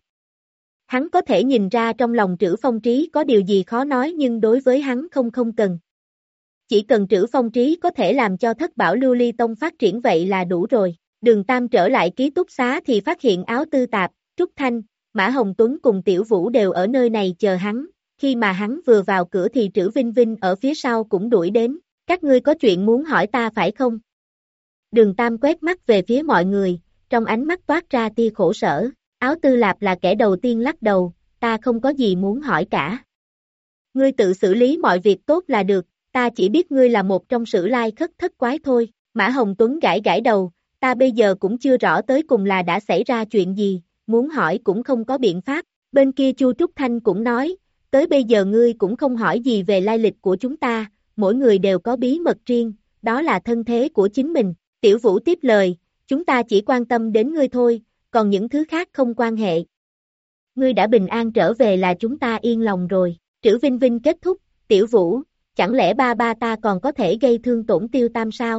Hắn có thể nhìn ra trong lòng Trữ Phong Trí có điều gì khó nói nhưng đối với hắn không không cần. Chỉ cần Trữ Phong Trí có thể làm cho Thất Bảo Lưu Ly Tông phát triển vậy là đủ rồi. Đường Tam trở lại ký túc xá thì phát hiện Áo Tư Tạp, Trúc Thanh, Mã Hồng Tuấn cùng Tiểu Vũ đều ở nơi này chờ hắn. Khi mà hắn vừa vào cửa thì Trữ Vinh Vinh ở phía sau cũng đuổi đến. Các ngươi có chuyện muốn hỏi ta phải không? Đường Tam quét mắt về phía mọi người. Trong ánh mắt toát ra tia khổ sở, Áo Tư Lạp là kẻ đầu tiên lắc đầu, ta không có gì muốn hỏi cả. Ngươi tự xử lý mọi việc tốt là được, ta chỉ biết ngươi là một trong sử lai khất thất quái thôi. Mã Hồng Tuấn gãi gãi đầu, ta bây giờ cũng chưa rõ tới cùng là đã xảy ra chuyện gì, muốn hỏi cũng không có biện pháp. Bên kia Chu Trúc Thanh cũng nói, tới bây giờ ngươi cũng không hỏi gì về lai lịch của chúng ta, mỗi người đều có bí mật riêng, đó là thân thế của chính mình. Tiểu Vũ tiếp lời, chúng ta chỉ quan tâm đến ngươi thôi, còn những thứ khác không quan hệ. Ngươi đã bình an trở về là chúng ta yên lòng rồi. Trữ Vinh Vinh kết thúc, Tiểu Vũ, chẳng lẽ ba ba ta còn có thể gây thương tổn Tiêu Tam sao?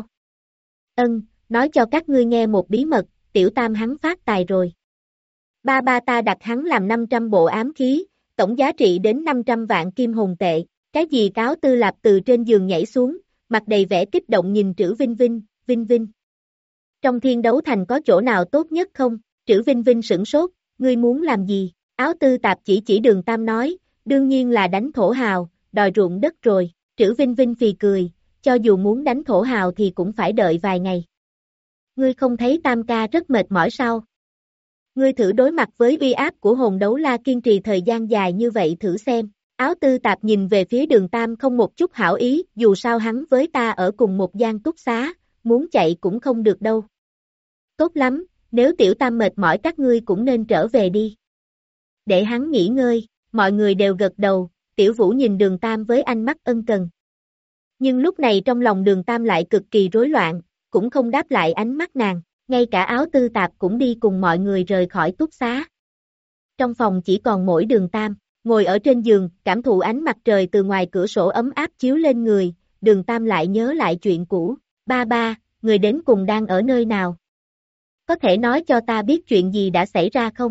Ân, nói cho các ngươi nghe một bí mật, Tiểu Tam hắn phát tài rồi. Ba ba ta đặt hắn làm năm trăm bộ ám khí, tổng giá trị đến năm trăm vạn kim hồn tệ, Cái gì? Áo Tư Lạp từ trên giường nhảy xuống, mặt đầy vẻ kích động nhìn Trữ Vinh Vinh, Vinh Vinh. Trong thiên đấu thành có chỗ nào tốt nhất không? Trữ Vinh Vinh sửng sốt, ngươi muốn làm gì? Áo Tư Tạp chỉ chỉ Đường Tam nói, đương nhiên là đánh thổ hào, đòi ruộng đất rồi. Trữ Vinh Vinh phì cười, cho dù muốn đánh thổ hào thì cũng phải đợi vài ngày. Ngươi không thấy Tam ca rất mệt mỏi sao? Ngươi thử đối mặt với uy áp của hồn đấu la kiên trì thời gian dài như vậy thử xem. Áo Tư Tạp nhìn về phía Đường Tam không một chút hảo ý, dù sao hắn với ta ở cùng một gian túc xá, muốn chạy cũng không được đâu. Tốt lắm, nếu Tiểu Tam mệt mỏi các ngươi cũng nên trở về đi. Để hắn nghỉ ngơi, mọi người đều gật đầu, Tiểu Vũ nhìn Đường Tam với ánh mắt ân cần. Nhưng lúc này trong lòng Đường Tam lại cực kỳ rối loạn, cũng không đáp lại ánh mắt nàng, ngay cả Áo Tư Tạp cũng đi cùng mọi người rời khỏi túc xá. Trong phòng chỉ còn mỗi Đường Tam, ngồi ở trên giường, cảm thụ ánh mặt trời từ ngoài cửa sổ ấm áp chiếu lên người, Đường Tam lại nhớ lại chuyện cũ, ba ba, người đến cùng đang ở nơi nào? Có thể nói cho ta biết chuyện gì đã xảy ra không?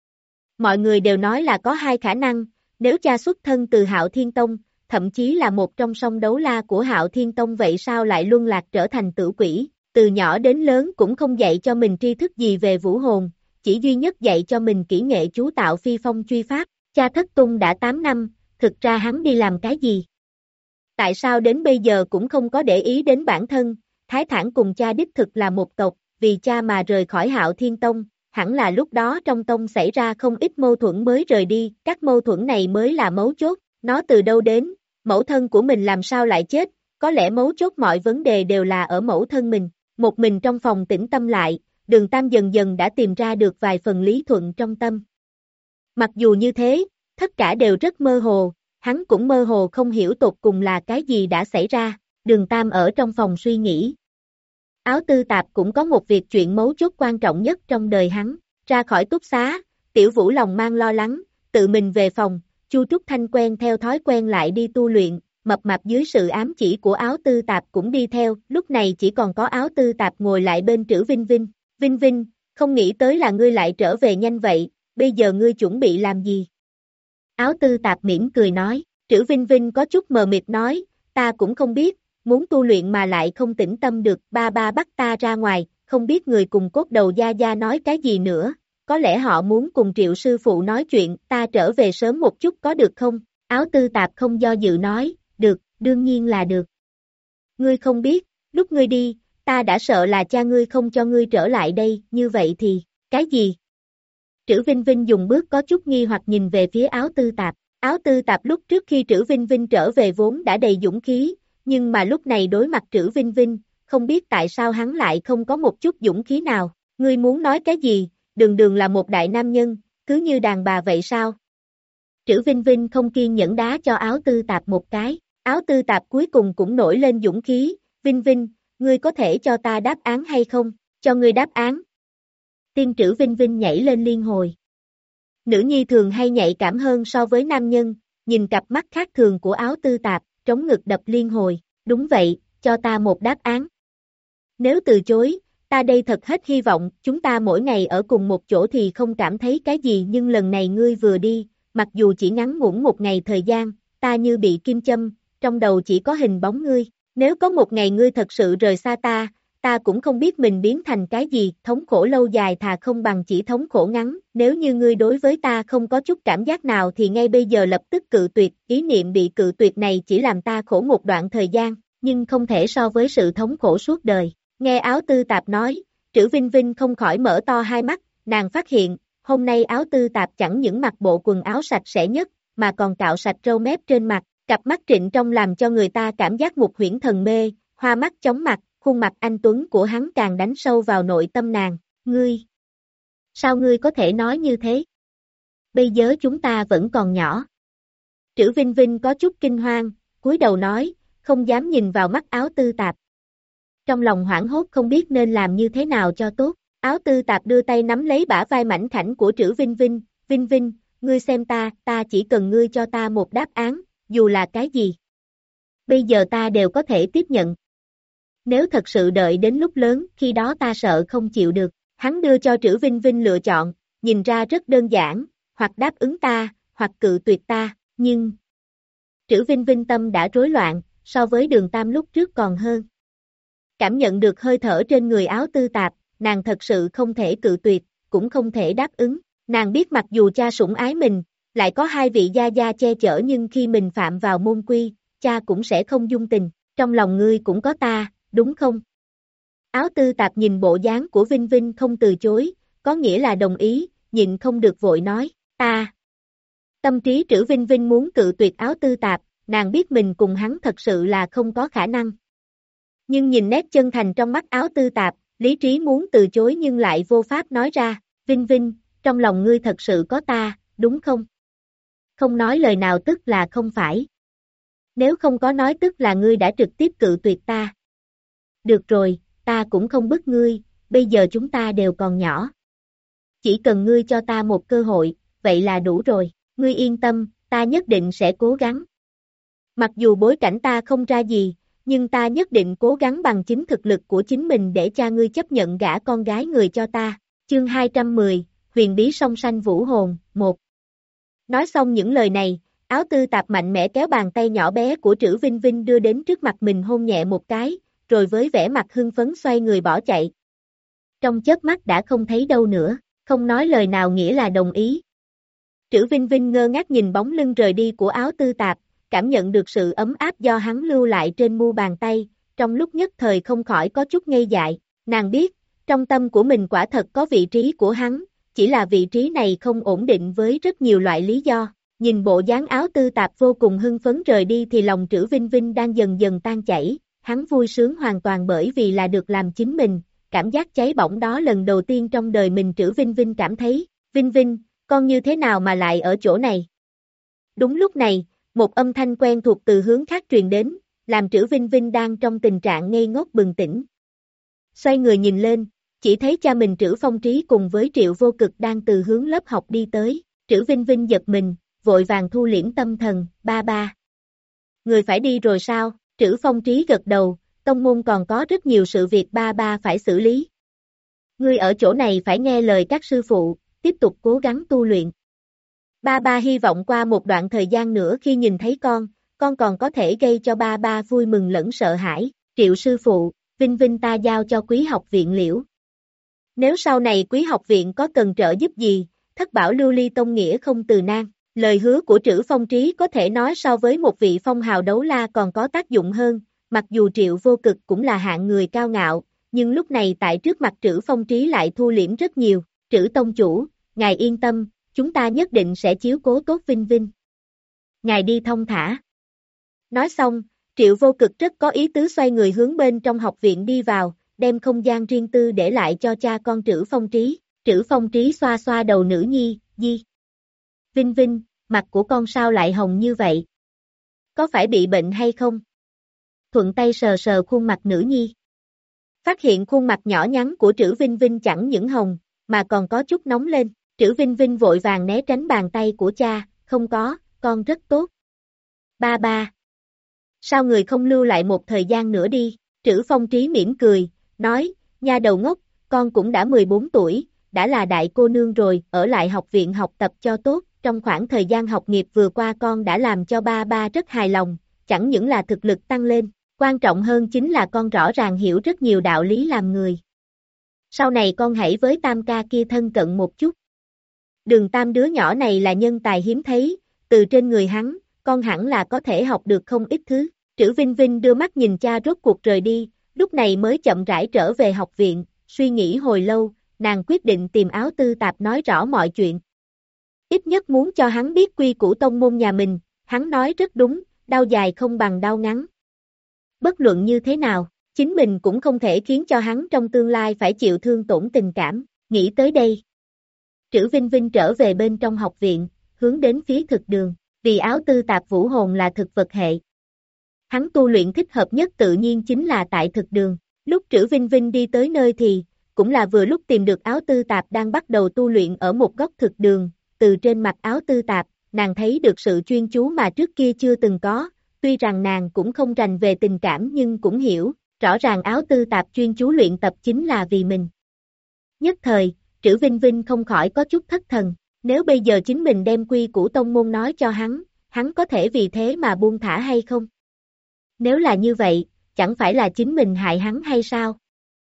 Mọi người đều nói là có hai khả năng, nếu cha xuất thân từ Hạo Thiên Tông, thậm chí là một trong song đấu la của Hạo Thiên Tông vậy sao lại luân lạc trở thành tử quỷ, từ nhỏ đến lớn cũng không dạy cho mình tri thức gì về vũ hồn, chỉ duy nhất dạy cho mình kỹ nghệ chú tạo phi phong truy pháp, cha thất tung đã tám năm, thực ra hắn đi làm cái gì? Tại sao đến bây giờ cũng không có để ý đến bản thân, Thái Thản cùng cha đích thực là một tộc, vì cha mà rời khỏi Hạo Thiên Tông, hẳn là lúc đó trong tông xảy ra không ít mâu thuẫn mới rời đi, các mâu thuẫn này mới là mấu chốt, nó từ đâu đến, mẫu thân của mình làm sao lại chết, có lẽ mấu chốt mọi vấn đề đều là ở mẫu thân mình, một mình trong phòng tĩnh tâm lại, Đường Tam dần dần đã tìm ra được vài phần lý thuận trong tâm. Mặc dù như thế, tất cả đều rất mơ hồ, hắn cũng mơ hồ không hiểu tột cùng là cái gì đã xảy ra, Đường Tam ở trong phòng suy nghĩ. Áo Tư Tạp cũng có một việc chuyện mấu chốt quan trọng nhất trong đời hắn, ra khỏi túc xá, Tiểu Vũ lòng mang lo lắng, tự mình về phòng, Chu Trúc Thanh quen theo thói quen lại đi tu luyện, Mập Mạp dưới sự ám chỉ của Áo Tư Tạp cũng đi theo, lúc này chỉ còn có Áo Tư Tạp ngồi lại bên Trữ Vinh Vinh, Vinh Vinh, không nghĩ tới là ngươi lại trở về nhanh vậy, bây giờ ngươi chuẩn bị làm gì? Áo Tư Tạp mỉm cười nói, Trữ Vinh Vinh có chút mờ mịt nói, ta cũng không biết, muốn tu luyện mà lại không tĩnh tâm được, ba ba bắt ta ra ngoài, không biết người cùng cốt đầu gia gia nói cái gì nữa, có lẽ họ muốn cùng Triệu sư phụ nói chuyện, ta trở về sớm một chút có được không? Áo Tư Tạp không do dự nói, được, đương nhiên là được. Ngươi không biết, lúc ngươi đi, ta đã sợ là cha ngươi không cho ngươi trở lại đây, như vậy thì, cái gì? Trữ Vinh Vinh dùng bước có chút nghi hoặc nhìn về phía Áo Tư Tạp, Áo Tư Tạp lúc trước khi Trữ Vinh Vinh trở về vốn đã đầy dũng khí, nhưng mà lúc này đối mặt Trữ Vinh Vinh, không biết tại sao hắn lại không có một chút dũng khí nào, ngươi muốn nói cái gì, Đường Đường là một đại nam nhân, cứ như đàn bà vậy sao? Trữ Vinh Vinh không kiên nhẫn đá cho Áo Tư Tạp một cái, Áo Tư Tạp cuối cùng cũng nổi lên dũng khí, Vinh Vinh, ngươi có thể cho ta đáp án hay không, cho ngươi đáp án. Tim Trữ Vinh Vinh nhảy lên liên hồi. Nữ nhi thường hay nhạy cảm hơn so với nam nhân, nhìn cặp mắt khác thường của Áo Tư Tạp, trống ngực đập liên hồi, đúng vậy, cho ta một đáp án. Nếu từ chối, ta đây thật hết hy vọng, chúng ta mỗi ngày ở cùng một chỗ thì không cảm thấy cái gì nhưng lần này ngươi vừa đi, mặc dù chỉ ngắn ngủn một ngày thời gian, ta như bị kim châm, trong đầu chỉ có hình bóng ngươi, nếu có một ngày ngươi thật sự rời xa ta, ta cũng không biết mình biến thành cái gì, thống khổ lâu dài thà không bằng chỉ thống khổ ngắn, nếu như ngươi đối với ta không có chút cảm giác nào thì ngay bây giờ lập tức cự tuyệt, ý niệm bị cự tuyệt này chỉ làm ta khổ một đoạn thời gian, nhưng không thể so với sự thống khổ suốt đời. Nghe Áo Tư Tạp nói, Trữ Vinh Vinh không khỏi mở to hai mắt, nàng phát hiện, hôm nay Áo Tư Tạp chẳng những mặc bộ quần áo sạch sẽ nhất, mà còn cạo sạch râu mép trên mặt, cặp mắt trịnh trong làm cho người ta cảm giác một huyễn thần mê, hoa mắt chóng mặt, khuôn mặt anh tuấn của hắn càng đánh sâu vào nội tâm nàng, ngươi. Sao ngươi có thể nói như thế? Bây giờ chúng ta vẫn còn nhỏ. Trữ Vinh Vinh có chút kinh hoang, cúi đầu nói, không dám nhìn vào mắt Áo Tư Tạp. Trong lòng hoảng hốt không biết nên làm như thế nào cho tốt, Áo Tư Tạp đưa tay nắm lấy bả vai mảnh khảnh của Trữ Vinh Vinh, Vinh Vinh, ngươi xem ta, ta chỉ cần ngươi cho ta một đáp án, dù là cái gì. Bây giờ ta đều có thể tiếp nhận. Nếu thật sự đợi đến lúc lớn, khi đó ta sợ không chịu được. Hắn đưa cho Trữ Vinh Vinh lựa chọn, nhìn ra rất đơn giản, hoặc đáp ứng ta, hoặc cự tuyệt ta, nhưng... Trữ Vinh Vinh tâm đã rối loạn, so với Đường Tam lúc trước còn hơn. Cảm nhận được hơi thở trên người Áo Tư Tạp, nàng thật sự không thể cự tuyệt, cũng không thể đáp ứng. Nàng biết mặc dù cha sủng ái mình, lại có hai vị gia gia che chở nhưng khi mình phạm vào môn quy, cha cũng sẽ không dung tình. Trong lòng ngươi cũng có ta, đúng không? Áo Tư Tạp nhìn bộ dáng của Vinh Vinh không từ chối, có nghĩa là đồng ý, nhịn không được vội nói, ta. Tâm trí Trữ Vinh Vinh muốn cự tuyệt Áo Tư Tạp, nàng biết mình cùng hắn thật sự là không có khả năng. Nhưng nhìn nét chân thành trong mắt Áo Tư Tạp, lý trí muốn từ chối nhưng lại vô pháp nói ra, Vinh Vinh, trong lòng ngươi thật sự có ta, đúng không? Không nói lời nào tức là không phải. Nếu không có nói tức là ngươi đã trực tiếp cự tuyệt ta. Được rồi, ta cũng không bức ngươi, bây giờ chúng ta đều còn nhỏ. Chỉ cần ngươi cho ta một cơ hội, vậy là đủ rồi, ngươi yên tâm, ta nhất định sẽ cố gắng. Mặc dù bối cảnh ta không ra gì, nhưng ta nhất định cố gắng bằng chính thực lực của chính mình để cha ngươi chấp nhận gả con gái người cho ta. Chương hai trăm mười, Huyền bí song sanh vũ hồn, một. Nói xong những lời này, Áo Tư Tạp mạnh mẽ kéo bàn tay nhỏ bé của Trữ Vinh Vinh đưa đến trước mặt mình hôn nhẹ một cái, rồi với vẻ mặt hưng phấn xoay người bỏ chạy. Trong chớp mắt đã không thấy đâu nữa, không nói lời nào nghĩa là đồng ý. Trữ Vinh Vinh ngơ ngác nhìn bóng lưng rời đi của Áo Tư Tạp, cảm nhận được sự ấm áp do hắn lưu lại trên mu bàn tay, trong lúc nhất thời không khỏi có chút ngây dại, nàng biết, trong tâm của mình quả thật có vị trí của hắn, chỉ là vị trí này không ổn định với rất nhiều loại lý do. Nhìn bộ dáng Áo Tư Tạp vô cùng hưng phấn rời đi thì lòng Trữ Vinh Vinh đang dần dần tan chảy, hắn vui sướng hoàn toàn bởi vì là được làm chính mình, cảm giác cháy bỏng đó lần đầu tiên trong đời mình Trữ Vinh Vinh cảm thấy, Vinh Vinh, con như thế nào mà lại ở chỗ này? Đúng lúc này, một âm thanh quen thuộc từ hướng khác truyền đến, làm Trữ Vinh Vinh đang trong tình trạng ngây ngốc bừng tỉnh. Xoay người nhìn lên, chỉ thấy cha mình Trữ Phong Trí cùng với Triệu Vô Cực đang từ hướng lớp học đi tới, Trữ Vinh Vinh giật mình, vội vàng thu liễm tâm thần, ba ba. Người phải đi rồi sao? Trữ Phong Trí gật đầu, tông môn còn có rất nhiều sự việc ba ba phải xử lý. Ngươi ở chỗ này phải nghe lời các sư phụ, tiếp tục cố gắng tu luyện. Ba ba hy vọng qua một đoạn thời gian nữa khi nhìn thấy con, con còn có thể gây cho ba ba vui mừng lẫn sợ hãi. Triệu sư phụ, Vinh Vinh ta giao cho Quý học viện liễu. Nếu sau này Quý học viện có cần trợ giúp gì, thất bảo lưu ly tông nghĩa không từ nan. Lời hứa của Trữ Phong Trí có thể nói so với một vị phong hào đấu la còn có tác dụng hơn, mặc dù Triệu Vô Cực cũng là hạng người cao ngạo, nhưng lúc này tại trước mặt Trữ Phong Trí lại thu liễm rất nhiều. Trữ tông chủ, ngài yên tâm, chúng ta nhất định sẽ chiếu cố tốt Vinh Vinh. Ngài đi thông thả. Nói xong, Triệu Vô Cực rất có ý tứ xoay người hướng bên trong học viện đi vào, đem không gian riêng tư để lại cho cha con Trữ Phong Trí. Trữ Phong Trí xoa xoa đầu nữ nhi, di. Vinh Vinh, mặt của con sao lại hồng như vậy? Có phải bị bệnh hay không? Thuận tay sờ sờ khuôn mặt nữ nhi. Phát hiện khuôn mặt nhỏ nhắn của Trữ Vinh Vinh chẳng những hồng, mà còn có chút nóng lên. Trữ Vinh Vinh vội vàng né tránh bàn tay của cha, không có, con rất tốt. Ba ba. Sao người không lưu lại một thời gian nữa đi? Trữ Phong Trí mỉm cười, nói, nha đầu ngốc, con cũng đã mười bốn tuổi, đã là đại cô nương rồi, ở lại học viện học tập cho tốt. Trong khoảng thời gian học nghiệp vừa qua con đã làm cho ba ba rất hài lòng, chẳng những là thực lực tăng lên, quan trọng hơn chính là con rõ ràng hiểu rất nhiều đạo lý làm người. Sau này con hãy với Tam ca kia thân cận một chút. Đường Tam đứa nhỏ này là nhân tài hiếm thấy, từ trên người hắn, con hẳn là có thể học được không ít thứ. Trữ Vinh Vinh đưa mắt nhìn cha rốt cuộc rời đi, lúc này mới chậm rãi trở về học viện, suy nghĩ hồi lâu, nàng quyết định tìm Áo Tư Tạp nói rõ mọi chuyện. Ít nhất muốn cho hắn biết quy củ tông môn nhà mình, hắn nói rất đúng, đau dài không bằng đau ngắn. Bất luận như thế nào, chính mình cũng không thể khiến cho hắn trong tương lai phải chịu thương tổn tình cảm, nghĩ tới đây. Trữ Vinh Vinh trở về bên trong học viện, hướng đến phía thực đường, vì Áo Tư Tạp vũ hồn là thực vật hệ. Hắn tu luyện thích hợp nhất tự nhiên chính là tại thực đường, lúc Trữ Vinh Vinh đi tới nơi thì, cũng là vừa lúc tìm được Áo Tư Tạp đang bắt đầu tu luyện ở một góc thực đường. Từ trên mặt Áo Tư Tạp, nàng thấy được sự chuyên chú mà trước kia chưa từng có, tuy rằng nàng cũng không rành về tình cảm nhưng cũng hiểu, rõ ràng Áo Tư Tạp chuyên chú luyện tập chính là vì mình. Nhất thời, Trữ Vinh Vinh không khỏi có chút thất thần, nếu bây giờ chính mình đem quy củ tông môn nói cho hắn, hắn có thể vì thế mà buông thả hay không? Nếu là như vậy, chẳng phải là chính mình hại hắn hay sao?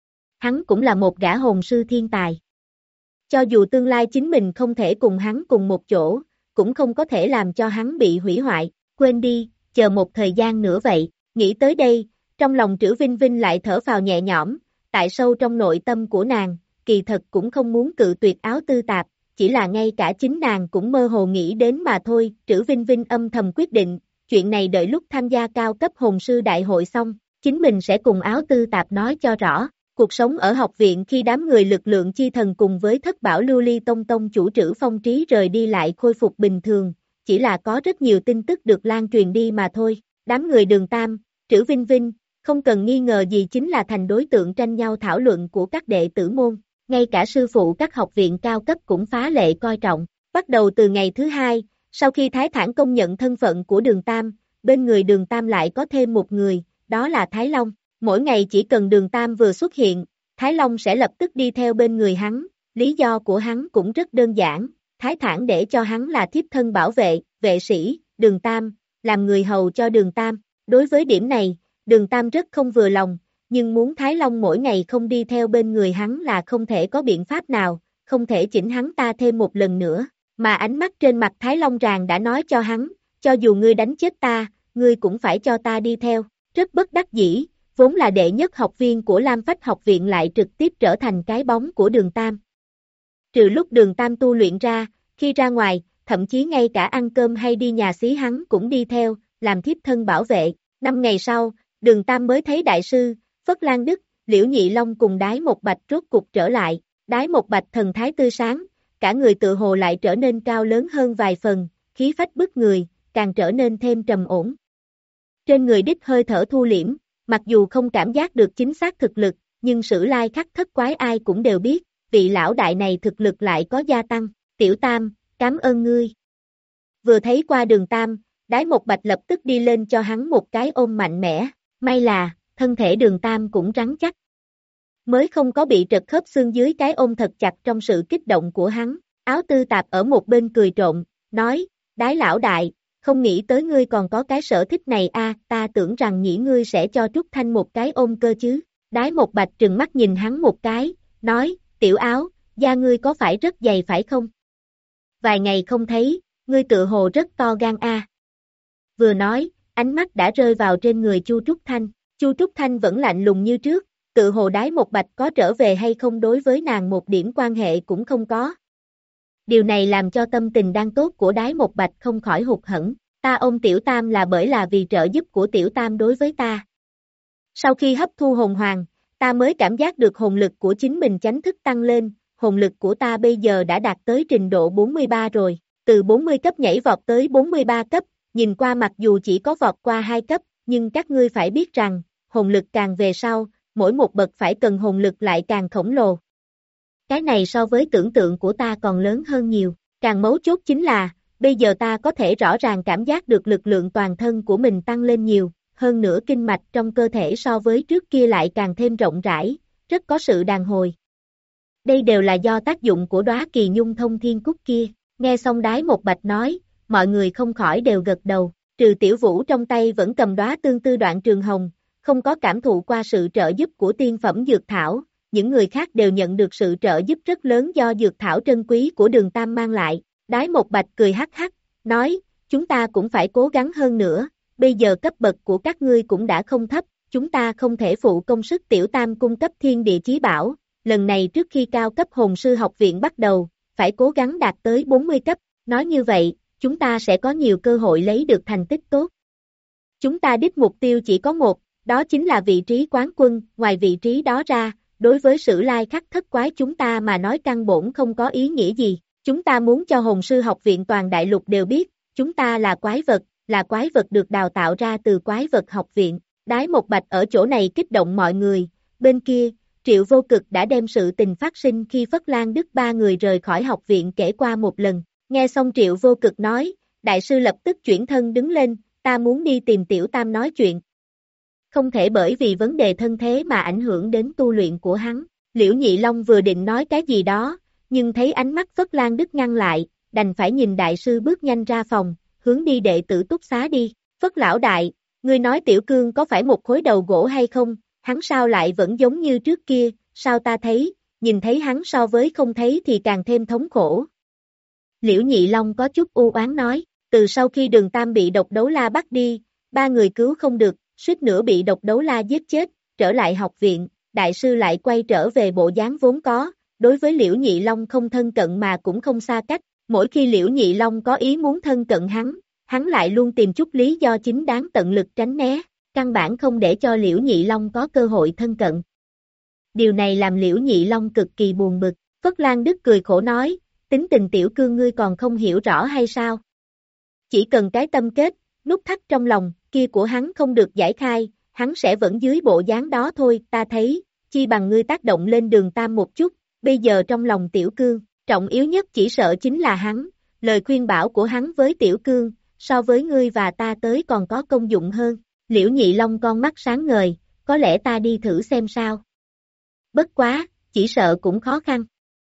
Hắn cũng là một gã hồn sư thiên tài. Cho dù tương lai chính mình không thể cùng hắn cùng một chỗ, cũng không có thể làm cho hắn bị hủy hoại, quên đi, chờ một thời gian nữa vậy. Nghĩ tới đây, trong lòng Trữ Vinh Vinh lại thở phào nhẹ nhõm, tại sâu trong nội tâm của nàng, kỳ thật cũng không muốn cự tuyệt Áo Tư Tạp, chỉ là ngay cả chính nàng cũng mơ hồ nghĩ đến mà thôi. Trữ Vinh Vinh âm thầm quyết định, chuyện này đợi lúc tham gia cao cấp hồn sư đại hội xong, chính mình sẽ cùng Áo Tư Tạp nói cho rõ. Cuộc sống ở học viện khi đám người lực lượng chi thần cùng với thất bảo lưu ly tông tông chủ Trữ Phong Trí rời đi lại khôi phục bình thường, chỉ là có rất nhiều tin tức được lan truyền đi mà thôi. Đám người Đường Tam, Trữ Vinh Vinh, không cần nghi ngờ gì chính là thành đối tượng tranh nhau thảo luận của các đệ tử môn, ngay cả sư phụ các học viện cao cấp cũng phá lệ coi trọng. Bắt đầu từ ngày thứ hai, sau khi Thái Thản công nhận thân phận của Đường Tam, bên người Đường Tam lại có thêm một người, đó là Thái Long. Mỗi ngày chỉ cần Đường Tam vừa xuất hiện, Thái Long sẽ lập tức đi theo bên người hắn, lý do của hắn cũng rất đơn giản, Thái Thản để cho hắn là thiếp thân bảo vệ, vệ sĩ, Đường Tam, làm người hầu cho Đường Tam. Đối với điểm này, Đường Tam rất không vừa lòng, nhưng muốn Thái Long mỗi ngày không đi theo bên người hắn là không thể có biện pháp nào, không thể chỉnh hắn ta thêm một lần nữa, mà ánh mắt trên mặt Thái Long ràng đã nói cho hắn, cho dù ngươi đánh chết ta, ngươi cũng phải cho ta đi theo, rất bất đắc dĩ. Vốn là đệ nhất học viên của Lam Phách học viện lại trực tiếp trở thành cái bóng của Đường Tam. Trừ lúc Đường Tam tu luyện ra, khi ra ngoài, thậm chí ngay cả ăn cơm hay đi nhà xí hắn cũng đi theo, làm thiếp thân bảo vệ. Năm ngày sau, Đường Tam mới thấy đại sư, Phất Lan Đức, Liễu Nhị Long cùng Đái Một Bạch rốt cục trở lại. Đái Một Bạch thần thái tươi sáng, cả người tự hồ lại trở nên cao lớn hơn vài phần, khí phách bức người, càng trở nên thêm trầm ổn. Trên người đích hơi thở thu liễm. Mặc dù không cảm giác được chính xác thực lực, nhưng Sử Lai Khắc Thất Quái ai cũng đều biết, vị lão đại này thực lực lại có gia tăng. Tiểu Tam, cảm ơn ngươi. Vừa thấy qua Đường Tam, Đái Một Bạch lập tức đi lên cho hắn một cái ôm mạnh mẽ, may là, thân thể Đường Tam cũng rắn chắc. Mới không có bị trật khớp xương dưới cái ôm thật chặt trong sự kích động của hắn. Áo Tư Tạp ở một bên cười trộm, nói, Đái lão đại, không nghĩ tới ngươi còn có cái sở thích này a, à, ta tưởng rằng nhỉ ngươi sẽ cho Trúc Thanh một cái ôm cơ chứ. Đái Một Bạch trừng mắt nhìn hắn một cái, nói, Tiểu Áo, da ngươi có phải rất dày phải không? Vài ngày không thấy, ngươi tự hồ rất to gan a. À. Vừa nói, ánh mắt đã rơi vào trên người Chu Trúc Thanh. Chu Trúc Thanh vẫn lạnh lùng như trước, tự hồ Đái Một Bạch có trở về hay không đối với nàng một điểm quan hệ cũng không có. Điều này làm cho tâm tình đang tốt của Đái Một Bạch không khỏi hụt hẫng. Ta ôm Tiểu Tam là bởi là vì trợ giúp của Tiểu Tam đối với ta. Sau khi hấp thu hồn hoàng, ta mới cảm giác được hồn lực của chính mình chánh thức tăng lên, hồn lực của ta bây giờ đã đạt tới trình độ bốn mươi ba rồi, từ bốn mươi cấp nhảy vọt tới bốn mươi ba cấp, nhìn qua mặc dù chỉ có vọt qua hai cấp, nhưng các ngươi phải biết rằng, hồn lực càng về sau, mỗi một bậc phải cần hồn lực lại càng khổng lồ. Cái này so với tưởng tượng của ta còn lớn hơn nhiều, càng mấu chốt chính là, bây giờ ta có thể rõ ràng cảm giác được lực lượng toàn thân của mình tăng lên nhiều, hơn nữa kinh mạch trong cơ thể so với trước kia lại càng thêm rộng rãi, rất có sự đàn hồi. Đây đều là do tác dụng của đóa kỳ nhung thông thiên cúc kia, nghe xong Đái Một Bạch nói, mọi người không khỏi đều gật đầu, trừ Tiểu Vũ trong tay vẫn cầm đóa tương tư đoạn trường hồng, không có cảm thụ qua sự trợ giúp của tiên phẩm dược thảo. Những người khác đều nhận được sự trợ giúp rất lớn do dược thảo trân quý của Đường Tam mang lại. Đái Một Bạch cười hắc hắc, nói, chúng ta cũng phải cố gắng hơn nữa, bây giờ cấp bậc của các ngươi cũng đã không thấp, chúng ta không thể phụ công sức Tiểu Tam cung cấp thiên địa chí bảo, lần này trước khi cao cấp hồn sư học viện bắt đầu, phải cố gắng đạt tới bốn mươi cấp, nói như vậy, chúng ta sẽ có nhiều cơ hội lấy được thành tích tốt. Chúng ta đích mục tiêu chỉ có một, đó chính là vị trí quán quân, ngoài vị trí đó ra, đối với Sử Lai Khắc Thất Quái chúng ta mà nói căn bổn không có ý nghĩa gì, chúng ta muốn cho hồn sư học viện toàn đại lục đều biết, chúng ta là quái vật, là quái vật được đào tạo ra từ quái vật học viện. Đái Một Bạch ở chỗ này kích động mọi người, bên kia, Triệu Vô Cực đã đem sự tình phát sinh khi Phất Lan Đức ba người rời khỏi học viện kể qua một lần, nghe xong Triệu Vô Cực nói, đại sư lập tức chuyển thân đứng lên, ta muốn đi tìm Tiểu Tam nói chuyện. Không thể bởi vì vấn đề thân thế mà ảnh hưởng đến tu luyện của hắn. Liễu Nhị Long vừa định nói cái gì đó, nhưng thấy ánh mắt Phất Lan Đức ngăn lại, đành phải nhìn đại sư bước nhanh ra phòng, hướng đi đệ tử túc xá đi. Phất lão đại, ngươi nói Tiểu Cương có phải một khối đầu gỗ hay không, hắn sao lại vẫn giống như trước kia, sao ta thấy, nhìn thấy hắn so với không thấy thì càng thêm thống khổ. Liễu Nhị Long có chút u oán nói, từ sau khi Đường Tam bị độc đấu la bắt đi, ba người cứu không được, suýt nữa bị độc đấu la giết chết, trở lại học viện, đại sư lại quay trở về bộ dáng vốn có, đối với Liễu Nhị Long không thân cận mà cũng không xa cách, mỗi khi Liễu Nhị Long có ý muốn thân cận hắn, hắn lại luôn tìm chút lý do chính đáng tận lực tránh né, căn bản không để cho Liễu Nhị Long có cơ hội thân cận. Điều này làm Liễu Nhị Long cực kỳ buồn bực, Phất Lan Đức cười khổ nói, tính tình Tiểu Cương ngươi còn không hiểu rõ hay sao? Chỉ cần cái tâm kết, nút thắt trong lòng, kia của hắn không được giải khai, hắn sẽ vẫn dưới bộ dáng đó thôi, ta thấy, chi bằng ngươi tác động lên Đường Tam một chút, bây giờ trong lòng Tiểu Cương, trọng yếu nhất chỉ sợ chính là hắn, lời khuyên bảo của hắn với Tiểu Cương, so với ngươi và ta tới còn có công dụng hơn. Liễu Nhị Long con mắt sáng ngời, có lẽ ta đi thử xem sao. Bất quá, chỉ sợ cũng khó khăn.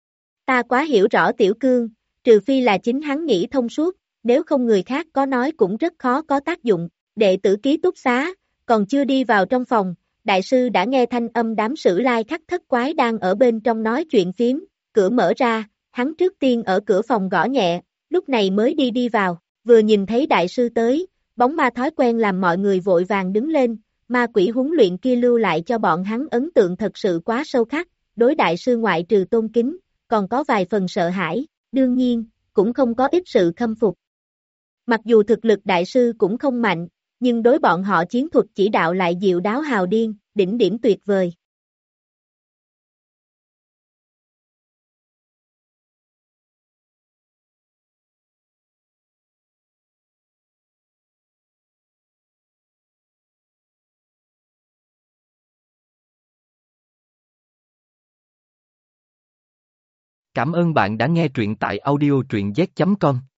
Ta quá hiểu rõ Tiểu Cương, trừ phi là chính hắn nghĩ thông suốt, nếu không người khác có nói cũng rất khó có tác dụng. Đệ tử ký túc xá, còn chưa đi vào trong phòng, đại sư đã nghe thanh âm đám sử lai khắc thất quái đang ở bên trong nói chuyện phím, cửa mở ra, hắn trước tiên ở cửa phòng gõ nhẹ, lúc này mới đi đi vào, vừa nhìn thấy đại sư tới, bóng ma thói quen làm mọi người vội vàng đứng lên, ma quỷ huấn luyện kia lưu lại cho bọn hắn ấn tượng thật sự quá sâu khắc, đối đại sư ngoại trừ tôn kính, còn có vài phần sợ hãi, đương nhiên, cũng không có ít sự khâm phục. Mặc dù thực lực đại sư cũng không mạnh, nhưng đối bọn họ chiến thuật chỉ đạo lại diệu đáo hào điên, đỉnh điểm tuyệt vời. Cảm ơn bạn đã nghe truyện tại audio truyện z chấm com.